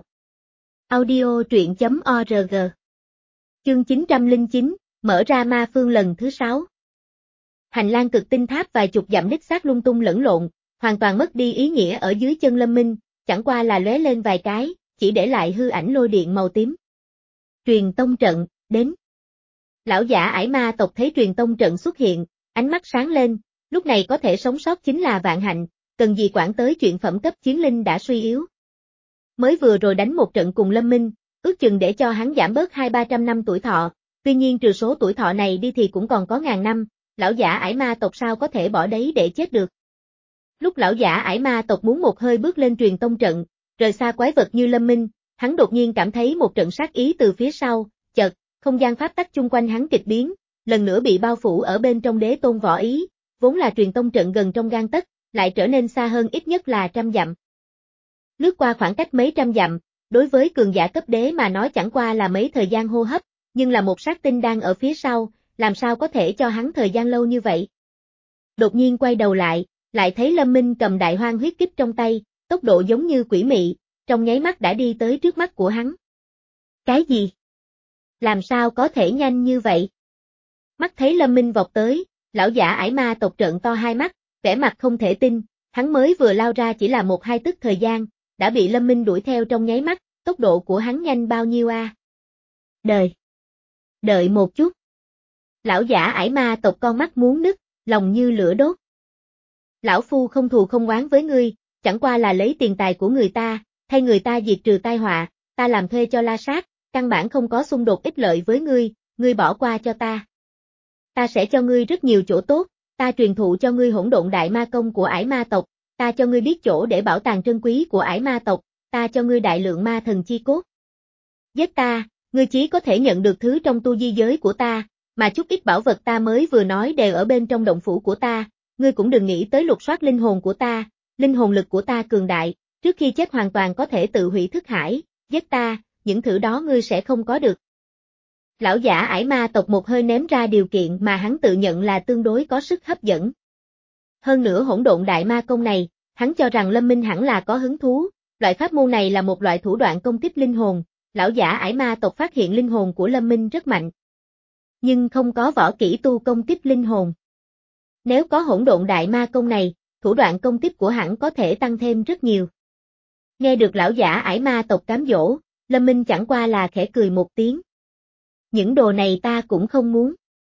Audio truyện chấm org. Chương chín trăm lẻ chín, mở ra ma phương lần thứ sáu. Hành lang cực tinh tháp vài chục dặm đích xác lung tung lẫn lộn, hoàn toàn mất đi ý nghĩa ở dưới chân Lâm Minh, chẳng qua là lóe lên vài cái, chỉ để lại hư ảnh lôi điện màu tím. Truyền tông trận, đến. Lão giả ải ma tộc thấy truyền tông trận xuất hiện, ánh mắt sáng lên, lúc này có thể sống sót chính là vạn hạnh, cần gì quản tới chuyện phẩm cấp chiến linh đã suy yếu. Mới vừa rồi đánh một trận cùng Lâm Minh, ước chừng để cho hắn giảm bớt hai ba trăm năm tuổi thọ, tuy nhiên trừ số tuổi thọ này đi thì cũng còn có ngàn năm, lão giả ải ma tộc sao có thể bỏ đấy để chết được. Lúc lão giả ải ma tộc muốn một hơi bước lên truyền tông trận, rời xa quái vật như Lâm Minh, hắn đột nhiên cảm thấy một trận sát ý từ phía sau, chợt, không gian pháp tắc chung quanh hắn kịch biến, lần nữa bị bao phủ ở bên trong đế tôn võ ý, vốn là truyền tông trận gần trong gang tấc, lại trở nên xa hơn ít nhất là trăm dặm. Lướt qua khoảng cách mấy trăm dặm, đối với cường giả cấp đế mà nói chẳng qua là mấy thời gian hô hấp, nhưng là một sát tinh đang ở phía sau, làm sao có thể cho hắn thời gian lâu như vậy. Đột nhiên quay đầu lại, lại thấy Lâm Minh cầm đại hoang huyết kích trong tay, tốc độ giống như quỷ mị, trong nháy mắt đã đi tới trước mắt của hắn. Cái gì? Làm sao có thể nhanh như vậy? Mắt thấy Lâm Minh vọt tới, lão giả ải ma tộc trợn to hai mắt, vẻ mặt không thể tin, hắn mới vừa lao ra chỉ là một hai tức thời gian, đã bị Lâm Minh đuổi theo trong nháy mắt, tốc độ của hắn nhanh bao nhiêu a? À? Đời! Đợi một chút! Lão giả ải ma tộc con mắt muốn nứt, lòng như lửa đốt. Lão phu không thù không oán với ngươi, chẳng qua là lấy tiền tài của người ta, thay người ta diệt trừ tai họa, ta làm thuê cho La Sát, căn bản không có xung đột ích lợi với ngươi, ngươi bỏ qua cho ta. Ta sẽ cho ngươi rất nhiều chỗ tốt, ta truyền thụ cho ngươi hỗn độn đại ma công của ải ma tộc, ta cho ngươi biết chỗ để bảo tàng trân quý của ải ma tộc, ta cho ngươi đại lượng ma thần chi cốt. Giết ta, ngươi chỉ có thể nhận được thứ trong tu di giới của ta, mà chút ít bảo vật ta mới vừa nói đều ở bên trong động phủ của ta, ngươi cũng đừng nghĩ tới lục soát linh hồn của ta, linh hồn lực của ta cường đại, trước khi chết hoàn toàn có thể tự hủy thức hải, giết ta, những thứ đó ngươi sẽ không có được. Lão giả ải ma tộc một hơi ném ra điều kiện mà hắn tự nhận là tương đối có sức hấp dẫn. Hơn nữa hỗn độn đại ma công này, hắn cho rằng Lâm Minh hẳn là có hứng thú, loại pháp môn này là một loại thủ đoạn công kích linh hồn, lão giả ải ma tộc phát hiện linh hồn của Lâm Minh rất mạnh. Nhưng không có võ kỹ tu công kích linh hồn. Nếu có hỗn độn đại ma công này, thủ đoạn công kích của hắn có thể tăng thêm rất nhiều. Nghe được lão giả ải ma tộc cám dỗ, Lâm Minh chẳng qua là khẽ cười một tiếng. Những đồ này ta cũng không muốn.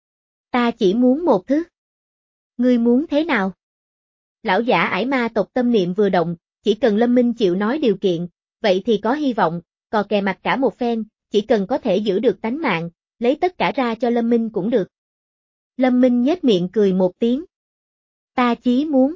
Ta chỉ muốn một thứ. Ngươi muốn thế nào? Lão giả ải ma tộc tâm niệm vừa động, chỉ cần Lâm Minh chịu nói điều kiện, vậy thì có hy vọng, cò kè mặt cả một phen, chỉ cần có thể giữ được tánh mạng, lấy tất cả ra cho Lâm Minh cũng được. Lâm Minh nhếch miệng cười một tiếng. Ta chỉ muốn.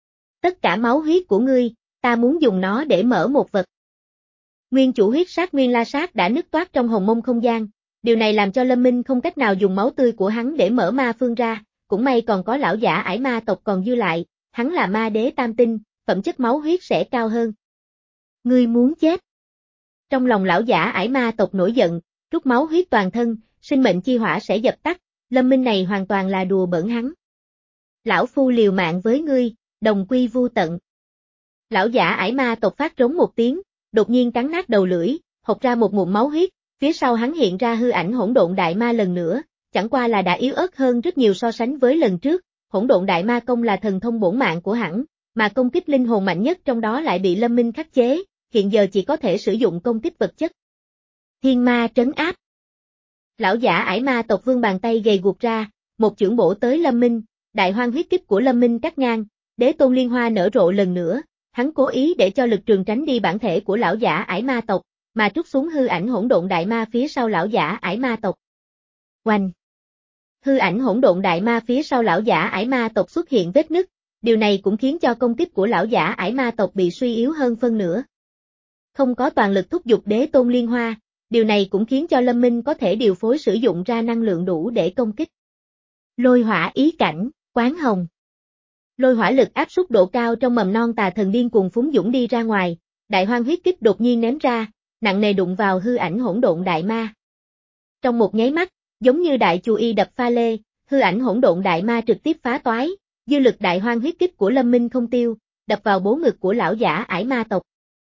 Tất cả máu huyết của ngươi, ta muốn dùng nó để mở một vật. Nguyên chủ huyết sát nguyên la sát đã nứt toát trong hồng mông không gian, điều này làm cho Lâm Minh không cách nào dùng máu tươi của hắn để mở ma phương ra, cũng may còn có lão giả ải ma tộc còn dư lại, hắn là ma đế tam tinh, phẩm chất máu huyết sẽ cao hơn. Ngươi muốn chết. Trong lòng lão giả ải ma tộc nổi giận, rút máu huyết toàn thân, sinh mệnh chi hỏa sẽ dập tắt, Lâm Minh này hoàn toàn là đùa bỡn hắn. Lão phu liều mạng với ngươi, đồng quy vu tận. Lão giả ải ma tộc phát trống một tiếng, đột nhiên cắn nát đầu lưỡi, hộc ra một ngụm máu huyết, phía sau hắn hiện ra hư ảnh hỗn độn đại ma lần nữa, chẳng qua là đã yếu ớt hơn rất nhiều so sánh với lần trước, hỗn độn đại ma công là thần thông bổn mạng của hắn, mà công kích linh hồn mạnh nhất trong đó lại bị Lâm Minh khắc chế, hiện giờ chỉ có thể sử dụng công kích vật chất. Thiên ma trấn áp. Lão giả ải ma tộc vương bàn tay gầy guộc ra, một chưởng bổ tới Lâm Minh, đại hoang huyết kích của Lâm Minh cắt ngang, đế tôn liên hoa nở rộ lần nữa, hắn cố ý để cho lực trường tránh đi bản thể của lão giả ải ma tộc, mà trút xuống hư ảnh hỗn độn đại ma phía sau lão giả ải ma tộc. Oanh! Hư ảnh hỗn độn đại ma phía sau lão giả ải ma tộc xuất hiện vết nứt, điều này cũng khiến cho công kích của lão giả ải ma tộc bị suy yếu hơn phân nửa. Không có toàn lực thúc giục đế tôn liên hoa, điều này cũng khiến cho Lâm Minh có thể điều phối sử dụng ra năng lượng đủ để công kích. Lôi hỏa ý cảnh, quán hồng. Lôi hỏa lực áp suất độ cao trong mầm non tà thần điên cuồng phúng dũng đi ra ngoài, đại hoang huyết kích đột nhiên ném ra, nặng nề đụng vào hư ảnh hỗn độn đại ma. Trong một nháy mắt, giống như đại chù y đập pha lê, hư ảnh hỗn độn đại ma trực tiếp phá toái, dư lực đại hoang huyết kích của Lâm Minh không tiêu, đập vào bố ngực của lão giả ải ma tộc.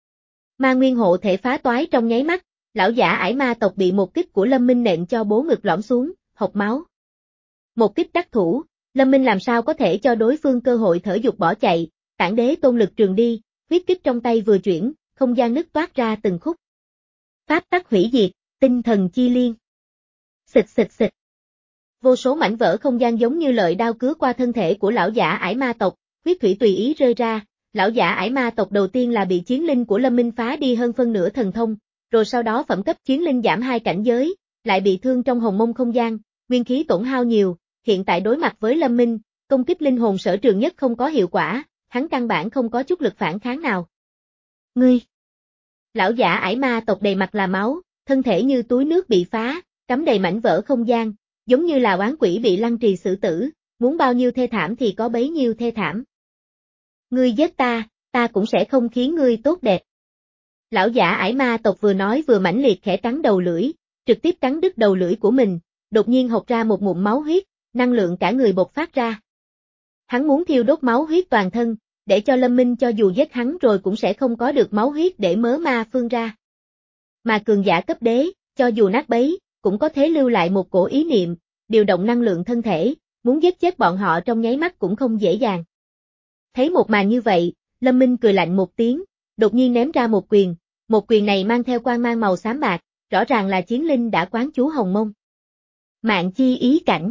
Ma nguyên hộ thể phá toái trong nháy mắt, lão giả ải ma tộc bị một kích của Lâm Minh nện cho bố ngực lõm xuống, hộc máu. Một kích đắc thủ, Lâm Minh làm sao có thể cho đối phương cơ hội thở dục bỏ chạy, tản đế tôn lực trường đi, huyết kích trong tay vừa chuyển, không gian nứt toát ra từng khúc. Pháp tắc hủy diệt, tinh thần chi liên. Xịt xịt xịt. Vô số mảnh vỡ không gian giống như lợi đao cứa qua thân thể của lão giả ải ma tộc, huyết thủy tùy ý rơi ra, lão giả ải ma tộc đầu tiên là bị chiến linh của Lâm Minh phá đi hơn phân nửa thần thông, rồi sau đó phẩm cấp chiến linh giảm hai cảnh giới, lại bị thương trong hồng mông không gian, nguyên khí tổn hao nhiều, hiện tại đối mặt với Lâm Minh, công kích linh hồn sở trường nhất không có hiệu quả, hắn căn bản không có chút lực phản kháng nào. Ngươi! Lão giả ải ma tộc đầy mặt là máu, thân thể như túi nước bị phá, cắm đầy mảnh vỡ không gian, giống như là oán quỷ bị lăng trì xử tử, muốn bao nhiêu thê thảm thì có bấy nhiêu thê thảm. Ngươi giết ta, ta cũng sẽ không khiến ngươi tốt đẹp. Lão giả ải ma tộc vừa nói vừa mãnh liệt khẽ cắn đầu lưỡi, trực tiếp cắn đứt đầu lưỡi của mình, đột nhiên hộc ra một ngụm máu huyết, năng lượng cả người bộc phát ra. Hắn muốn thiêu đốt máu huyết toàn thân, để cho Lâm Minh cho dù giết hắn rồi cũng sẽ không có được máu huyết để mớ ma phương ra. Mà cường giả cấp đế, cho dù nát bấy, cũng có thể lưu lại một cổ ý niệm, điều động năng lượng thân thể, muốn giết chết bọn họ trong nháy mắt cũng không dễ dàng. Thấy một màn như vậy, Lâm Minh cười lạnh một tiếng, đột nhiên ném ra một quyền, một quyền này mang theo quang mang màu xám bạc, rõ ràng là chiến linh đã quán chú hồng mông. Mạng chi ý cảnh.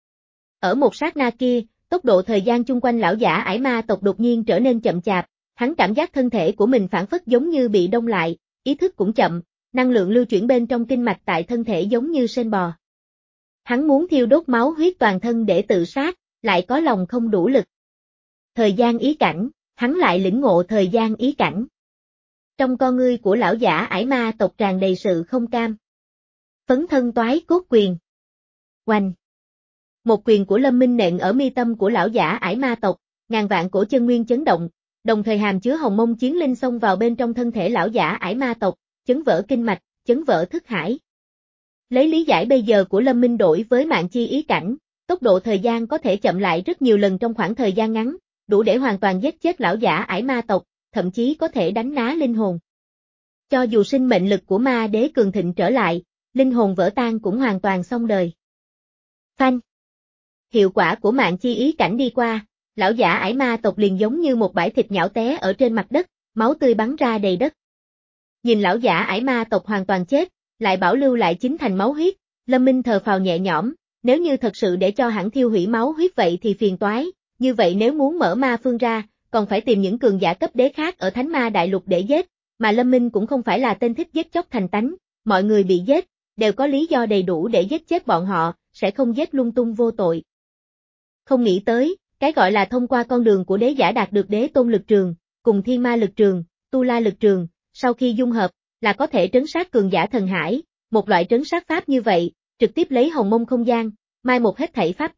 Ở một sát na kia, tốc độ thời gian chung quanh lão giả ải ma tộc đột nhiên trở nên chậm chạp, hắn cảm giác thân thể của mình phản phất giống như bị đông lại, ý thức cũng chậm, năng lượng lưu chuyển bên trong kinh mạch tại thân thể giống như sên bò. Hắn muốn thiêu đốt máu huyết toàn thân để tự sát, lại có lòng không đủ lực. Thời gian ý cảnh, hắn lại lĩnh ngộ thời gian ý cảnh. Trong con ngươi của lão giả ải ma tộc tràn đầy sự không cam. Phấn thân toái cốt quyền. Oanh! Một quyền của Lâm Minh nện ở mi tâm của lão giả ải ma tộc, ngàn vạn cổ chân nguyên chấn động, đồng thời hàm chứa hồng mông chiến linh xông vào bên trong thân thể lão giả ải ma tộc, chấn vỡ kinh mạch, chấn vỡ thức hải. Lấy lý giải bây giờ của Lâm Minh đổi với mạng chi ý cảnh, tốc độ thời gian có thể chậm lại rất nhiều lần trong khoảng thời gian ngắn, đủ để hoàn toàn giết chết lão giả ải ma tộc, thậm chí có thể đánh ná linh hồn. Cho dù sinh mệnh lực của ma đế cường thịnh trở lại, linh hồn vỡ tan cũng hoàn toàn xong đời. Phanh! Hiệu quả của mạng chi ý cảnh đi qua, lão giả ải ma tộc liền giống như một bãi thịt nhão té ở trên mặt đất, máu tươi bắn ra đầy đất. Nhìn lão giả ải ma tộc hoàn toàn chết, lại bảo lưu lại chính thành máu huyết, Lâm Minh thờ phào nhẹ nhõm, nếu như thật sự để cho hắn thiêu hủy máu huyết vậy thì phiền toái, như vậy nếu muốn mở ma phương ra, còn phải tìm những cường giả cấp đế khác ở Thánh Ma Đại Lục để giết, mà Lâm Minh cũng không phải là tên thích giết chóc thành tánh, mọi người bị giết, đều có lý do đầy đủ để giết chết bọn họ, sẽ không giết lung tung vô tội. Không nghĩ tới, cái gọi là thông qua con đường của đế giả đạt được đế tôn lực trường, cùng thiên ma lực trường, tu la lực trường, sau khi dung hợp, là có thể trấn sát cường giả thần hải, một loại trấn sát pháp như vậy, trực tiếp lấy hồng mông không gian, mai một hết thảy pháp tắc,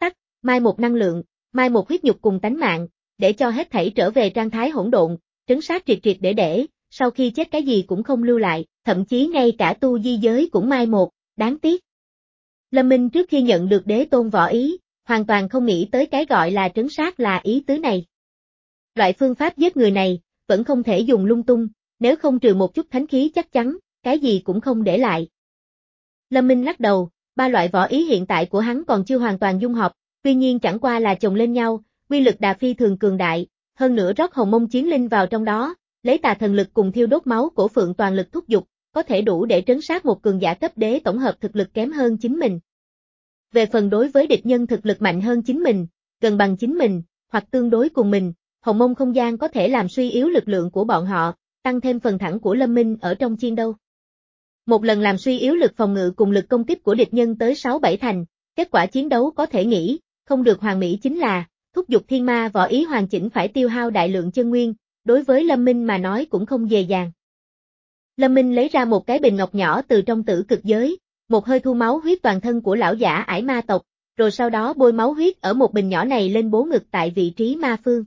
mai một năng lượng, mai một huyết nhục cùng tánh mạng, để cho hết thảy trở về trạng thái hỗn độn, trấn sát triệt triệt để để, sau khi chết cái gì cũng không lưu lại, thậm chí ngay cả tu di giới cũng mai một, đáng tiếc. Lâm Minh trước khi nhận được đế tôn võ ý, hoàn toàn không nghĩ tới cái gọi là trấn sát là ý tứ này. Loại phương pháp giết người này, vẫn không thể dùng lung tung, nếu không trừ một chút thánh khí chắc chắn, cái gì cũng không để lại. Lâm Minh lắc đầu, ba loại võ ý hiện tại của hắn còn chưa hoàn toàn dung hợp, tuy nhiên chẳng qua là chồng lên nhau, quy lực đà phi thường cường đại, hơn nữa rót hồng mông chiến linh vào trong đó, lấy tà thần lực cùng thiêu đốt máu cổ phượng toàn lực thúc giục, có thể đủ để trấn sát một cường giả cấp đế tổng hợp thực lực kém hơn chính mình. Về phần đối với địch nhân thực lực mạnh hơn chính mình, gần bằng chính mình, hoặc tương đối cùng mình, hồng mông không gian có thể làm suy yếu lực lượng của bọn họ, tăng thêm phần thẳng của Lâm Minh ở trong chiến đấu. Một lần làm suy yếu lực phòng ngự cùng lực công kích của địch nhân tới sáu bảy thành, kết quả chiến đấu có thể nghĩ, không được hoàn mỹ chính là, thúc giục thiên ma võ ý hoàn chỉnh phải tiêu hao đại lượng chân nguyên, đối với Lâm Minh mà nói cũng không dễ dàng. Lâm Minh lấy ra một cái bình ngọc nhỏ từ trong tử cực giới, một hơi thu máu huyết toàn thân của lão giả ải ma tộc, rồi sau đó bôi máu huyết ở một bình nhỏ này lên bố ngực tại vị trí ma phương.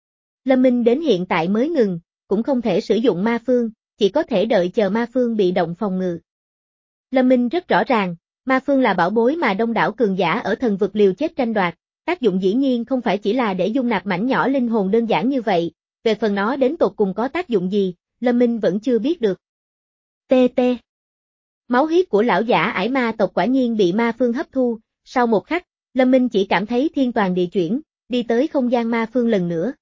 Lâm Minh đến hiện tại mới ngừng, cũng không thể sử dụng ma phương, chỉ có thể đợi chờ ma phương bị động phòng ngự. Lâm Minh rất rõ ràng, ma phương là bảo bối mà đông đảo cường giả ở thần vực liều chết tranh đoạt, tác dụng dĩ nhiên không phải chỉ là để dung nạp mảnh nhỏ linh hồn đơn giản như vậy, về phần nó đến tột cùng có tác dụng gì, Lâm Minh vẫn chưa biết được. tê tê. Máu huyết của lão giả ải ma tộc quả nhiên bị ma phương hấp thu, sau một khắc, Lâm Minh chỉ cảm thấy thiên toàn địa chuyển, đi tới không gian ma phương lần nữa.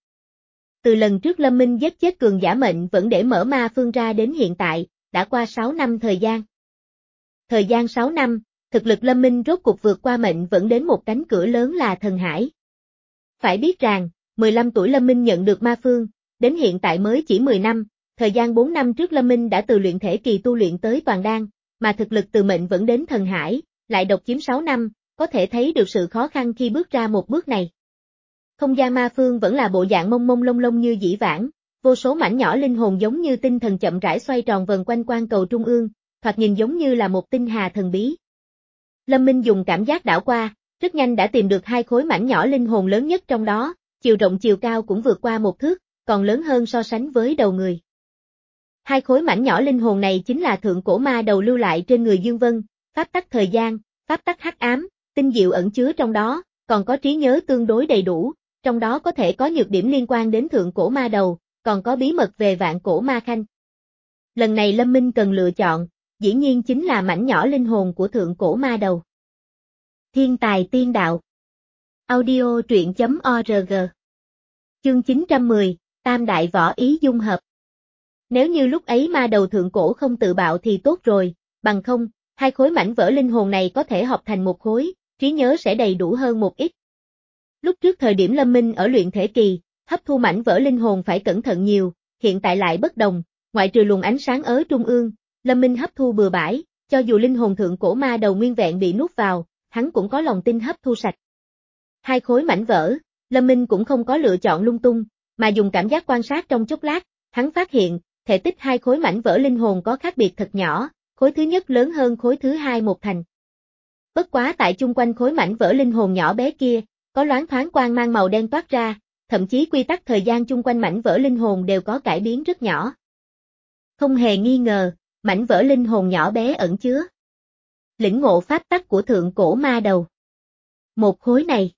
Từ lần trước Lâm Minh giết chết cường giả mệnh vẫn để mở ma phương ra đến hiện tại, đã qua sáu năm thời gian. Thời gian sáu năm, thực lực Lâm Minh rốt cuộc vượt qua mệnh vẫn đến một cánh cửa lớn là thần hải. Phải biết rằng, mười lăm tuổi Lâm Minh nhận được ma phương, đến hiện tại mới chỉ mười năm, thời gian bốn năm trước Lâm Minh đã từ luyện thể kỳ tu luyện tới toàn đan, mà thực lực từ mệnh vẫn đến thần hải, lại độc chiếm sáu năm, có thể thấy được sự khó khăn khi bước ra một bước này. Không gian ma phương vẫn là bộ dạng mông mông lông lông như dĩ vãng, vô số mảnh nhỏ linh hồn giống như tinh thần chậm rãi xoay tròn vần quanh quan cầu trung ương, thoạt nhìn giống như là một tinh hà thần bí. Lâm Minh dùng cảm giác đảo qua, rất nhanh đã tìm được hai khối mảnh nhỏ linh hồn lớn nhất trong đó, chiều rộng chiều cao cũng vượt qua một thước, còn lớn hơn so sánh với đầu người. Hai khối mảnh nhỏ linh hồn này chính là thượng cổ ma đầu lưu lại trên người Dương Vân, pháp tắc thời gian, pháp tắc hắc ám, tinh diệu ẩn chứa trong đó, còn có trí nhớ tương đối đầy đủ, trong đó có thể có nhược điểm liên quan đến thượng cổ ma đầu, còn có bí mật về vạn cổ ma khanh. Lần này Lâm Minh cần lựa chọn, dĩ nhiên chính là mảnh nhỏ linh hồn của thượng cổ ma đầu. Thiên tài tiên đạo. Audio truyện chấm org. Chương chín trăm mười, Tam đại võ ý dung hợp. Nếu như lúc ấy ma đầu thượng cổ không tự bạo thì tốt rồi, bằng không, hai khối mảnh vỡ linh hồn này có thể hợp thành một khối, trí nhớ sẽ đầy đủ hơn một ít. Lúc trước thời điểm Lâm Minh ở luyện thể kỳ, hấp thu mảnh vỡ linh hồn phải cẩn thận nhiều, hiện tại lại bất đồng, ngoại trừ luồng ánh sáng ở trung ương, Lâm Minh hấp thu bừa bãi, cho dù linh hồn thượng cổ ma đầu nguyên vẹn bị nuốt vào, hắn cũng có lòng tin hấp thu sạch. Hai khối mảnh vỡ, Lâm Minh cũng không có lựa chọn lung tung, mà dùng cảm giác quan sát trong chốc lát, hắn phát hiện, thể tích hai khối mảnh vỡ linh hồn có khác biệt thật nhỏ, khối thứ nhất lớn hơn khối thứ hai một thành. Bất quá tại chung quanh khối mảnh vỡ linh hồn nhỏ bé kia, có loáng thoáng quang mang màu đen toát ra, thậm chí quy tắc thời gian chung quanh mảnh vỡ linh hồn đều có cải biến rất nhỏ. Không hề nghi ngờ, mảnh vỡ linh hồn nhỏ bé ẩn chứa lĩnh ngộ pháp tắc của thượng cổ ma đầu. Một khối này.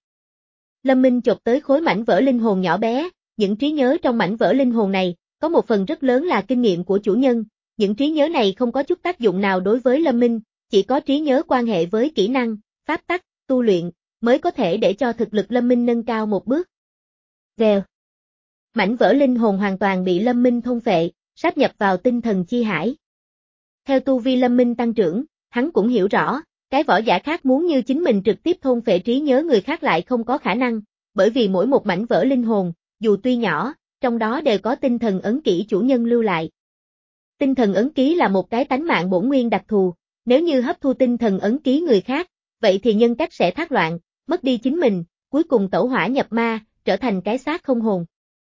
Lâm Minh chộp tới khối mảnh vỡ linh hồn nhỏ bé, những trí nhớ trong mảnh vỡ linh hồn này, có một phần rất lớn là kinh nghiệm của chủ nhân, những trí nhớ này không có chút tác dụng nào đối với Lâm Minh, chỉ có trí nhớ quan hệ với kỹ năng, pháp tắc, tu luyện, mới có thể để cho thực lực Lâm Minh nâng cao một bước. Vèo. Mảnh vỡ linh hồn hoàn toàn bị Lâm Minh thôn phệ, sáp nhập vào tinh thần chi hải. Theo tu vi Lâm Minh tăng trưởng, hắn cũng hiểu rõ, cái võ giả khác muốn như chính mình trực tiếp thôn phệ trí nhớ người khác lại không có khả năng, bởi vì mỗi một mảnh vỡ linh hồn, dù tuy nhỏ, trong đó đều có tinh thần ấn ký chủ nhân lưu lại. Tinh thần ấn ký là một cái tánh mạng bổn nguyên đặc thù, nếu như hấp thu tinh thần ấn ký người khác, vậy thì nhân cách sẽ thác loạn, mất đi chính mình, cuối cùng tẩu hỏa nhập ma, trở thành cái xác không hồn.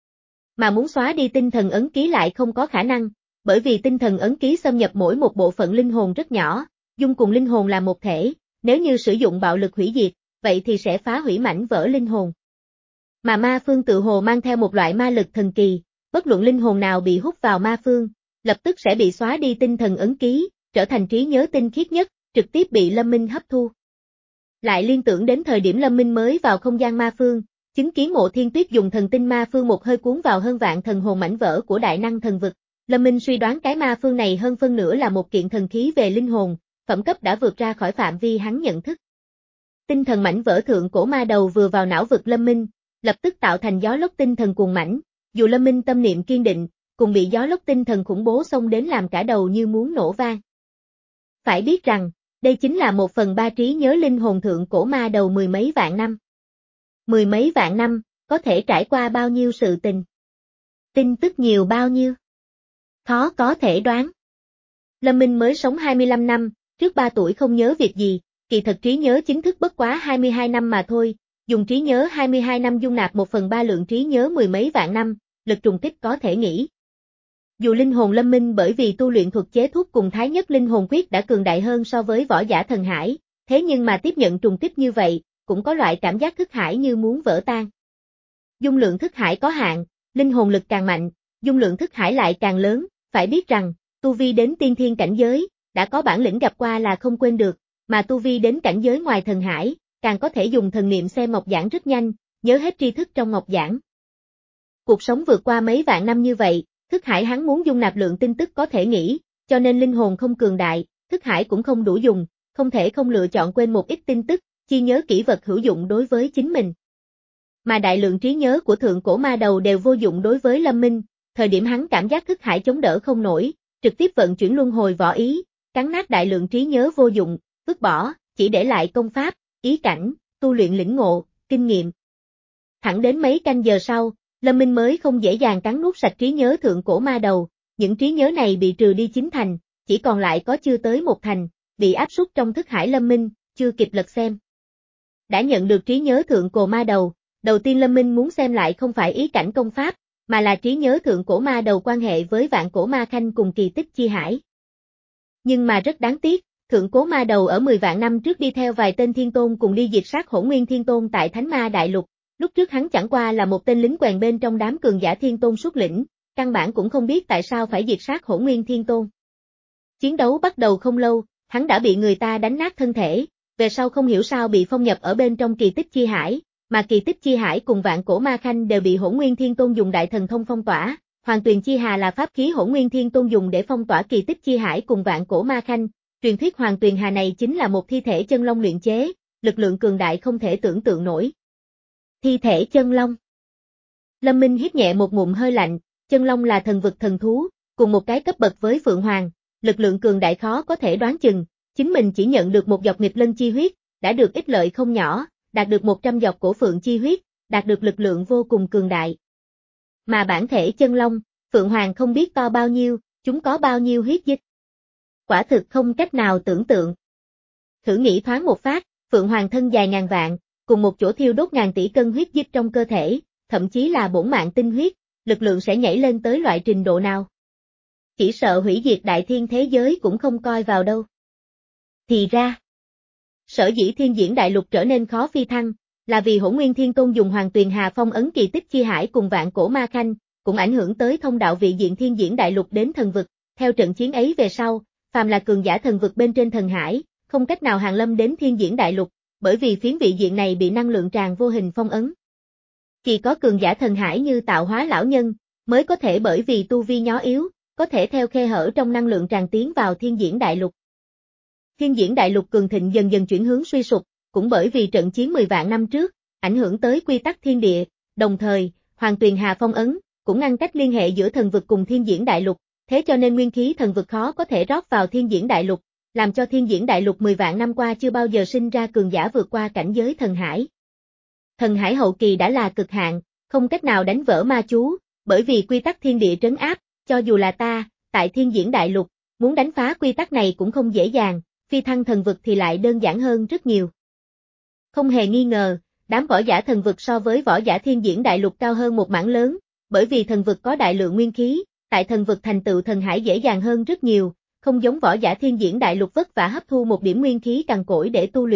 Mà muốn xóa đi tinh thần ấn ký lại không có khả năng, bởi vì tinh thần ấn ký xâm nhập mỗi một bộ phận linh hồn rất nhỏ, dung cùng linh hồn là một thể, nếu như sử dụng bạo lực hủy diệt, vậy thì sẽ phá hủy mảnh vỡ linh hồn. Mà ma phương tự hồ mang theo một loại ma lực thần kỳ, bất luận linh hồn nào bị hút vào ma phương, lập tức sẽ bị xóa đi tinh thần ấn ký, trở thành trí nhớ tinh khiết nhất, trực tiếp bị Lâm Minh hấp thu. Lại liên tưởng đến thời điểm Lâm Minh mới vào không gian ma phương, chứng kiến Mộ Thiên Tuyết dùng thần tinh ma phương một hơi cuốn vào hơn vạn thần hồn mảnh vỡ của đại năng thần vực. Lâm Minh suy đoán cái ma phương này hơn phân nửa là một kiện thần khí về linh hồn, phẩm cấp đã vượt ra khỏi phạm vi hắn nhận thức. Tinh thần mảnh vỡ thượng cổ ma đầu vừa vào não vực Lâm Minh, lập tức tạo thành gió lốc tinh thần cuồng mãnh, dù Lâm Minh tâm niệm kiên định, cùng bị gió lốc tinh thần khủng bố xông đến làm cả đầu như muốn nổ vang. Phải biết rằng, đây chính là một phần ba trí nhớ linh hồn thượng cổ ma đầu mười mấy vạn năm. Mười mấy vạn năm, có thể trải qua bao nhiêu sự tình. Tin tức nhiều bao nhiêu. Khó có thể đoán. Lâm Minh mới sống hai mươi lăm năm, trước ba tuổi không nhớ việc gì, kỳ thật trí nhớ chính thức bất quá hai mươi hai năm mà thôi, dùng trí nhớ hai mươi hai năm dung nạp một phần ba lượng trí nhớ mười mấy vạn năm, lực trùng kích có thể nghĩ. Dù linh hồn Lâm Minh bởi vì tu luyện thuật chế thuốc cùng thái nhất linh hồn quyết đã cường đại hơn so với võ giả thần hải, thế nhưng mà tiếp nhận trùng kích như vậy, cũng có loại cảm giác thức hải như muốn vỡ tan. Dung lượng thức hải có hạn, linh hồn lực càng mạnh, dung lượng thức hải lại càng lớn, phải biết rằng, tu vi đến tiên thiên cảnh giới, đã có bản lĩnh gặp qua là không quên được, mà tu vi đến cảnh giới ngoài thần hải, càng có thể dùng thần niệm xem ngọc giảng rất nhanh, nhớ hết tri thức trong ngọc giảng. Cuộc sống vượt qua mấy vạn năm như vậy, thức hải hắn muốn dung nạp lượng tin tức có thể nghĩ, cho nên linh hồn không cường đại, thức hải cũng không đủ dùng, không thể không lựa chọn quên một ít tin tức, chi nhớ kỹ vật hữu dụng đối với chính mình. Mà đại lượng trí nhớ của thượng cổ ma đầu đều vô dụng đối với Lâm Minh, thời điểm hắn cảm giác thức hải chống đỡ không nổi, trực tiếp vận chuyển luân hồi võ ý, cắn nát đại lượng trí nhớ vô dụng, vứt bỏ, chỉ để lại công pháp, ý cảnh, tu luyện lĩnh ngộ, kinh nghiệm. Thẳng đến mấy canh giờ sau, Lâm Minh mới không dễ dàng cắn nuốt sạch trí nhớ thượng cổ ma đầu, những trí nhớ này bị trừ đi chín thành, chỉ còn lại có chưa tới một thành, bị áp suất trong thức hải Lâm Minh, chưa kịp lật xem. Đã nhận được trí nhớ thượng cổ ma đầu, đầu tiên Lâm Minh muốn xem lại không phải ý cảnh công pháp, mà là trí nhớ thượng cổ ma đầu quan hệ với vạn cổ ma khanh cùng kỳ tích chi hải. Nhưng mà rất đáng tiếc, thượng cổ ma đầu ở mười vạn năm trước đi theo vài tên thiên tôn cùng đi diệt sát Hỗn Nguyên Thiên Tôn tại Thánh Ma Đại Lục, lúc trước hắn chẳng qua là một tên lính quèn bên trong đám cường giả thiên tôn xuất lĩnh, căn bản cũng không biết tại sao phải diệt sát Hỗn Nguyên Thiên Tôn. Chiến đấu bắt đầu không lâu, hắn đã bị người ta đánh nát thân thể, về sau không hiểu sao bị phong nhập ở bên trong kỳ tích chi hải, mà kỳ tích chi hải cùng vạn cổ ma khanh đều bị Hỗn Nguyên Thiên Tôn dùng đại thần thông phong tỏa, Hoàng Tuyền chi hà là pháp khí Hỗn Nguyên Thiên Tôn dùng để phong tỏa kỳ tích chi hải cùng vạn cổ ma khanh, truyền thuyết Hoàng Tuyền hà này chính là một thi thể chân long luyện chế, lực lượng cường đại không thể tưởng tượng nổi. Thi thể chân long. Lâm Minh hít nhẹ một ngụm hơi lạnh, chân long là thần vực thần thú, cùng một cái cấp bậc với Phượng Hoàng, lực lượng cường đại khó có thể đoán chừng, chính mình chỉ nhận được một giọt nghịch lân chi huyết, đã được ích lợi không nhỏ, đạt được một trăm giọt cổ phượng chi huyết, đạt được lực lượng vô cùng cường đại. Mà bản thể chân long, Phượng Hoàng không biết to bao nhiêu, chúng có bao nhiêu huyết dịch. Quả thực không cách nào tưởng tượng. Thử nghĩ thoáng một phát, Phượng Hoàng thân dài ngàn vạn, cùng một chỗ thiêu đốt ngàn tỷ cân huyết dịch trong cơ thể, thậm chí là bổn mạng tinh huyết, lực lượng sẽ nhảy lên tới loại trình độ nào. Chỉ sợ hủy diệt đại thiên thế giới cũng không coi vào đâu. Thì ra, sở dĩ thiên diễn đại lục trở nên khó phi thăng, là vì Hỗn Nguyên Thiên Tôn dùng Hoàng Tuyền Hà phong ấn kỳ tích chi hải cùng vạn cổ ma khanh, cũng ảnh hưởng tới thông đạo vị diện thiên diễn đại lục đến thần vực, theo trận chiến ấy về sau, phàm là cường giả thần vực bên trên thần hải, không cách nào hàng lâm đến thiên diễn đại lục, bởi vì phiến vị diện này bị năng lượng tràn vô hình phong ấn. Chỉ có cường giả thần hải như tạo hóa lão nhân, mới có thể bởi vì tu vi nhỏ yếu, có thể theo khe hở trong năng lượng tràn tiến vào thiên diễn đại lục. Thiên diễn đại lục cường thịnh dần dần chuyển hướng suy sụp, cũng bởi vì trận chiến mười vạn năm trước, ảnh hưởng tới quy tắc thiên địa, đồng thời, Hoàng Tuyền Hà phong ấn, cũng ngăn cách liên hệ giữa thần vực cùng thiên diễn đại lục, thế cho nên nguyên khí thần vực khó có thể rót vào thiên diễn đại lục, làm cho thiên diễn đại lục mười vạn năm qua chưa bao giờ sinh ra cường giả vượt qua cảnh giới thần hải. Thần hải hậu kỳ đã là cực hạn, không cách nào đánh vỡ ma chú, bởi vì quy tắc thiên địa trấn áp, cho dù là ta, tại thiên diễn đại lục, muốn đánh phá quy tắc này cũng không dễ dàng, phi thăng thần vực thì lại đơn giản hơn rất nhiều. Không hề nghi ngờ, đám võ giả thần vực so với võ giả thiên diễn đại lục cao hơn một mảng lớn, bởi vì thần vực có đại lượng nguyên khí, tại thần vực thành tựu thần hải dễ dàng hơn rất nhiều, không giống võ giả thiên diễn đại lục vất vả hấp thu một điểm nguyên khí cằn cỗi để tu luyện,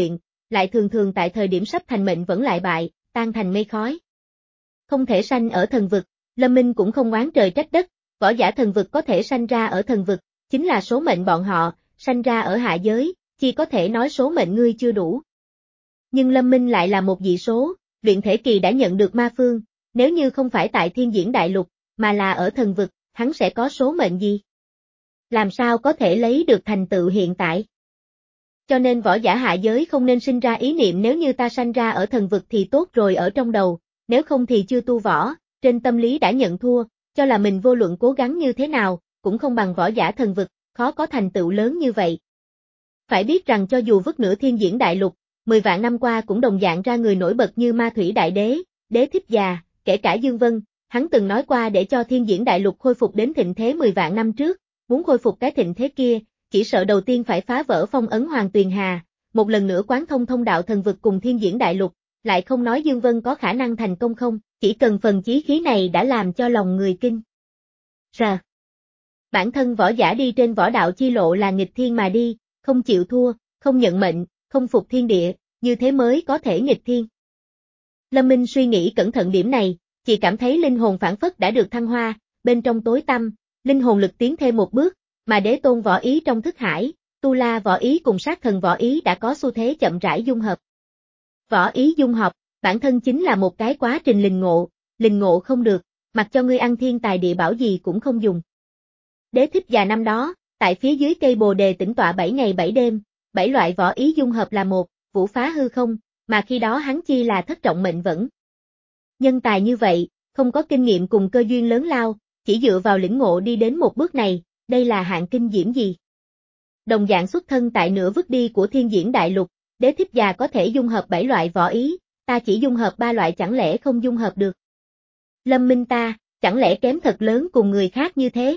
lại thường thường tại thời điểm sắp thành mệnh vẫn lại bại, tan thành mây khói. Không thể sanh ở thần vực, Lâm Minh cũng không oán trời trách đất, võ giả thần vực có thể sanh ra ở thần vực, chính là số mệnh bọn họ, sanh ra ở hạ giới, chỉ có thể nói số mệnh ngươi chưa đủ. Nhưng Lâm Minh lại là một dị số, luyện thể kỳ đã nhận được ma phương, nếu như không phải tại thiên diễn đại lục, mà là ở thần vực, hắn sẽ có số mệnh gì? Làm sao có thể lấy được thành tựu hiện tại? Cho nên võ giả hạ giới không nên sinh ra ý niệm nếu như ta sanh ra ở thần vực thì tốt rồi ở trong đầu, nếu không thì chưa tu võ, trên tâm lý đã nhận thua, cho là mình vô luận cố gắng như thế nào, cũng không bằng võ giả thần vực, khó có thành tựu lớn như vậy. Phải biết rằng cho dù vứt nửa thiên diễn đại lục, mười vạn năm qua cũng đồng dạng ra người nổi bật như Ma Thủy Đại Đế, Đế Thích Già, kể cả Dương Vân, hắn từng nói qua để cho thiên diễn đại lục khôi phục đến thịnh thế mười vạn năm trước, muốn khôi phục cái thịnh thế kia, chỉ sợ đầu tiên phải phá vỡ phong ấn Hoàng Tuyền Hà, một lần nữa quán thông thông đạo thần vực cùng thiên diễn đại lục, lại không nói Dương Vân có khả năng thành công không, chỉ cần phần chí khí này đã làm cho lòng người kinh. Rà. Bản thân võ giả đi trên võ đạo chi lộ là nghịch thiên mà đi, không chịu thua, không nhận mệnh, không phục thiên địa, như thế mới có thể nghịch thiên. Lâm Minh suy nghĩ cẩn thận điểm này, chỉ cảm thấy linh hồn phản phất đã được thăng hoa, bên trong tối tăm, linh hồn lực tiến thêm một bước, mà đế tôn võ ý trong thức hải, tu la võ ý cùng sát thần võ ý đã có xu thế chậm rãi dung hợp. Võ ý dung hợp, bản thân chính là một cái quá trình linh ngộ, linh ngộ không được, mặc cho ngươi ăn thiên tài địa bảo gì cũng không dùng. Đế Thích Già năm đó, tại phía dưới cây bồ đề tĩnh tọa bảy ngày bảy đêm, bảy loại võ ý dung hợp là một, vũ phá hư không, mà khi đó hắn chi là thất trọng mệnh vẫn. Nhân tài như vậy, không có kinh nghiệm cùng cơ duyên lớn lao, chỉ dựa vào lĩnh ngộ đi đến một bước này, đây là hạng kinh diễm gì? Đồng dạng xuất thân tại nửa vứt đi của thiên diễn đại lục, Đế Thích Già có thể dung hợp bảy loại võ ý, ta chỉ dung hợp ba loại chẳng lẽ không dung hợp được? Lâm Minh ta, chẳng lẽ kém thật lớn cùng người khác như thế?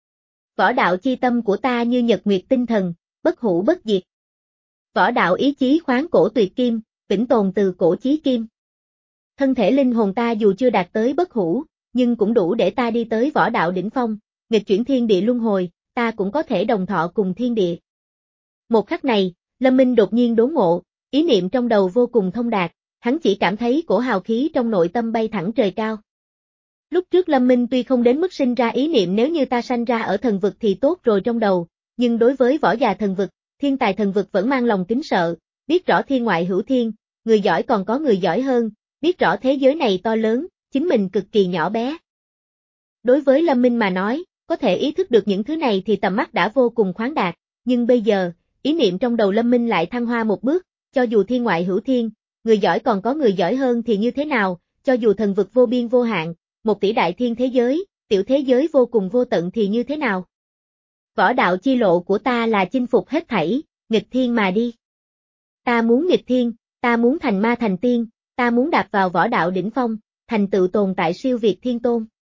Võ đạo chi tâm của ta như nhật nguyệt tinh thần, bất hủ bất diệt. Võ đạo ý chí khoáng cổ tuyệt kim, vĩnh tồn từ cổ chí kim. Thân thể linh hồn ta dù chưa đạt tới bất hủ, nhưng cũng đủ để ta đi tới võ đạo đỉnh phong, nghịch chuyển thiên địa luân hồi, ta cũng có thể đồng thọ cùng thiên địa. Một khắc này, Lâm Minh đột nhiên đốn ngộ, ý niệm trong đầu vô cùng thông đạt, hắn chỉ cảm thấy cổ hào khí trong nội tâm bay thẳng trời cao. Lúc trước Lâm Minh tuy không đến mức sinh ra ý niệm nếu như ta sanh ra ở thần vực thì tốt rồi trong đầu, nhưng đối với võ già thần vực, thiên tài thần vực vẫn mang lòng kính sợ, biết rõ thiên ngoại hữu thiên, người giỏi còn có người giỏi hơn, biết rõ thế giới này to lớn, chính mình cực kỳ nhỏ bé. Đối với Lâm Minh mà nói, có thể ý thức được những thứ này thì tầm mắt đã vô cùng khoáng đạt, nhưng bây giờ, ý niệm trong đầu Lâm Minh lại thăng hoa một bước, cho dù thiên ngoại hữu thiên, người giỏi còn có người giỏi hơn thì như thế nào, cho dù thần vực vô biên vô hạn, một tỷ đại thiên thế giới, tiểu thế giới vô cùng vô tận thì như thế nào? Võ đạo chi lộ của ta là chinh phục hết thảy, nghịch thiên mà đi. Ta muốn nghịch thiên, ta muốn thành ma thành tiên, ta muốn đạp vào võ đạo đỉnh phong, thành tựu tồn tại siêu việt thiên tôn.